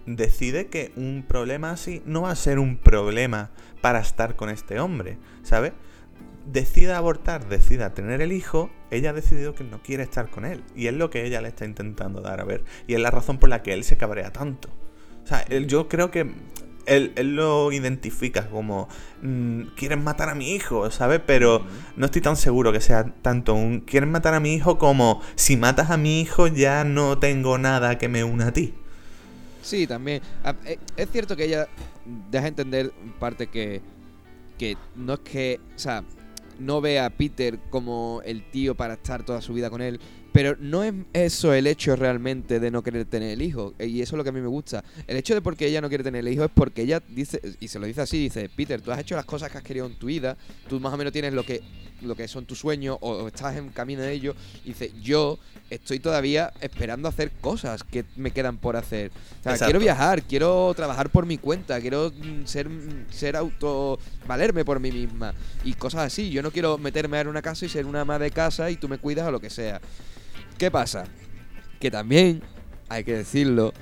decide que un problema así no va a ser un problema para estar con este hombre, ¿sabes? Decida abortar, decida tener el hijo, ella ha decidido que no quiere estar con él. Y es lo que ella le está intentando dar a ver. Y es la razón por la que él se cabrea tanto. O sea, él, yo creo que él, él lo identifica como mmm, quieren matar a mi hijo, ¿sabes? Pero no estoy tan seguro que sea tanto un quieren matar a mi hijo como si matas a mi hijo ya no tengo nada que me una a ti. Sí, también. Es cierto que ella deja entender en parte que, que no es que, o sea, no ve a Peter como el tío para estar toda su vida con él, pero no es eso el hecho realmente de no querer tener el hijo, y eso es lo que a mí me gusta. El hecho de porque ella no quiere tener el hijo es porque ella dice, y se lo dice así, dice, Peter, tú has hecho las cosas que has querido en tu vida, tú más o menos tienes lo que lo que son tus sueños o, o estás en camino de ello, y dice, yo estoy todavía esperando hacer cosas que me quedan por hacer. O sea, quiero viajar, quiero trabajar por mi cuenta, quiero ser, ser auto, valerme por mí misma y cosas así. Yo no quiero meterme en una casa y ser una ama de casa y tú me cuidas o lo que sea. ¿Qué pasa? Que también, hay que decirlo,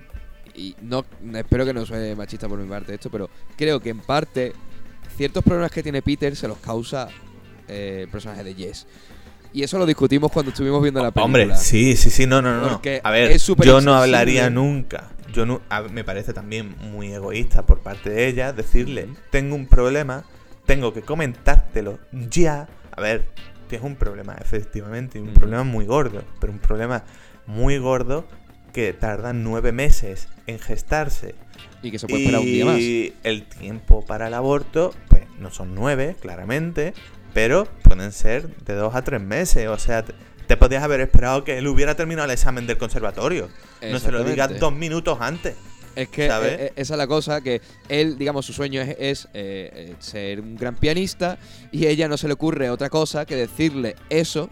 y no espero que no suene machista por mi parte esto, pero creo que en parte ciertos problemas que tiene Peter se los causa eh, el personaje de Jess. Y eso lo discutimos cuando estuvimos viendo la película. Hombre, sí, sí, sí, no, no, no. Porque a ver, es yo no hablaría nunca. Yo no, a, me parece también muy egoísta por parte de ella decirle, tengo un problema, tengo que comentártelo ya. A ver, tienes un problema, efectivamente, un mm. problema muy gordo, pero un problema muy gordo que tarda nueve meses en gestarse. Y que se puede esperar un día más. Y el tiempo para el aborto, pues no son nueve, claramente, pero pueden ser de dos a tres meses. O sea, te, te podías haber esperado que él hubiera terminado el examen del conservatorio. No se lo digas dos minutos antes. Es que eh, esa es la cosa, que él, digamos, su sueño es, es eh, ser un gran pianista, y a ella no se le ocurre otra cosa que decirle eso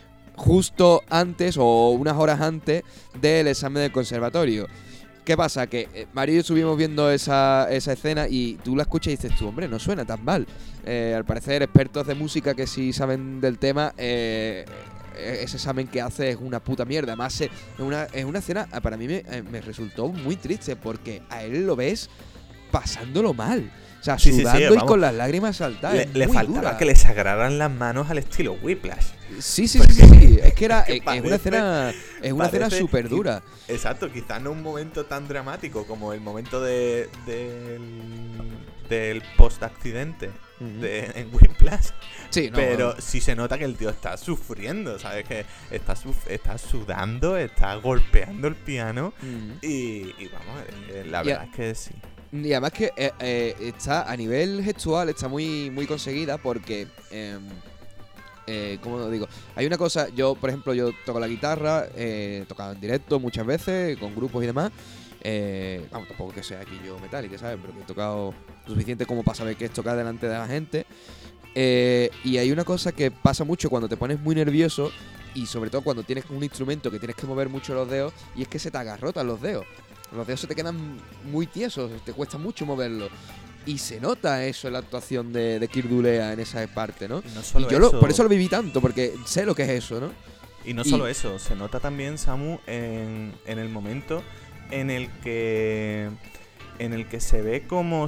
justo antes o unas horas antes del examen del conservatorio. ¿Qué pasa? Que eh, Mario y yo estuvimos viendo esa, esa escena y tú la escuchas y dices tú, hombre, no suena tan mal. Eh, al parecer, expertos de música que sí saben del tema, eh, ese examen que hace es una puta mierda. Además, es una, es una escena, para mí me, me resultó muy triste porque a él lo ves pasándolo mal. O sea, sí, sudando sí, sí, y con las lágrimas saltadas. Le, le faltaba dura. que le sagraran las manos al estilo Whiplash. Sí, sí, sí, sí, sí. Es que era es, que parece, es una escena es una escena súper dura. Exacto, quizás no un momento tan dramático como el momento de, de del, del post-accidente uh-huh. de, en Whiplash. Sí, no, pero no. sí se nota que el tío está sufriendo, ¿sabes? Que está, suf- está sudando, está golpeando el piano uh-huh. y, y vamos, eh, la verdad a- es que sí. Y además que eh, eh, está a nivel gestual, está muy, muy conseguida porque, eh, eh, ¿cómo lo digo? Hay una cosa, yo por ejemplo, yo toco la guitarra, eh, he tocado en directo muchas veces, con grupos y demás. Eh, vamos, tampoco que sea aquí yo Metallica, ¿sabes? Pero que he tocado lo suficiente como para saber qué es tocar delante de la gente. Eh, y hay una cosa que pasa mucho cuando te pones muy nervioso y sobre todo cuando tienes un instrumento que tienes que mover mucho los dedos, y es que se te agarrotan los dedos. Los dedos se te quedan muy tiesos, te cuesta mucho moverlos. Y se nota eso en la actuación de, de Kirk Douglas en esa parte, ¿no? Y, no solo y yo eso, lo, por eso lo viví tanto, porque sé lo que es eso, ¿no? Y no y, solo eso, se nota también, Samu, en, en el momento en el que en el que se ve cómo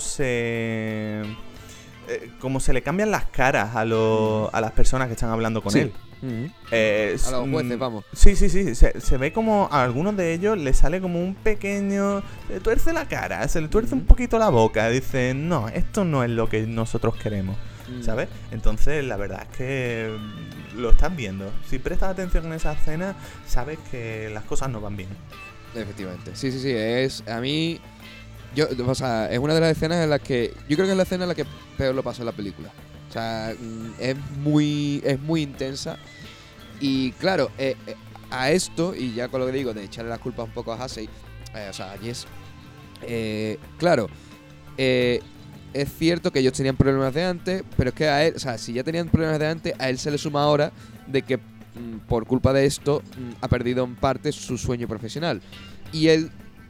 se eh, cómo se le cambian las caras a, los, a las personas que están hablando con sí. él. Uh-huh. Eh, a los jueces, vamos. Sí, sí, sí. Se, se ve como a algunos de ellos le sale como un pequeño... Se le tuerce la cara, se le tuerce uh-huh. un poquito la boca. Dice, no, esto no es lo que nosotros queremos, uh-huh. ¿sabes? Entonces, la verdad es que lo estás viendo. Si prestas atención en esa escena, sabes que las cosas no van bien. Efectivamente. Sí, sí, sí. Es... A mí... Yo, o sea, es una de las escenas en las que... Yo creo que es la escena en la que peor lo pasó en la película. O sea, es muy, es muy intensa. Y claro, eh, eh, a esto, y ya con lo que digo, de echarle las culpas un poco a Hussey, eh, o sea, a Jess, eh, claro, eh, es cierto que ellos tenían problemas de antes, pero es que a él, o sea, si ya tenían problemas de antes, a él se le suma ahora de que mm, por culpa de esto mm, ha perdido en parte su sueño profesional. Y él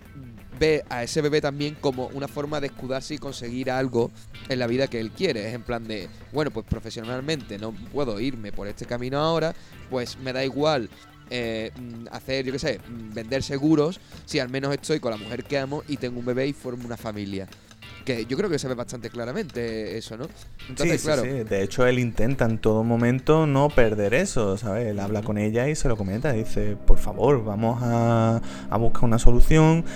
ve a ese bebé también como una forma de escudarse y conseguir algo en la vida que él quiere. Es en plan de, bueno, pues profesionalmente no puedo irme por este camino ahora, pues me da igual eh, hacer, yo qué sé, vender seguros si al menos estoy con la mujer que amo y tengo un bebé y formo una familia? Que yo creo que se ve bastante claramente eso, ¿no? Entonces, sí, claro. sí, sí. De hecho, él intenta en todo momento no perder eso, ¿sabes? Él habla con ella y se lo comenta. Dice, por favor, vamos a, a buscar una solución.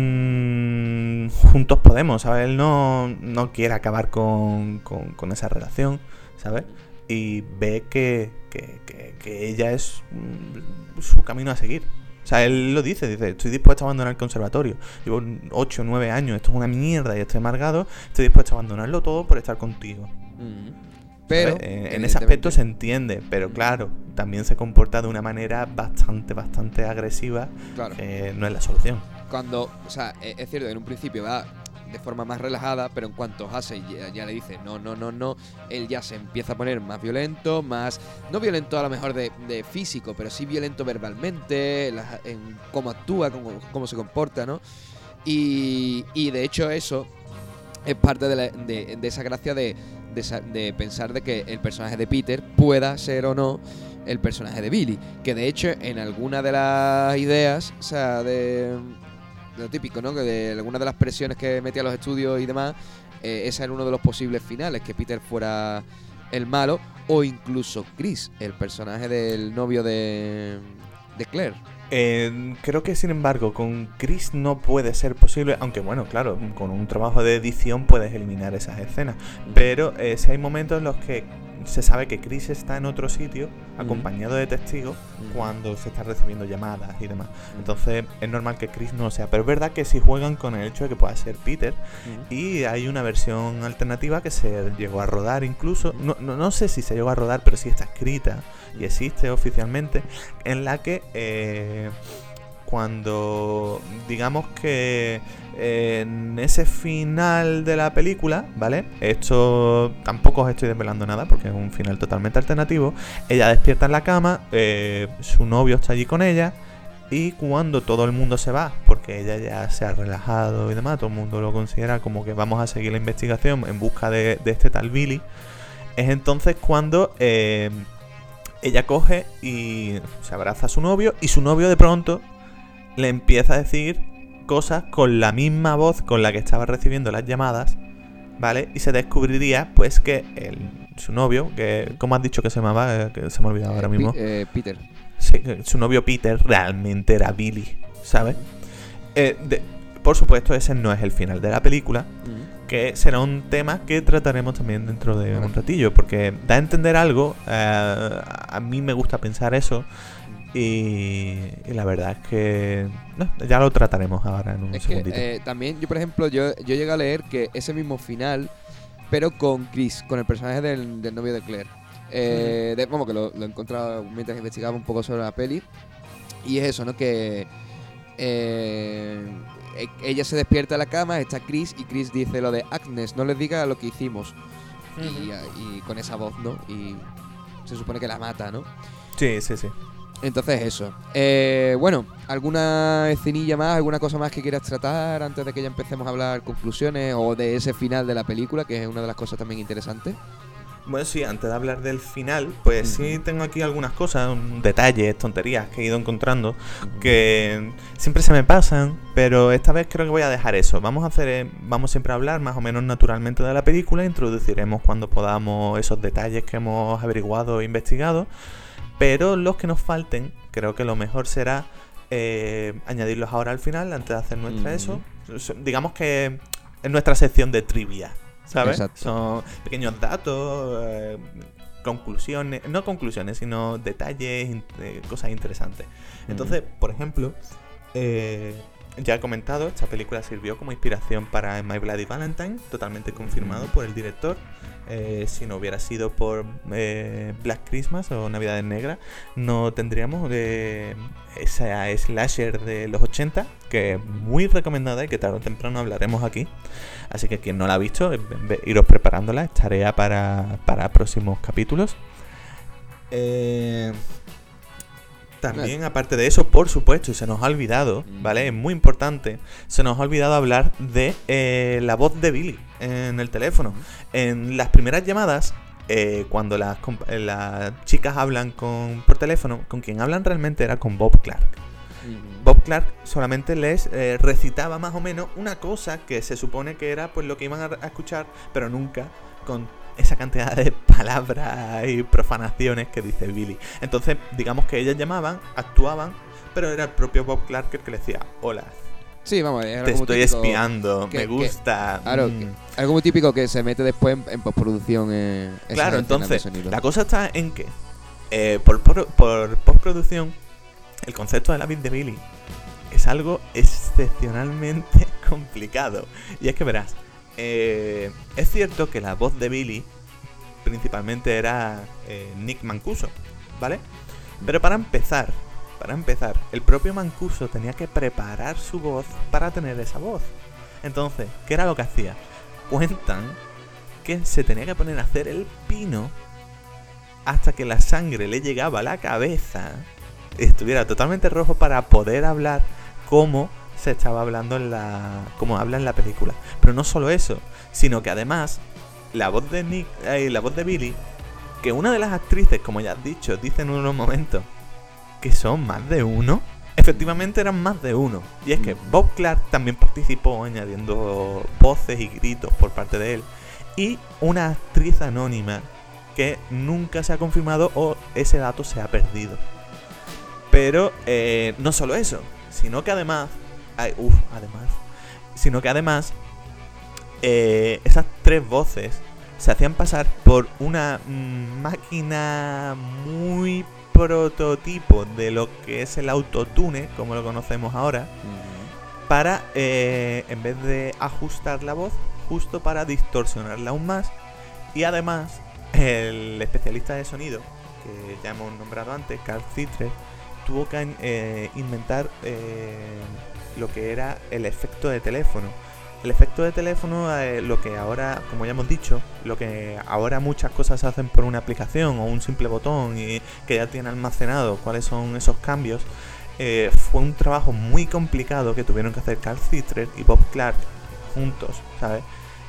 Mm, juntos podemos, ¿sabes? Él no, no quiere acabar con, con, con esa relación, ¿sabes? Y ve que, que, que, que ella es mm, su camino a seguir. O sea, él lo dice, dice, estoy dispuesto a abandonar el conservatorio. Llevo ocho o nueve años, esto es una mierda y estoy amargado. Estoy dispuesto a abandonarlo todo por estar contigo. Mm. Pero en, en ese aspecto se entiende, pero claro, también se comporta de una manera bastante, bastante agresiva. Claro. Eh, no es la solución. Cuando, o sea, es, es cierto, en un principio va de forma más relajada, pero en cuanto Hasse ya, ya le dice no, no, no, no, él ya se empieza a poner más violento, más, no violento a lo mejor de, de físico, pero sí violento verbalmente, en, la, en cómo actúa, cómo, cómo se comporta, ¿no? Y, y de hecho eso es parte de, la, de, de esa gracia de, de, de pensar de que el personaje de Peter pueda ser o no el personaje de Billy, que de hecho en alguna de las ideas, o sea, de... lo típico, ¿no? Que de algunas de las presiones que metía a los estudios y demás, eh, ese era uno de los posibles finales, que Peter fuera el malo, o incluso Chris, el personaje del novio de, de Claire. Eh, creo que sin embargo con Chris no puede ser posible, aunque bueno, claro, con un trabajo de edición puedes eliminar esas escenas, pero eh, si hay momentos en los que se sabe que Chris está en otro sitio acompañado de testigos cuando se está recibiendo llamadas y demás. Entonces es normal que Chris no sea, pero es verdad que si juegan con el hecho de que pueda ser Peter, y hay una versión alternativa que se llegó a rodar incluso, no, no, no sé si se llegó a rodar, pero sí está escrita y existe oficialmente, en la que eh, cuando digamos que eh, en ese final de la película, ¿vale? Esto tampoco os estoy desvelando nada porque es un final totalmente alternativo. Ella despierta en la cama, eh, su novio está allí con ella, y cuando todo el mundo se va, porque ella ya se ha relajado y demás, todo el mundo lo considera como que vamos a seguir la investigación en busca de, de este tal Billy, es entonces cuando eh, ella coge y se abraza a su novio, y su novio de pronto le empieza a decir cosas con la misma voz con la que estaba recibiendo las llamadas, ¿vale? Y se descubriría, pues, que el, su novio, que ¿cómo has dicho que se llamaba? Que se me ha olvidado ahora mismo. Eh, Peter. Sí, que su novio Peter realmente era Billy, ¿sabes? Eh, de, por supuesto, ese no es el final de la película, uh-huh. que será un tema que trataremos también dentro de uh-huh. un ratillo, porque da a entender algo, eh, a mí me gusta pensar eso. Y, y la verdad es que no, ya lo trataremos ahora en un es segundito. Que, eh, también yo, por ejemplo, yo, yo llegué a leer que ese mismo final, pero con Chris, con el personaje del, del novio de Claire. Eh, de, vamos, que lo, lo he encontrado mientras investigaba un poco sobre la peli. Y es eso, ¿no? Que eh, ella se despierta de la cama, está Chris, y Chris dice lo de Agnes, no les diga lo que hicimos. Uh-huh. y, y con esa voz, ¿no? Y se supone que la mata, ¿no? Sí, sí, sí. Entonces eso. Eh, bueno, ¿alguna escenilla más, alguna cosa más que quieras tratar antes de que ya empecemos a hablar conclusiones o de ese final de la película, que es una de las cosas también interesantes? Bueno, sí, antes de hablar del final, pues uh-huh. sí tengo aquí algunas cosas, detalles, tonterías que he ido encontrando uh-huh. que siempre se me pasan, pero esta vez creo que voy a dejar eso. Vamos a hacer, vamos siempre a hablar más o menos naturalmente de la película, introduciremos cuando podamos esos detalles que hemos averiguado e investigado. Pero los que nos falten, creo que lo mejor será eh, añadirlos ahora al final, antes de hacer nuestra mm. eso. Digamos que es nuestra sección de trivia, ¿sabes? Exacto. Son pequeños datos, eh, conclusiones, no conclusiones, sino detalles, eh, cosas interesantes. Entonces, mm. por ejemplo, eh, ya he comentado, esta película sirvió como inspiración para My Bloody Valentine, totalmente confirmado por el director. Eh, si no hubiera sido por eh, Black Christmas o Navidades Negras, no tendríamos eh, esa slasher de los ochenta, que es muy recomendada y que tarde o temprano hablaremos aquí. Así que quien no la ha visto, iros preparándola, es tarea para, para próximos capítulos. Eh... También, aparte de eso, por supuesto, y se nos ha olvidado, ¿vale? Es muy importante, se nos ha olvidado hablar de eh, la voz de Billy en el teléfono. En las primeras llamadas, eh, cuando las, comp- eh, las chicas hablan con por teléfono, con quien hablan realmente era con Bob Clark. Mm. Bob Clark solamente les eh, recitaba más o menos una cosa que se supone que era pues lo que iban a, a escuchar, pero nunca con esa cantidad de palabras y profanaciones que dice Billy. Entonces, digamos que ellas llamaban, actuaban, pero era el propio Bob Clark el que le decía, hola, Sí, vamos, era te como estoy típico espiando, que- me que- gusta. Claro, mm. que- algo muy típico que se mete después en, en postproducción. En esas Claro, escenas de entonces, sonido. la cosa está en que eh, por, por, por postproducción, el concepto de la voz de Billy es algo excepcionalmente complicado. Y es que verás, eh, es cierto que la voz de Billy principalmente era eh, Nick Mancuso, ¿vale? Pero para empezar, para empezar, el propio Mancuso tenía que preparar su voz para tener esa voz. Entonces, ¿qué era lo que hacía? Cuentan que se tenía que poner a hacer el pino hasta que la sangre le llegaba a la cabeza, estuviera totalmente rojo para poder hablar como se estaba hablando en la, como habla en la película. Pero no solo eso, sino que además la voz de Nick, eh, la voz de Billy, que una de las actrices, como ya has dicho, dice en unos momentos que son más de uno. Efectivamente eran más de uno. Y es que Bob Clark también participó añadiendo voces y gritos por parte de él. Y una actriz anónima que nunca se ha confirmado o ese dato se ha perdido. Pero eh, no solo eso, sino que además... Ay, uf, además... Sino que además... Eh, esas tres voces se hacían pasar por una mm, máquina muy prototipo de lo que es el autotune, como lo conocemos ahora, Ujú. para, eh, en vez de ajustar la voz, justo para distorsionarla aún más. Y además, el especialista de sonido, que ya hemos nombrado antes, Carl Citre, tuvo que eh, inventar eh, lo que era el efecto de teléfono. El efecto de teléfono, eh, lo que ahora, como ya hemos dicho, lo que ahora muchas cosas se hacen por una aplicación o un simple botón y que ya tiene almacenado cuáles son esos cambios, eh, fue un trabajo muy complicado que tuvieron que hacer Carl Citre y Bob Clark juntos, ¿sabes?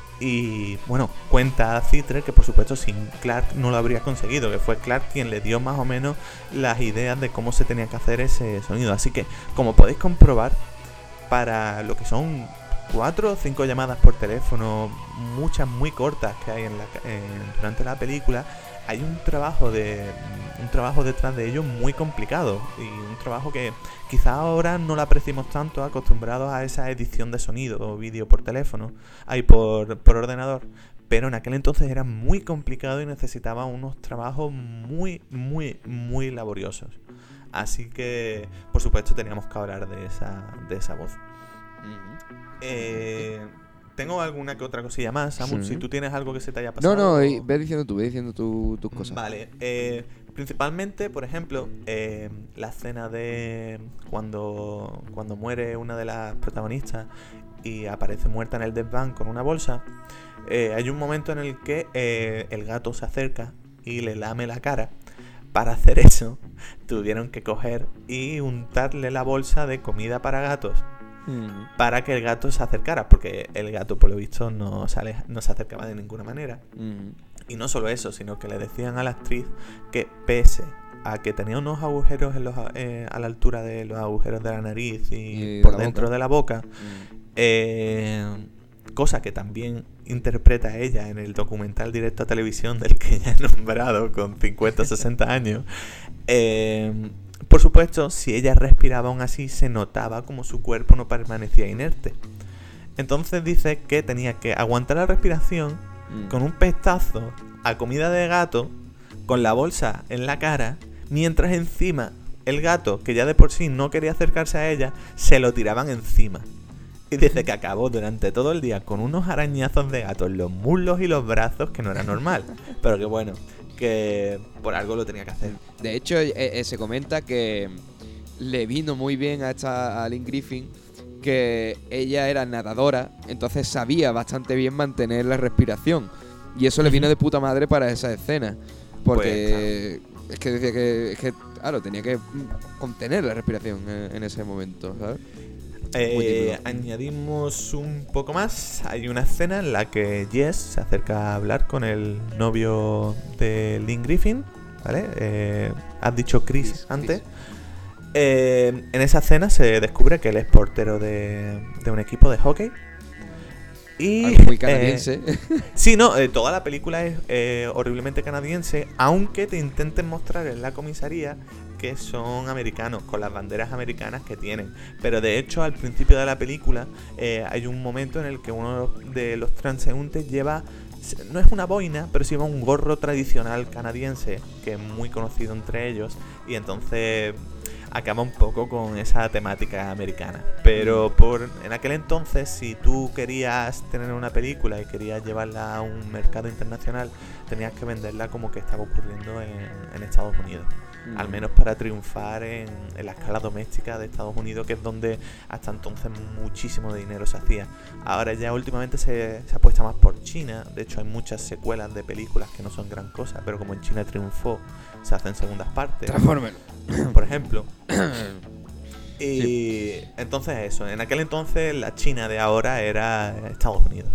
Y bueno, cuenta Citre que por supuesto sin Clark no lo habría conseguido, que fue Clark quien le dio más o menos las ideas de cómo se tenía que hacer ese sonido. Así que, como podéis comprobar, para lo que son cuatro o cinco llamadas por teléfono, muchas muy cortas que hay en la, en, durante la película, hay un trabajo de un trabajo detrás de ello muy complicado y un trabajo que quizá ahora no lo apreciemos tanto, acostumbrados a esa edición de sonido o vídeo por teléfono, ahí por, por ordenador, pero en aquel entonces era muy complicado y necesitaba unos trabajos muy, muy, muy laboriosos. Así que, por supuesto, teníamos que hablar de esa, de esa voz. Ujú. Eh, tengo alguna que otra cosilla más, Samu, Sí. si tú tienes algo que se te haya No, pasado. no, o- y ve diciendo tú, ve diciendo tú, tus cosas. Vale, eh, principalmente, por ejemplo, eh, la escena de cuando, cuando muere una de las protagonistas y aparece muerta en el desván con una bolsa. Eh, hay un momento en el que eh, el gato se acerca y le lame la cara. Para hacer eso, tuvieron que coger y untarle la bolsa de comida para gatos Ujú. para que el gato se acercara, porque el gato, por lo visto, no se, aleja- no se acercaba de ninguna manera. Ujú. Y no solo eso, sino que le decían a la actriz que pese a que tenía unos agujeros en los, eh, a la altura de los agujeros de la nariz y, Y de por la dentro boca. de la boca, Ujú. eh, cosa que también interpreta ella en el documental directo a televisión del que ya he nombrado con cincuenta o sesenta años, eh, por supuesto, si ella respiraba aún así, se notaba como su cuerpo no permanecía inerte. Entonces dice que tenía que aguantar la respiración Ujú. con un pestazo a comida de gato, con la bolsa en la cara, mientras encima el gato, que ya de por sí no quería acercarse a ella, se lo tiraban encima. Y dice que acabó durante todo el día con unos arañazos de gato en los muslos y los brazos, que no era normal. Pero que bueno, que por algo lo tenía que hacer. De hecho, eh, eh, se comenta que le vino muy bien a esta a Lynn Griffin que ella era nadadora, entonces sabía bastante bien mantener la respiración. Y eso le vino de puta madre para esa escena. Porque es que decía que, es que, claro, tenía que mm, contener la respiración en, en ese momento, ¿sabes? Eh, añadimos un poco más. Hay una escena en la que Jess se acerca a hablar con el novio de Lynn Griffin, ¿vale? Eh, has dicho Chris, Chris antes. Chris. Eh, en esa escena se descubre que él es portero de, de un equipo de hockey. Y, algo muy canadiense. Eh, sí, no, eh, toda la película es eh, horriblemente canadiense, aunque te intenten mostrar en la comisaría que son americanos, con las banderas americanas que tienen. Pero de hecho, al principio de la película eh, hay un momento en el que uno de los transeúntes lleva, no es una boina, pero sí lleva un gorro tradicional canadiense, que es muy conocido entre ellos, y entonces acaba un poco con esa temática americana. Pero por en aquel entonces, si tú querías tener una película y querías llevarla a un mercado internacional, tenías que venderla como que estaba ocurriendo en, en Estados Unidos. Mm. Al menos para triunfar en, en la escala doméstica de Estados Unidos, que es donde hasta entonces muchísimo dinero se hacía. Ahora ya últimamente se, se apuesta más por China. De hecho hay muchas secuelas de películas que no son gran cosa, pero como en China triunfó, se hacen segundas partes. Transformers, por ejemplo. Y sí. Entonces eso, en aquel entonces la China de ahora era Estados Unidos.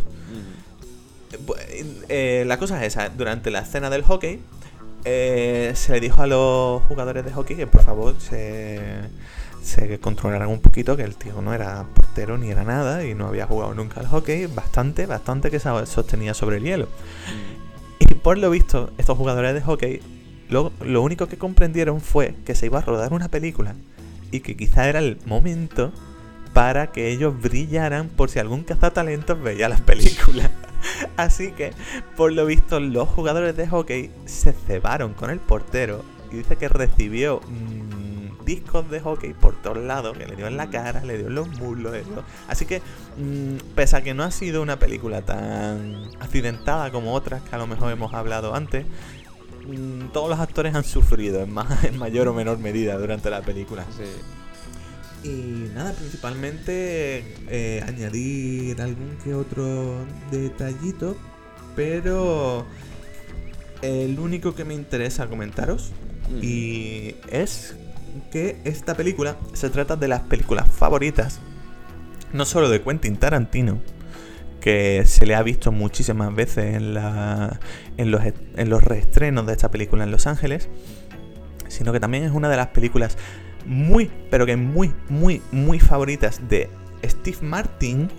Mm. Eh, la cosa es esa, durante la escena del hockey eh, se le dijo a los jugadores de hockey que por favor se, se controlaran un poquito, que el tío no era portero ni era nada y no había jugado nunca al hockey, bastante, bastante que se sostenía sobre el hielo. Mm. Y por lo visto, estos jugadores de hockey Lo, lo único que comprendieron fue que se iba a rodar una película y que quizá era el momento para que ellos brillaran por si algún cazatalentos veía las películas. Así que, por lo visto, los jugadores de hockey se cebaron con el portero y dice que recibió mmm, discos de hockey por todos lados, que le dio en la cara, le dio en los muslos, le dio. Así que, mmm, pese a que no ha sido una película tan accidentada como otras que a lo mejor hemos hablado antes, todos los actores han sufrido en, más, en mayor o menor medida durante la película. Sí. Y nada, principalmente eh, añadir algún que otro detallito, pero el único que me interesa comentaros mm. y es que esta película se trata de las películas favoritas, no solo de Quentin Tarantino, que se le ha visto muchísimas veces en, la, en, los, en los reestrenos de esta película en Los Ángeles, sino que también es una de las películas muy, pero que muy, muy, muy favoritas de Steve Martin,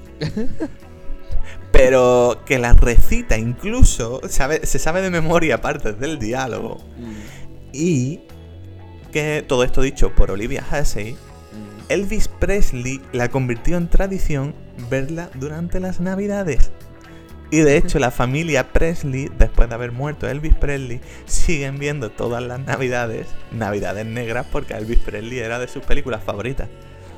pero que la recita incluso, sabe, se sabe de memoria partes del diálogo, mm. y que todo esto dicho por Olivia Hussey, mm. Elvis Presley la convirtió en tradición verla durante las Navidades. Y de hecho la familia Presley, después de haber muerto Elvis Presley, siguen viendo todas las Navidades Navidades negras, porque Elvis Presley era de sus películas favoritas.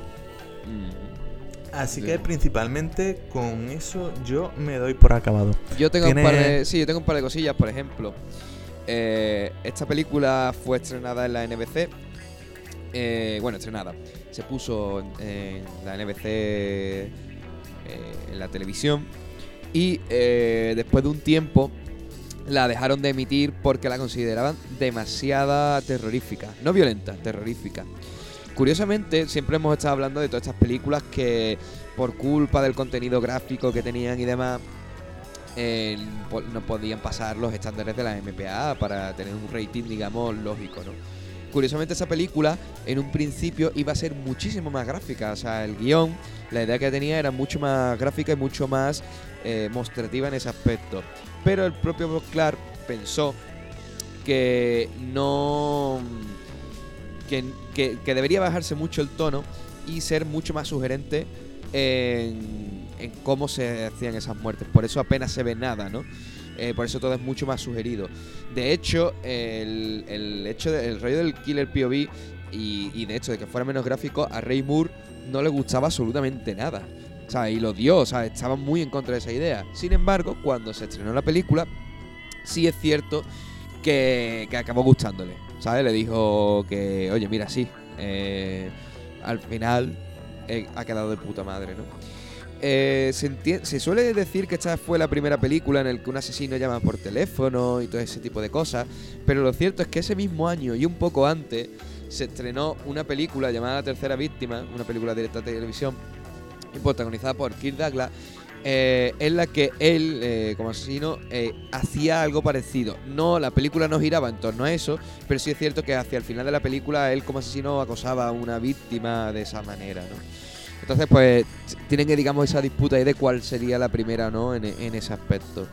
Así que principalmente con eso yo me doy por acabado. Yo tengo ¿Tiene... un par de, sí, yo tengo un par de cosillas. Por ejemplo, eh, esta película fue estrenada en la N B C. Eh, bueno, estrenada. Se puso en, en la N B C eh, en la televisión. Y eh, después de un tiempo la dejaron de emitir porque la consideraban demasiada terrorífica. No violenta, terrorífica. Curiosamente, siempre hemos estado hablando de todas estas películas que por culpa del contenido gráfico que tenían y demás eh, no podían pasar los estándares de la M P A para tener un rating, digamos, lógico, ¿no? Curiosamente, esa película en un principio iba a ser muchísimo más gráfica. O sea, el guión, la idea que tenía era mucho más gráfica y mucho más eh, mostrativa en ese aspecto. Pero el propio Bob Clark pensó que no... Que, que, que debería bajarse mucho el tono y ser mucho más sugerente en, en cómo se hacían esas muertes. Por eso apenas se ve nada, ¿no? Eh, por eso todo es mucho más sugerido. De hecho, el, el hecho de, el rollo del Killer P O V y, y de hecho de que fuera menos gráfico, a Ray Moore no le gustaba absolutamente nada. O sea, y lo dio, o sea, estaba muy en contra de esa idea. Sin embargo, cuando se estrenó la película, sí es cierto que, que acabó gustándole, ¿sabes? Le dijo que, oye, mira, sí, eh, al final eh, ha quedado de puta madre, ¿no? Eh, se, enti- se suele decir que esta fue la primera película en la que un asesino llama por teléfono y todo ese tipo de cosas, pero lo cierto es que ese mismo año y un poco antes se estrenó una película llamada La Tercera Víctima, una película directa de televisión, protagonizada por Kirk Douglas, eh, en la que él, eh, como asesino, eh, hacía algo parecido. No, la película no giraba en torno a eso, pero sí es cierto que hacia el final de la película él como asesino acosaba a una víctima de esa manera, ¿no? Entonces, pues, tienen, digamos, esa disputa ahí de cuál sería la primera, ¿no? En, en ese aspecto.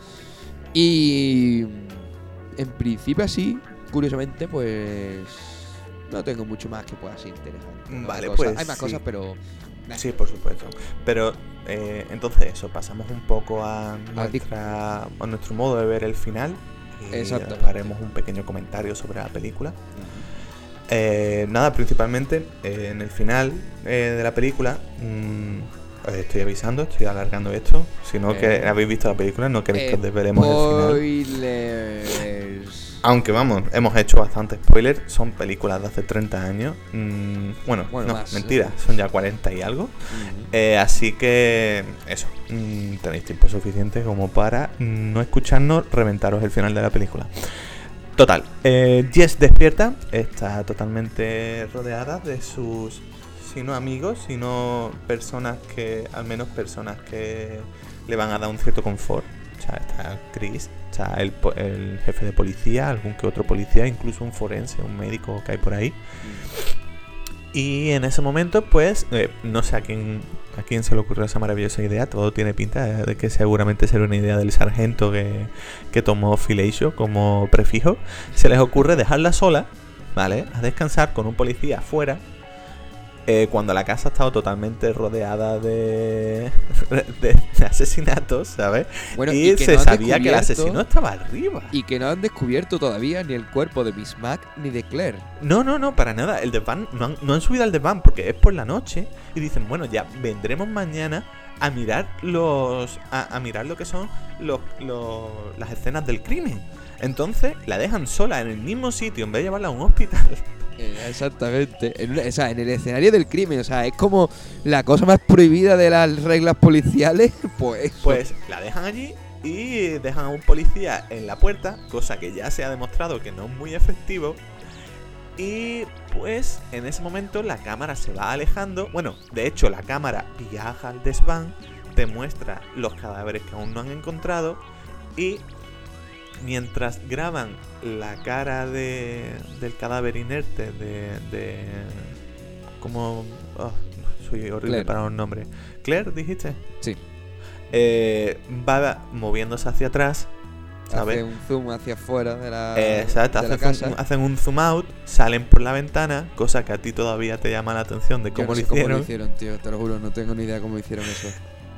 Y en principio así, curiosamente, pues no tengo mucho más que pueda ser interesante, ¿no? Vale, Hay cosas, pues hay más sí. cosas, pero Sí, por supuesto. Pero eh, entonces eso, pasamos un poco a, nuestra, a nuestro modo de ver el final. Y Exacto. haremos un pequeño comentario sobre la película. Uh-huh. eh, nada, principalmente eh, en el final eh, de la película, mmm, os estoy avisando, estoy alargando esto. Si no eh, que habéis visto la película, no queréis eh, que os desvelemos el final. Spoilers. Aunque vamos, hemos hecho bastante spoilers. Son películas de hace treinta años. Mm, bueno, bueno, no, más, mentira, ¿eh? Son ya cuarenta y algo. Uh-huh. eh, Así que eso, mm, tenéis tiempo suficiente como para mm, no escucharnos reventaros el final de la película. Total, eh, Jess despierta. Está totalmente rodeada de sus, si no amigos, sino personas que, al menos personas que le van a dar un cierto confort. O sea, está Chris, está el, el jefe de policía, algún que otro policía, incluso un forense, un médico que hay por ahí. Mm. Y en ese momento, pues, eh, no sé a quién, a quién se le ocurrió esa maravillosa idea. Todo tiene pinta de que seguramente será una idea del sargento que, que tomó Filatio como prefijo. Se les ocurre dejarla sola, ¿vale? A descansar con un policía afuera. Eh, cuando la casa ha estado totalmente rodeada de, de, de asesinatos, ¿sabes? Bueno, y, y que se no sabía que el asesino estaba arriba. Y que no han descubierto todavía ni el cuerpo de Miss Mac ni de Claire. No, no, no, para nada. El desván, no han, no han subido al desván porque es por la noche. Y dicen, bueno, ya vendremos mañana a mirar los a, a mirar lo que son los, los, las escenas del crimen. Entonces la dejan sola en el mismo sitio en vez de llevarla a un hospital. Exactamente, en, o sea, en el escenario del crimen. O sea, es como la cosa más prohibida de las reglas policiales. Pues Pues la dejan allí y dejan a un policía en la puerta, cosa que ya se ha demostrado que no es muy efectivo. Y pues en ese momento la cámara se va alejando. Bueno, de hecho la cámara viaja al desván, te muestra los cadáveres que aún no han encontrado. Y mientras graban la cara de del cadáver inerte de... de como... Oh, soy horrible Claire. para los nombres. ¿Claire dijiste? Sí. Eh, va moviéndose hacia atrás, ¿sabes? Hace un zoom hacia afuera de la, eh, Exacto, de la hacen, casa. un, hacen un zoom out, salen por la ventana, cosa que a ti todavía te llama la atención de cómo, Yo no sé lo, hicieron. cómo lo hicieron, tío, te lo juro, no tengo ni idea cómo hicieron eso.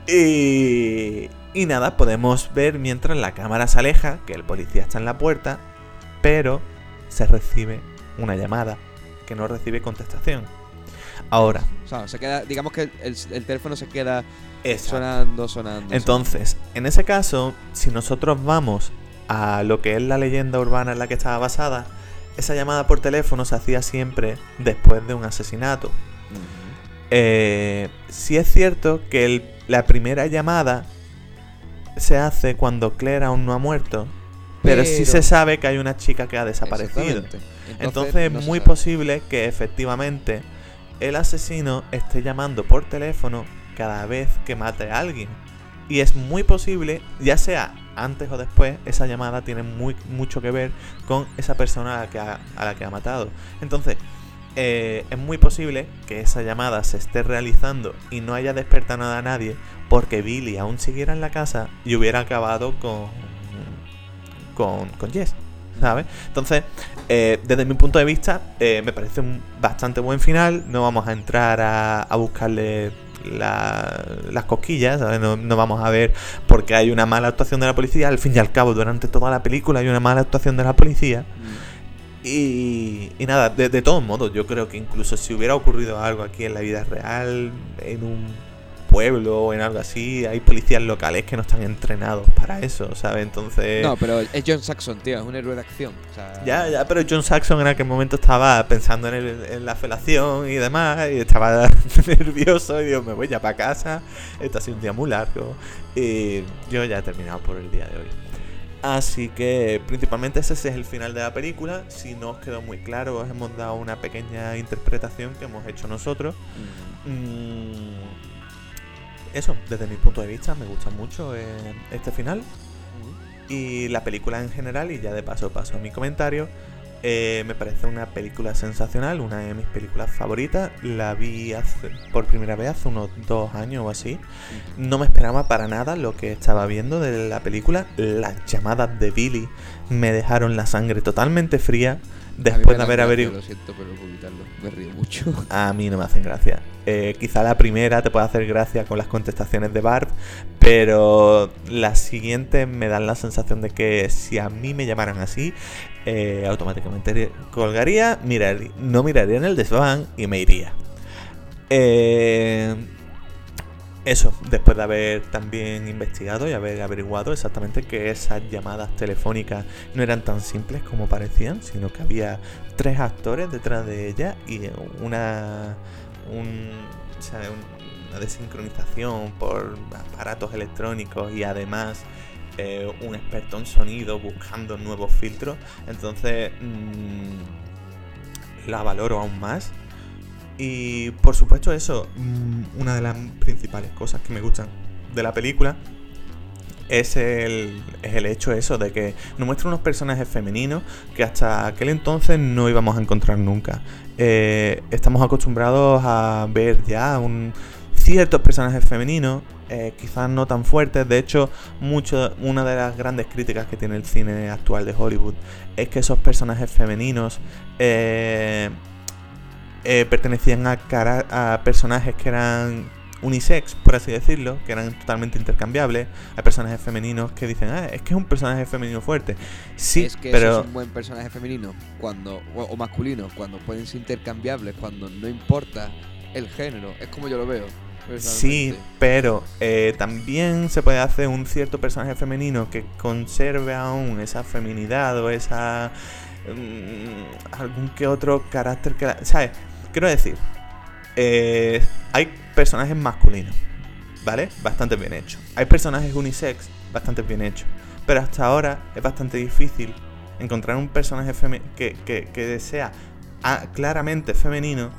Y, y nada, podemos ver mientras la cámara se aleja que el policía está en la puerta, pero se recibe una llamada que no recibe contestación. Ahora, o sea, se queda, digamos que el, el teléfono se queda exacto. sonando, sonando. Entonces, sonando. en ese caso, si nosotros vamos a lo que es la leyenda urbana en la que estaba basada, esa llamada por teléfono se hacía siempre después de un asesinato. Uh-huh. Eh, sí es cierto que el, la primera llamada se hace cuando Claire aún no ha muerto, pero, pero sí se sabe que hay una chica que ha desaparecido. Entonces, Entonces es no muy posible que efectivamente el asesino esté llamando por teléfono cada vez que mate a alguien. Y es muy posible, ya sea antes o después, esa llamada tiene muy, mucho que ver con esa persona a la que ha, a la que ha matado. Entonces, eh, es muy posible que esa llamada se esté realizando y no haya despertado a nadie porque Billy aún siguiera en la casa y hubiera acabado con, con, con Jess, ¿sabes? Entonces, eh, desde mi punto de vista, eh, me parece un bastante buen final. No vamos a entrar a, a buscarle la, las cosquillas, ¿sabes? No, no vamos a ver por qué hay una mala actuación de la policía. Al fin y al cabo, durante toda la película hay una mala actuación de la policía. Mm. Y, y nada, de, de todos modos, yo creo que incluso si hubiera ocurrido algo aquí en la vida real, en un pueblo o en algo así, hay policías locales que no están entrenados para eso, ¿sabes? Entonces... No, pero es John Saxon, tío, es un héroe de acción. O sea... Ya, ya, pero John Saxon en aquel momento estaba pensando en, el, en la felación y demás, y estaba nervioso, y digo, me voy ya para casa, este ha sido un día muy largo, y yo ya he terminado por el día de hoy. Así que principalmente ese es el final de la película. Si no os quedó muy claro, os hemos dado una pequeña interpretación que hemos hecho nosotros. Uh-huh. mm, Eso, desde mi punto de vista, me gusta mucho eh, este final. Uh-huh. Y la película en general, y ya de paso paso a mi comentario. Eh, me parece una película sensacional, una de mis películas favoritas. La vi hace, por primera vez hace unos dos años o así. No me esperaba para nada lo que estaba viendo de la película. Las llamadas de Billy me dejaron la sangre totalmente fría. Después de haber averiguado. Lo siento, pero vomitarlo. Me río mucho. A mí no me hacen gracia. Eh, quizá la primera te pueda hacer gracia con las contestaciones de Barb, pero las siguientes me dan la sensación de que si a mí me llamaran así, eh, automáticamente colgaría, miraría, no miraría en el desván y me iría. Eh, Eso, después de haber también investigado y haber averiguado exactamente que esas llamadas telefónicas no eran tan simples como parecían, sino que había tres actores detrás de ella y una, un, o sea, una desincronización por aparatos electrónicos y además eh, un experto en sonido buscando nuevos filtros. Entonces mmm, la valoro aún más. Y por supuesto eso, una de las principales cosas que me gustan de la película es el, es el hecho eso de que nos muestra unos personajes femeninos que hasta aquel entonces no íbamos a encontrar nunca. Eh, estamos acostumbrados a ver ya un, ciertos personajes femeninos, eh, quizás no tan fuertes. De hecho, mucho, una de las grandes críticas que tiene el cine actual de Hollywood es que esos personajes femeninos Eh, Eh, pertenecían a, cara- a personajes que eran unisex, por así decirlo, que eran totalmente intercambiables. Hay personajes femeninos que dicen, ah, es que es un personaje femenino fuerte. Sí, es que pero eso es un buen personaje femenino cuando o, o masculino, cuando pueden ser intercambiables, cuando no importa el género. Es como yo lo veo. sí, pero eh, también se puede hacer un cierto personaje femenino que conserve aún esa feminidad o esa um, algún que otro carácter que la, ¿sabes? Quiero decir, eh, hay personajes masculinos, ¿vale? Bastante bien hechos. Hay personajes unisex, bastante bien hechos. Pero hasta ahora es bastante difícil encontrar un personaje feme- que, que, que sea ah, claramente femenino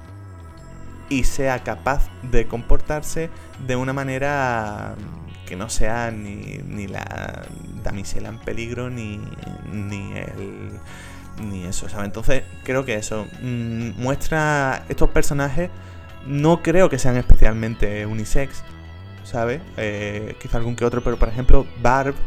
y sea capaz de comportarse de una manera que no sea ni, ni la damisela en peligro ni, ni el... ni eso, ¿sabes? Entonces creo que eso mmm, muestra estos personajes. No creo que sean especialmente unisex, ¿sabes? Eh, quizá algún que otro, pero por ejemplo Barb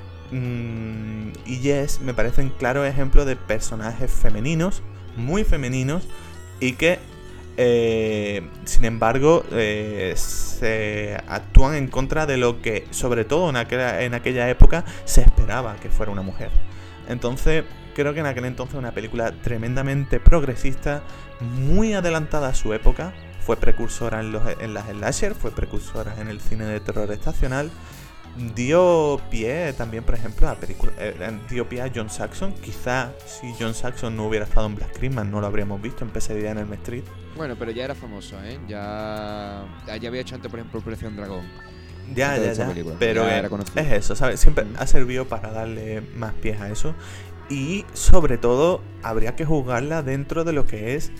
mmm, y Jess me parecen claros ejemplos de personajes femeninos, muy femeninos, y que eh, sin embargo eh, se actúan en contra de lo que sobre todo en aquella, en aquella época se esperaba que fuera una mujer. Entonces creo que en aquel entonces una película tremendamente progresista, muy adelantada a su época. Fue precursora en, los, en las slasher, fue precursora en el cine de terror estacional. Dio pie también, por ejemplo, a película, eh, dio pie a John Saxon. Quizá si John Saxon no hubiera estado en Black Christmas no lo habríamos visto en Pesadilla en Elm Street. Bueno, pero ya era famoso, ¿eh? Ya, ya había hecho antes, por ejemplo, Operación Dragón. Ya, ya, ya. Película. Pero ya eh, es eso, ¿sabes? Siempre ha servido para darle más pies a eso. Y sobre todo habría que juzgarla dentro de lo que es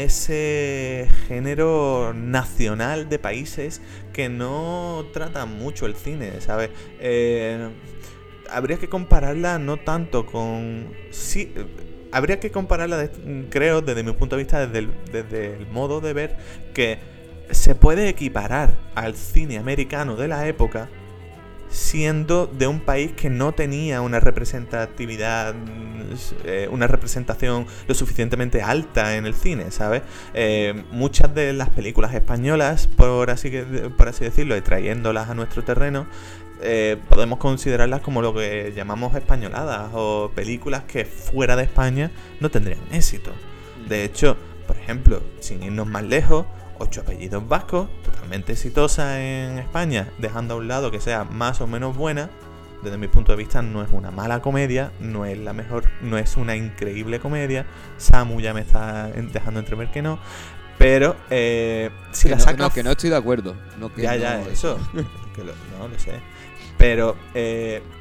ese género nacional de países que no tratan mucho el cine, ¿sabes? Eh, habría que compararla no tanto con... Sí, habría que compararla, de, creo, desde mi punto de vista, desde el, desde el modo de ver que se puede equiparar al cine americano de la época, siendo de un país que no tenía una representatividad, eh, una representación lo suficientemente alta en el cine, ¿sabes? Eh, muchas de las películas españolas, por así, por así decirlo, y trayéndolas a nuestro terreno, eh, podemos considerarlas como lo que llamamos españoladas o películas que fuera de España no tendrían éxito. De hecho, por ejemplo, sin irnos más lejos, Ocho apellidos vascos, totalmente exitosa en España, dejando a un lado que sea más o menos buena. Desde mi punto de vista no es una mala comedia, no es la mejor, no es una increíble comedia. Samu ya me está dejando entrever que no, pero eh, si que la no, sacas... No, que no estoy de acuerdo. No, que ya, no, ya, eso, que lo, no lo sé. Pero eh,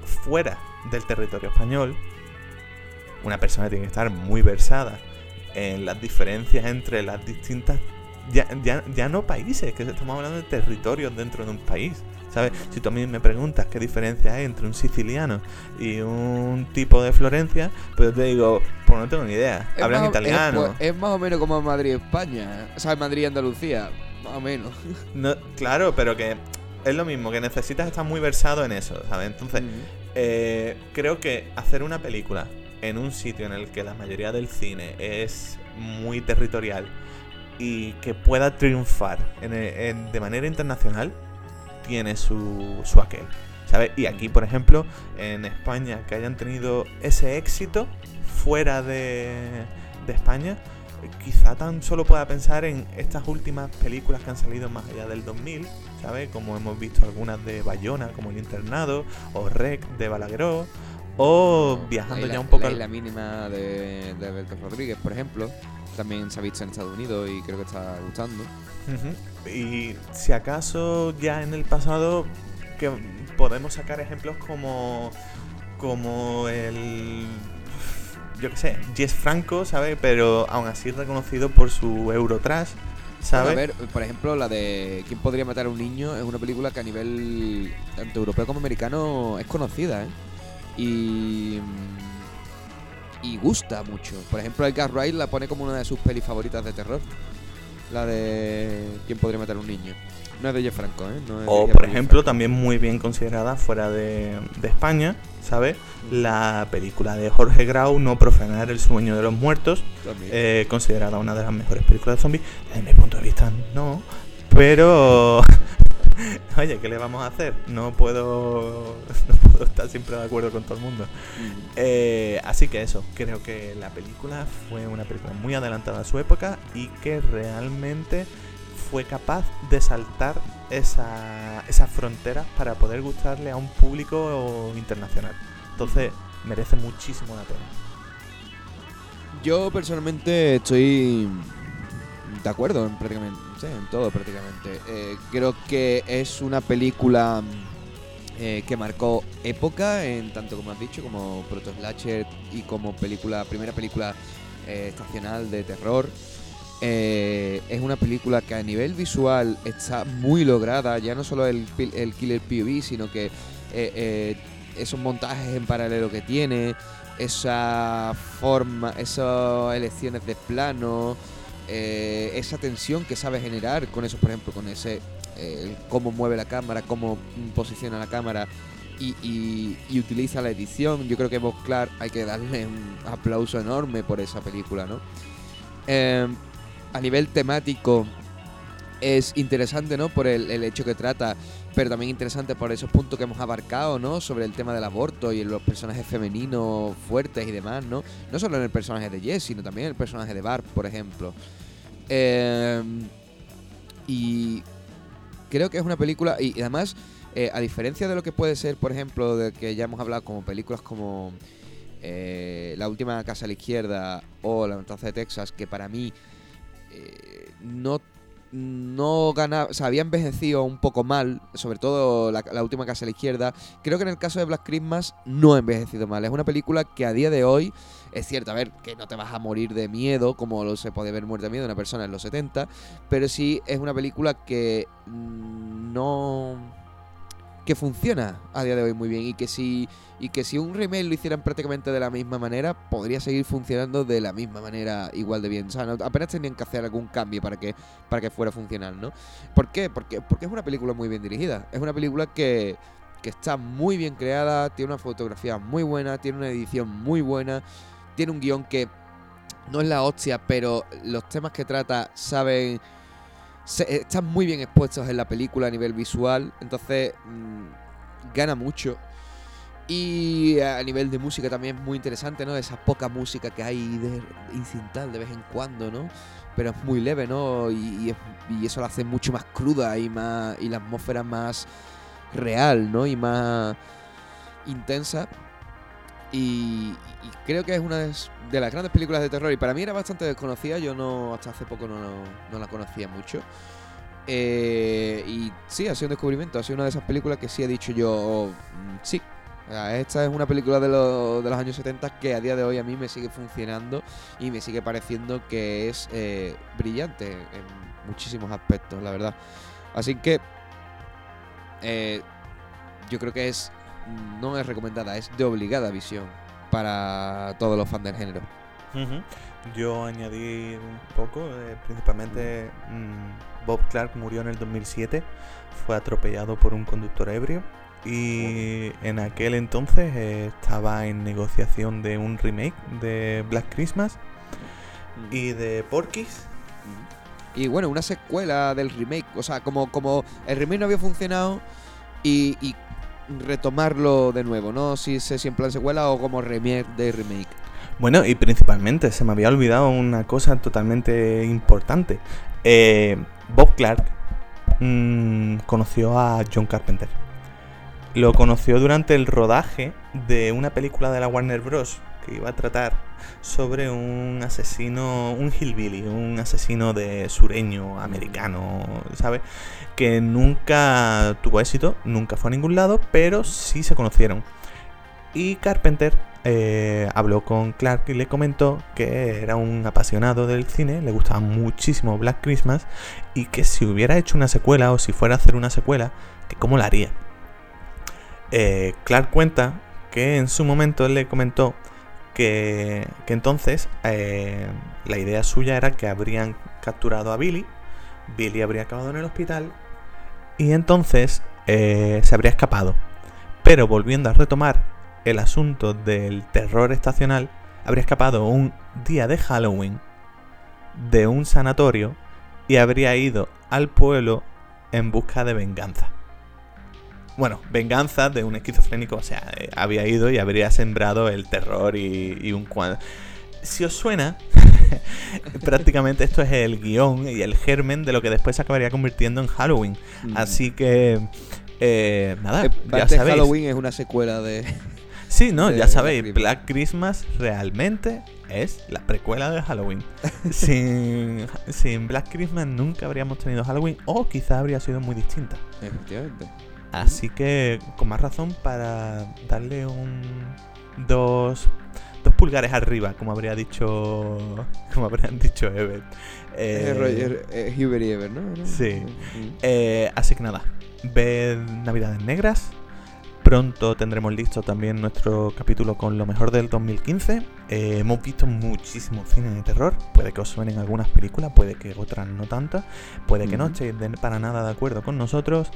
fuera del territorio español, una persona tiene que estar muy versada en las diferencias entre las distintas, ya, ya, ya no países, que estamos hablando de territorios dentro de un país, ¿sabes? Si tú a mí me preguntas qué diferencia hay entre un siciliano y un tipo de Florencia, pues yo te digo, pues no tengo ni idea. Es Hablan más, italiano. Es, pues, es más o menos como Madrid-España, o sea, Madrid-Andalucía, más o menos. No, claro, pero que es lo mismo, que necesitas estar muy versado en eso, ¿sabes? Entonces, Mm. eh, creo que hacer una película en un sitio en el que la mayoría del cine es muy territorial y que pueda triunfar en, en, de manera internacional, tiene su, su aquel, ¿sabes? Y aquí, por ejemplo, en España, que hayan tenido ese éxito fuera de, de España, quizá tan solo pueda pensar en estas últimas películas que han salido más allá del dos mil, ¿sabes? Como hemos visto algunas de Bayona, como El Internado, o Rec de Balagueró, o viajando la, ya un poco la al... isla mínima de, de Alberto Rodríguez, por ejemplo, también se ha visto en Estados Unidos y creo que está gustando. Uh-huh. Y si acaso ya en el pasado que podemos sacar ejemplos como como el, yo qué sé, Jess Franco, ¿sabes? Pero aún así reconocido por su Eurotrash, ¿sabes? Bueno, a ver, por ejemplo, la de ¿Quién podría matar a un niño? Es una película que a nivel tanto europeo como americano es conocida, ¿eh? Y y gusta mucho. Por ejemplo, Edgar Wright la pone como una de sus pelis favoritas de terror. La de ¿Quién podría matar a un niño? No es de Jeff Franco, ¿eh? No es o, de por Jeff ejemplo, Franco. también muy bien considerada fuera de, de España, ¿sabes? La película de Jorge Grau, No profanar el sueño de los muertos, eh, considerada una de las mejores películas de zombies. Desde mi punto de vista, no. Pero... Oye, ¿qué le vamos a hacer? No puedo, no puedo estar siempre de acuerdo con todo el mundo. Mm. Eh, así que eso, creo que la película fue una película muy adelantada a su época y que realmente fue capaz de saltar esa, esas fronteras para poder gustarle a un público internacional. Entonces, merece muchísimo la pena. Yo personalmente estoy de acuerdo en prácticamente, sí, en todo prácticamente. Eh, creo que es una película eh, que marcó época, en tanto como has dicho, como proto slasher y como película, primera película eh, estacional de terror. Eh, es una película que a nivel visual está muy lograda, ya no solo el, el Killer P O V, sino que eh, eh, esos montajes en paralelo que tiene, esa forma, esas elecciones de plano, eh, esa tensión que sabe generar con eso, por ejemplo, con ese eh, cómo mueve la cámara, cómo posiciona la cámara y, y, y utiliza la edición. Yo creo que Bob Clark hay que darle un aplauso enorme por esa película, ¿no? Eh, a nivel temático es interesante, ¿no? Por el, el hecho que trata, pero también interesante por esos puntos que hemos abarcado, ¿no? Sobre el tema del aborto y los personajes femeninos fuertes y demás, ¿no? No solo en el personaje de Jess, sino también en el personaje de Barb, por ejemplo. Eh, y creo que es una película, y, y además, eh, a diferencia de lo que puede ser, por ejemplo, de que ya hemos hablado como películas como eh, La última casa a la izquierda o La matanza de Texas, que para mí eh, no no ganaba, o sea, había envejecido un poco mal, sobre todo la, la última casa a la izquierda. Creo que en el caso de Black Christmas no ha envejecido mal. Es una película que a día de hoy, es cierto, a ver, que no te vas a morir de miedo, como lo se puede ver muerto de miedo de una persona en los setenta, pero sí es una película que mmm, no... que funciona a día de hoy muy bien, y que si y que si un remake lo hicieran prácticamente de la misma manera, podría seguir funcionando de la misma manera igual de bien. O sea, no, apenas tenían que hacer algún cambio para que para que fuera funcional, ¿no? ¿Por qué? Porque, porque es una película muy bien dirigida. Es una película que, que está muy bien creada, tiene una fotografía muy buena, tiene una edición muy buena, tiene un guión que no es la hostia, pero los temas que trata saben... Se, están muy bien expuestos en la película a nivel visual, entonces mmm, gana mucho. Y a nivel de música también es muy interesante, ¿no? Esa poca música que hay de incidental de vez en cuando, ¿no? Pero es muy leve, ¿no? Y, y, es, y eso la hace mucho más cruda y más y la atmósfera más real, ¿no? Y más intensa. Y, y creo que es una de, de las grandes películas de terror, y para mí era bastante desconocida. Yo no hasta hace poco no, no, no la conocía mucho, eh, y sí, ha sido un descubrimiento. Ha sido una de esas películas que sí he dicho yo, oh, sí, O sea, esta es una película de, lo, de los años setenta que a día de hoy a mí me sigue funcionando y me sigue pareciendo que es eh, brillante en muchísimos aspectos, la verdad. Así que eh, yo creo que es no es recomendada, es de obligada visión para todos los fans del género. Uh-huh. Yo añadí un poco, eh, principalmente mmm, Bob Clark murió en el dos mil siete, fue atropellado por un conductor ebrio y en aquel entonces eh, estaba en negociación de un remake de Black Christmas uh-huh. y de Porky's. Y bueno, una secuela del remake, o sea, como, como el remake no había funcionado y, y retomarlo de nuevo, no si sé si en plan secuela o como remake de remake. Bueno, y principalmente se me había olvidado una cosa totalmente importante. Eh, Bob Clark mmm, conoció a John Carpenter. Lo conoció durante el rodaje de una película de la Warner Bros. Que iba a tratar sobre un asesino, un hillbilly, un asesino de sureño americano, ¿sabes? Que nunca tuvo éxito, nunca fue a ningún lado, pero sí se conocieron. Y Carpenter eh, habló con Clark y le comentó que era un apasionado del cine, le gustaba muchísimo Black Christmas y que si hubiera hecho una secuela o si fuera a hacer una secuela, que cómo la haría. Eh, Clark cuenta que en su momento él le comentó que, que entonces eh, la idea suya era que habrían capturado a Billy, Billy habría acabado en el hospital y entonces eh, se habría escapado. Pero volviendo a retomar el asunto del terror estacional, habría escapado un día de Halloween de un sanatorio y habría ido al pueblo en busca de venganza. Bueno, venganza de un esquizofrénico, o sea, eh, había ido y habría sembrado el terror y, y un cuadro. Si os suena, prácticamente esto es el guión y el germen de lo que después se acabaría convirtiendo en Halloween. Mm. Así que, eh, nada, eh, ya sabéis. Halloween es una secuela de... Sí, no, de ya sabéis, Black, Black Christmas realmente es la precuela de Halloween. sin, sin Black Christmas nunca habríamos tenido Halloween o quizá habría sido muy distinta. Efectivamente. Así que con más razón para darle un dos dos pulgares arriba, como habría dicho como habrían dicho Ebert. Eh, Roger, eh, Hubert y Ebert, ¿no? Sí. Mm. Eh, así que nada, ved Navidades Negras. Pronto tendremos listo también nuestro capítulo con lo mejor del dos mil quince. Eh, hemos visto muchísimo cine de terror. Puede que os suenen algunas películas, puede que otras no tantas. Puede que mm. no estéis para nada de acuerdo con nosotros.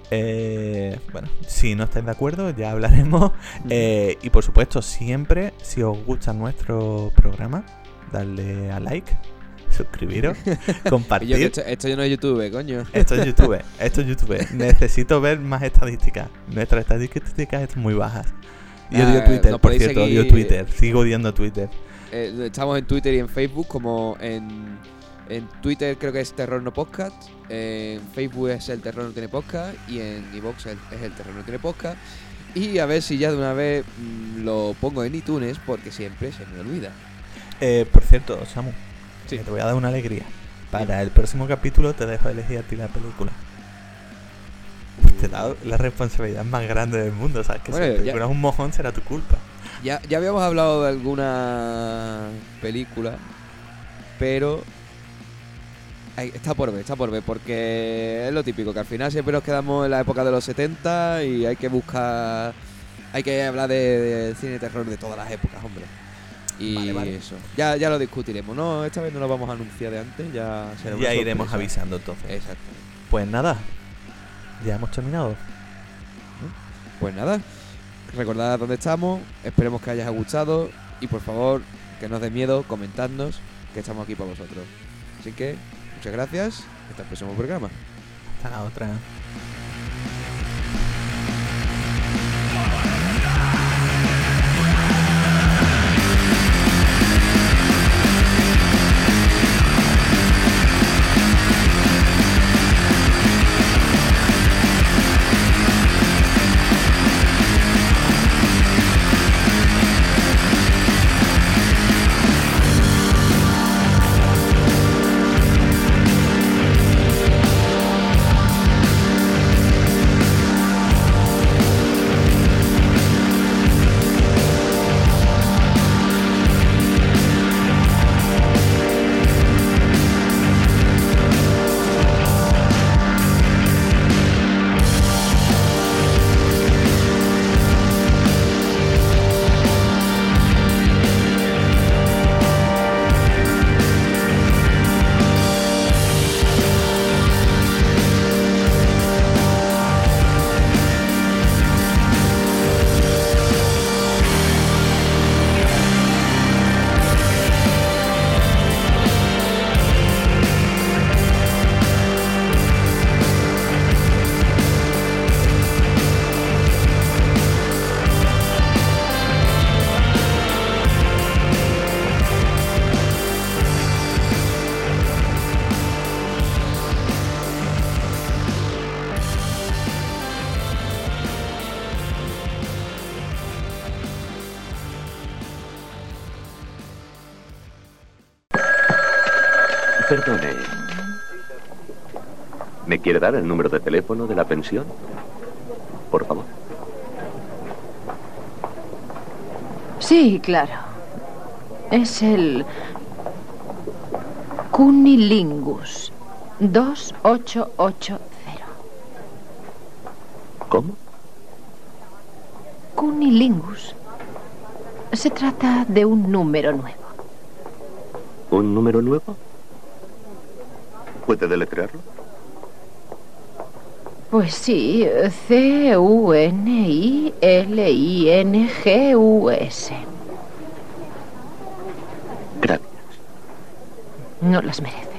Eh, bueno, si no estáis de acuerdo ya hablaremos. eh, Y por supuesto siempre, si os gusta nuestro programa, darle a like, suscribiros, compartir. Yo, esto, esto yo no es YouTube, coño. Esto es YouTube, esto es YouTube. Necesito ver más estadísticas. Nuestras estadísticas están muy bajas. Yo ah, odio Twitter, por cierto, seguir, odio Twitter. Sigo odiando Twitter. Eh, estamos en Twitter y en Facebook, como en, en Twitter creo que es Terror No Podcast, en Facebook es el Terror No Tiene Podcast y en iVoox es el Terror No Tiene Podcast. Y a ver si ya de una vez mmm, lo pongo en iTunes porque siempre se me olvida. Eh, por cierto, Samu, sí. te voy a dar una alegría. Para el próximo capítulo te dejo elegir a ti la película. Te he dado la responsabilidad más grande del mundo, ¿sabes? Que bueno, si la película es un mojón será tu culpa. Ya, ya habíamos hablado de alguna película, pero ay, está por ver, está por ver, porque es lo típico, que al final siempre nos quedamos en la época de los setenta y hay que buscar, hay que hablar de, de cine de terror de todas las épocas, hombre. Y vale, vale. Eso, ya, ya lo discutiremos, ¿no? Esta vez no lo vamos a anunciar de antes, ya será una Ya iremos sorpresa. avisando entonces. Exacto. Pues nada, ya hemos terminado. Pues nada, recordad dónde estamos, esperemos que hayas gustado y por favor, que no os dé miedo, comentadnos, que estamos aquí para vosotros. Así que, muchas gracias, hasta el próximo programa. Hasta la otra. Perdone. ¿Me quiere dar el número de teléfono de la pensión? Por favor. Sí, claro. Es el Cunilingus dos ocho ocho cero. ¿Cómo? Cunilingus. Se trata de un número nuevo. ¿Un número nuevo? ¿Puede deletrearlo? Pues sí, C U N I L I N G U S. Gracias. No las merece.